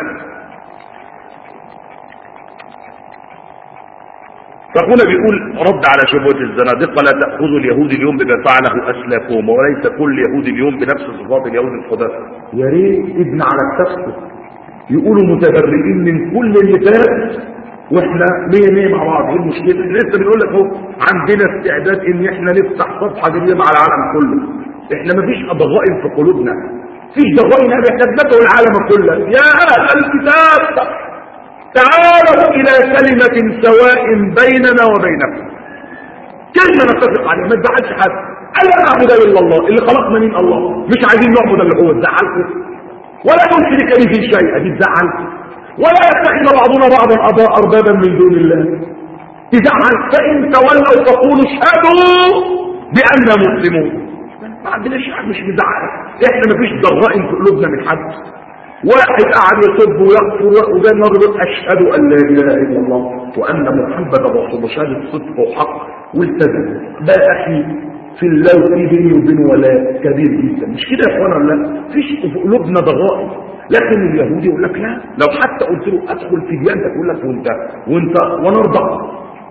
فقونا بيقول رد على شبهة الزنادقة لا تأخذوا اليهود اليوم بما فعله أسلافهم وليس كل يهود اليوم بنفس صفات اليهود القدامى. يا ريت ابن على التفسير يقولوا متبرئين من كل اللي فات واحنا مية مية مع بعض. ايه المشكله؟ لسه بنقول لك اهو عندنا استعداد ان احنا نفتح صفحه جديده مع العالم كله. احنا مفيش ضغائن في قلوبنا، مفيش ضغائن، احنا ندعو العالم كله يا اهل الكتاب تعالوا الى كلمه سواء بيننا وبينكم، كلمه نتفق عليها ما تزعلش حد. الا نعبد الا الله اللي خلقنا من الله، مش عايزين نعبد اللي هو تزعلكم ولا نشرك به شيئا دي تزعل، ولا يتخذ بعضنا بعضا اربابا من دون الله. تزعل. فإن تولوا فقولوا اشهدوا بأننا مسلمون. ما عندناش حد مش مزعل، احنا ما فيش ضغائن في قلوبنا من حد. واحد قاعد يسب ويغفر وجاء النار يقول اشهد ان لا اله الا الله وان محمدا رسول الله، شهاده صدق وحق والتزم. ده اخي في الله في بيني وبينه ولا كبير جدا، مش كده يا اخوانا ولا لا؟ مفيش في قلوبنا ضغائن. لكن اليهودي يقول لك لا، لو حتى قلت له ادخل في ديانتك يقول لك وانت وانت ونرضى.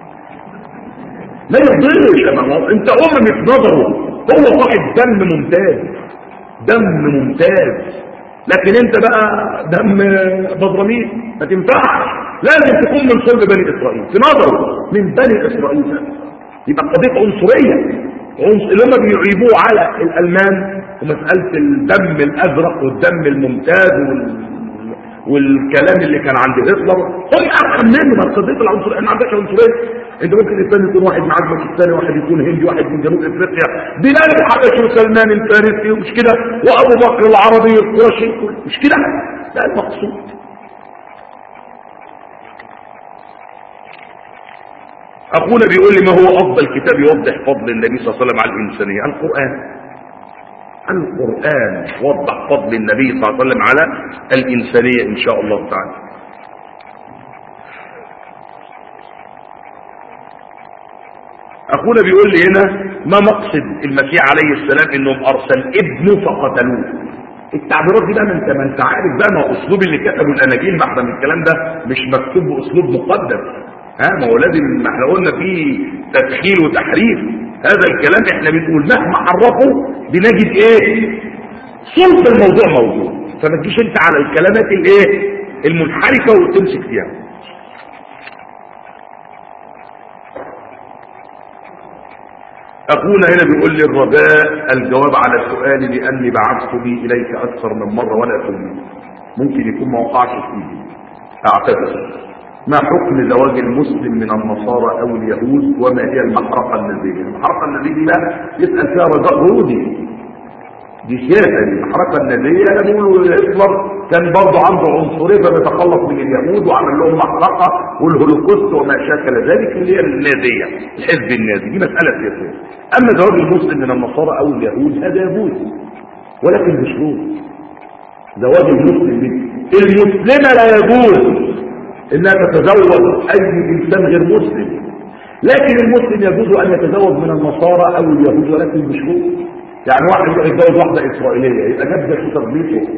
لا يرضيش يا ماما، انت امم في نظره، هو صاحب دم ممتاز، دم ممتاز، لكن انت بقى دم بضرمين ما تنفعش. لازم تكون من صلب بني اسرائيل في نظره، من بني اسرائيل. يبقى قضيه عنصريه، عنصر اللي هم بيعيبوه على الالمان ومساله الدم الازرق والدم الممتاز وال... والكلام اللي كان عند هتلر، هم افهم منه. ما قضيه العنصريه ما عندكش عنصريه. انت ممكن الثاني يكون واحد معاك، الثاني واحد يكون هندي، واحد من جنوب افريقيا، بلال الحبشي وسلمان الفارسي ومش كده، وابو بكر العربي القرشي، مش كده. ده المقصود. اخونا بيقول لي ما هو افضل كتاب يوضح فضل النبي صلى الله عليه وسلم على الانسانيه؟ القران. القران وضح فضل النبي صلى الله عليه وسلم على الانسانيه ان شاء الله تعالى. اخونا بيقول لي هنا ما مقصد المسيح عليه السلام انهم ارسل ابنه فقتلوه؟ التعبيرات دي بقى ما انت ما انت عارف بقى، ما اسلوب اللي كتبوا الاناجيل ما احنا من الكلام ده مش مكتوب باسلوب مقدس. ها ما هو لازم، ما احنا قلنا فيه تدخيل وتحريف. هذا الكلام احنا بنقول مهما حرفوا بنجد ايه؟ صلب الموضوع موجود. فما تجيش انت على الكلمات الايه المنحرفه وتمسك فيها. اخونا هنا بيقول لي الرجاء الجواب على سؤالي لاني بعثت بي اليك اكثر من مره ولا تجيب. ممكن يكون ما وقعش فيه. اعتذر. ما حكم زواج المسلم من النصارى او اليهود وما هي المحرقه النازيه؟ المحرقه النازيه دي بقى يسال فيها رجاء هودي، دي سياسه. المحرقه النازيه انا بقول هتلر كان برضه عنده عنصريه فبيتخلص من اليهود وعمل لهم محرقه والهولوكوست وما شاكل ذلك اللي هي النازيه، الحزب النازي. دي مساله سياسيه. اما زواج المسلم من النصارى او اليهود هذا يجوز ولكن بشروط. زواج المسلم من المسلمه لا يجوز انها تتزوج اي انسان غير مسلم، لكن المسلم يجوز ان يتزوج من النصارى او اليهود ولكن بشروط. يعني واحد يروح يتجوز واحده اسرائيليه يبقى جاب ده تربيته،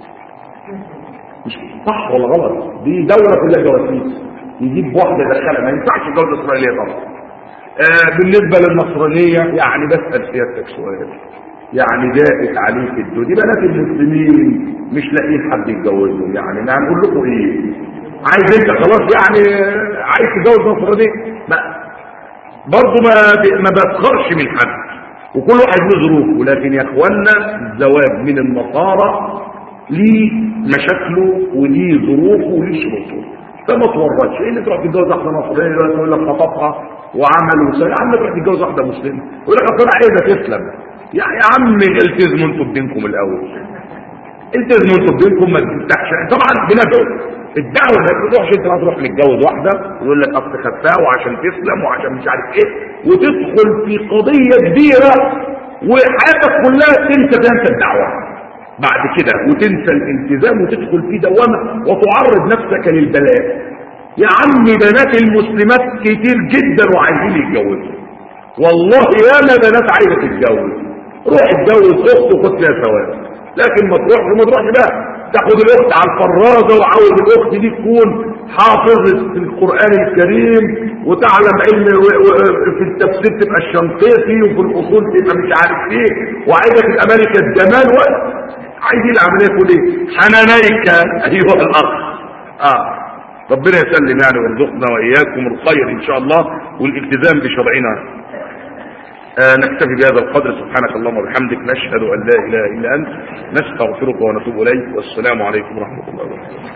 مش صح ولا غلط؟ دي دوله كلها جواسيس، يجيب واحده يدخلها، ما ينفعش يتجوز اسرائيليه طبعا. آه بالنسبه للنصرانيه يعني بسال سيادتك سؤال، يعني جاءت عليك الدنيا دي بنات المسلمين مش لاقيين حد يتجوزهم، يعني ما هنقول لكم ايه؟ عايز انت خلاص يعني عايز تتجوز نصرانيه؟ ما برضه ما ما بسخرش من حد وكل واحد له ظروفه، لكن يا اخوانا الزواج من النصارى ليه مشاكله وليه ظروفه وليه شروطه، فما تورطش. ايه اللي تروح تتجوز واحده نصرانيه يقول لك خطبها وعمل وسوي، يا عم تروح تتجوز واحده مسلمه يقول لك اصل انا عايزه تسلم. يا يا عم التزموا انتوا بدينكم الاول، التزموا انتوا بدينكم، ما تفتحش. طبعا بندعو الدعوه ما تروحش انت تروح متجوز واحده يقول لك اصل خفاه وعشان تسلم وعشان مش عارف ايه، وتدخل في قضيه كبيره وحياتك كلها تنسى تنسى الدعوه بعد كده وتنسى الالتزام وتدخل في دوامه وتعرض نفسك للبلاء. يا عم بنات المسلمات كتير جدا وعايزين يتجوزوا، والله ياما بنات عايزه تتجوز. روح اتجوز اخت وخد فيها ثواب، لكن ما تروحش وما تروحش بقى تاخد الاخت على الفرازه وعاوز الاخت دي تكون حافظه القران الكريم وتعلم علم في التفسير تبقى الشنقيطي وفي الاصول تبقى مش عارف ايه وعايزه تبقى ملكه الجمال وعايزين العمليه تقول ايه؟ حنانيك ايها الاخ. اه ربنا يسلم يعني ويرزقنا واياكم الخير ان شاء الله والالتزام بشرعنا. آه نكتفي بهذا القدر. سبحانك اللهم وبحمدك نشهد ان لا اله الا انت نستغفرك ونتوب اليك والسلام عليكم ورحمه الله وبركاته.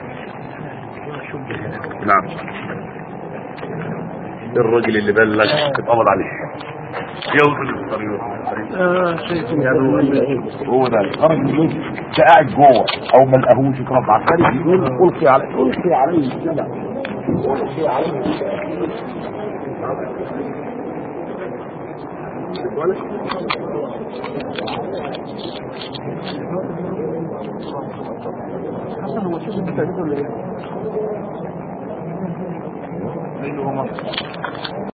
نعم الراجل اللي بلغ اتقبض عليه يوصل الطريق اه شيء هو ده الراجل قاعد جوه او ما لقاهوش يقرب على الخارج يقول القي عليه القي عليه السلام القي عليه حسن هو شوف انت ولا ايه؟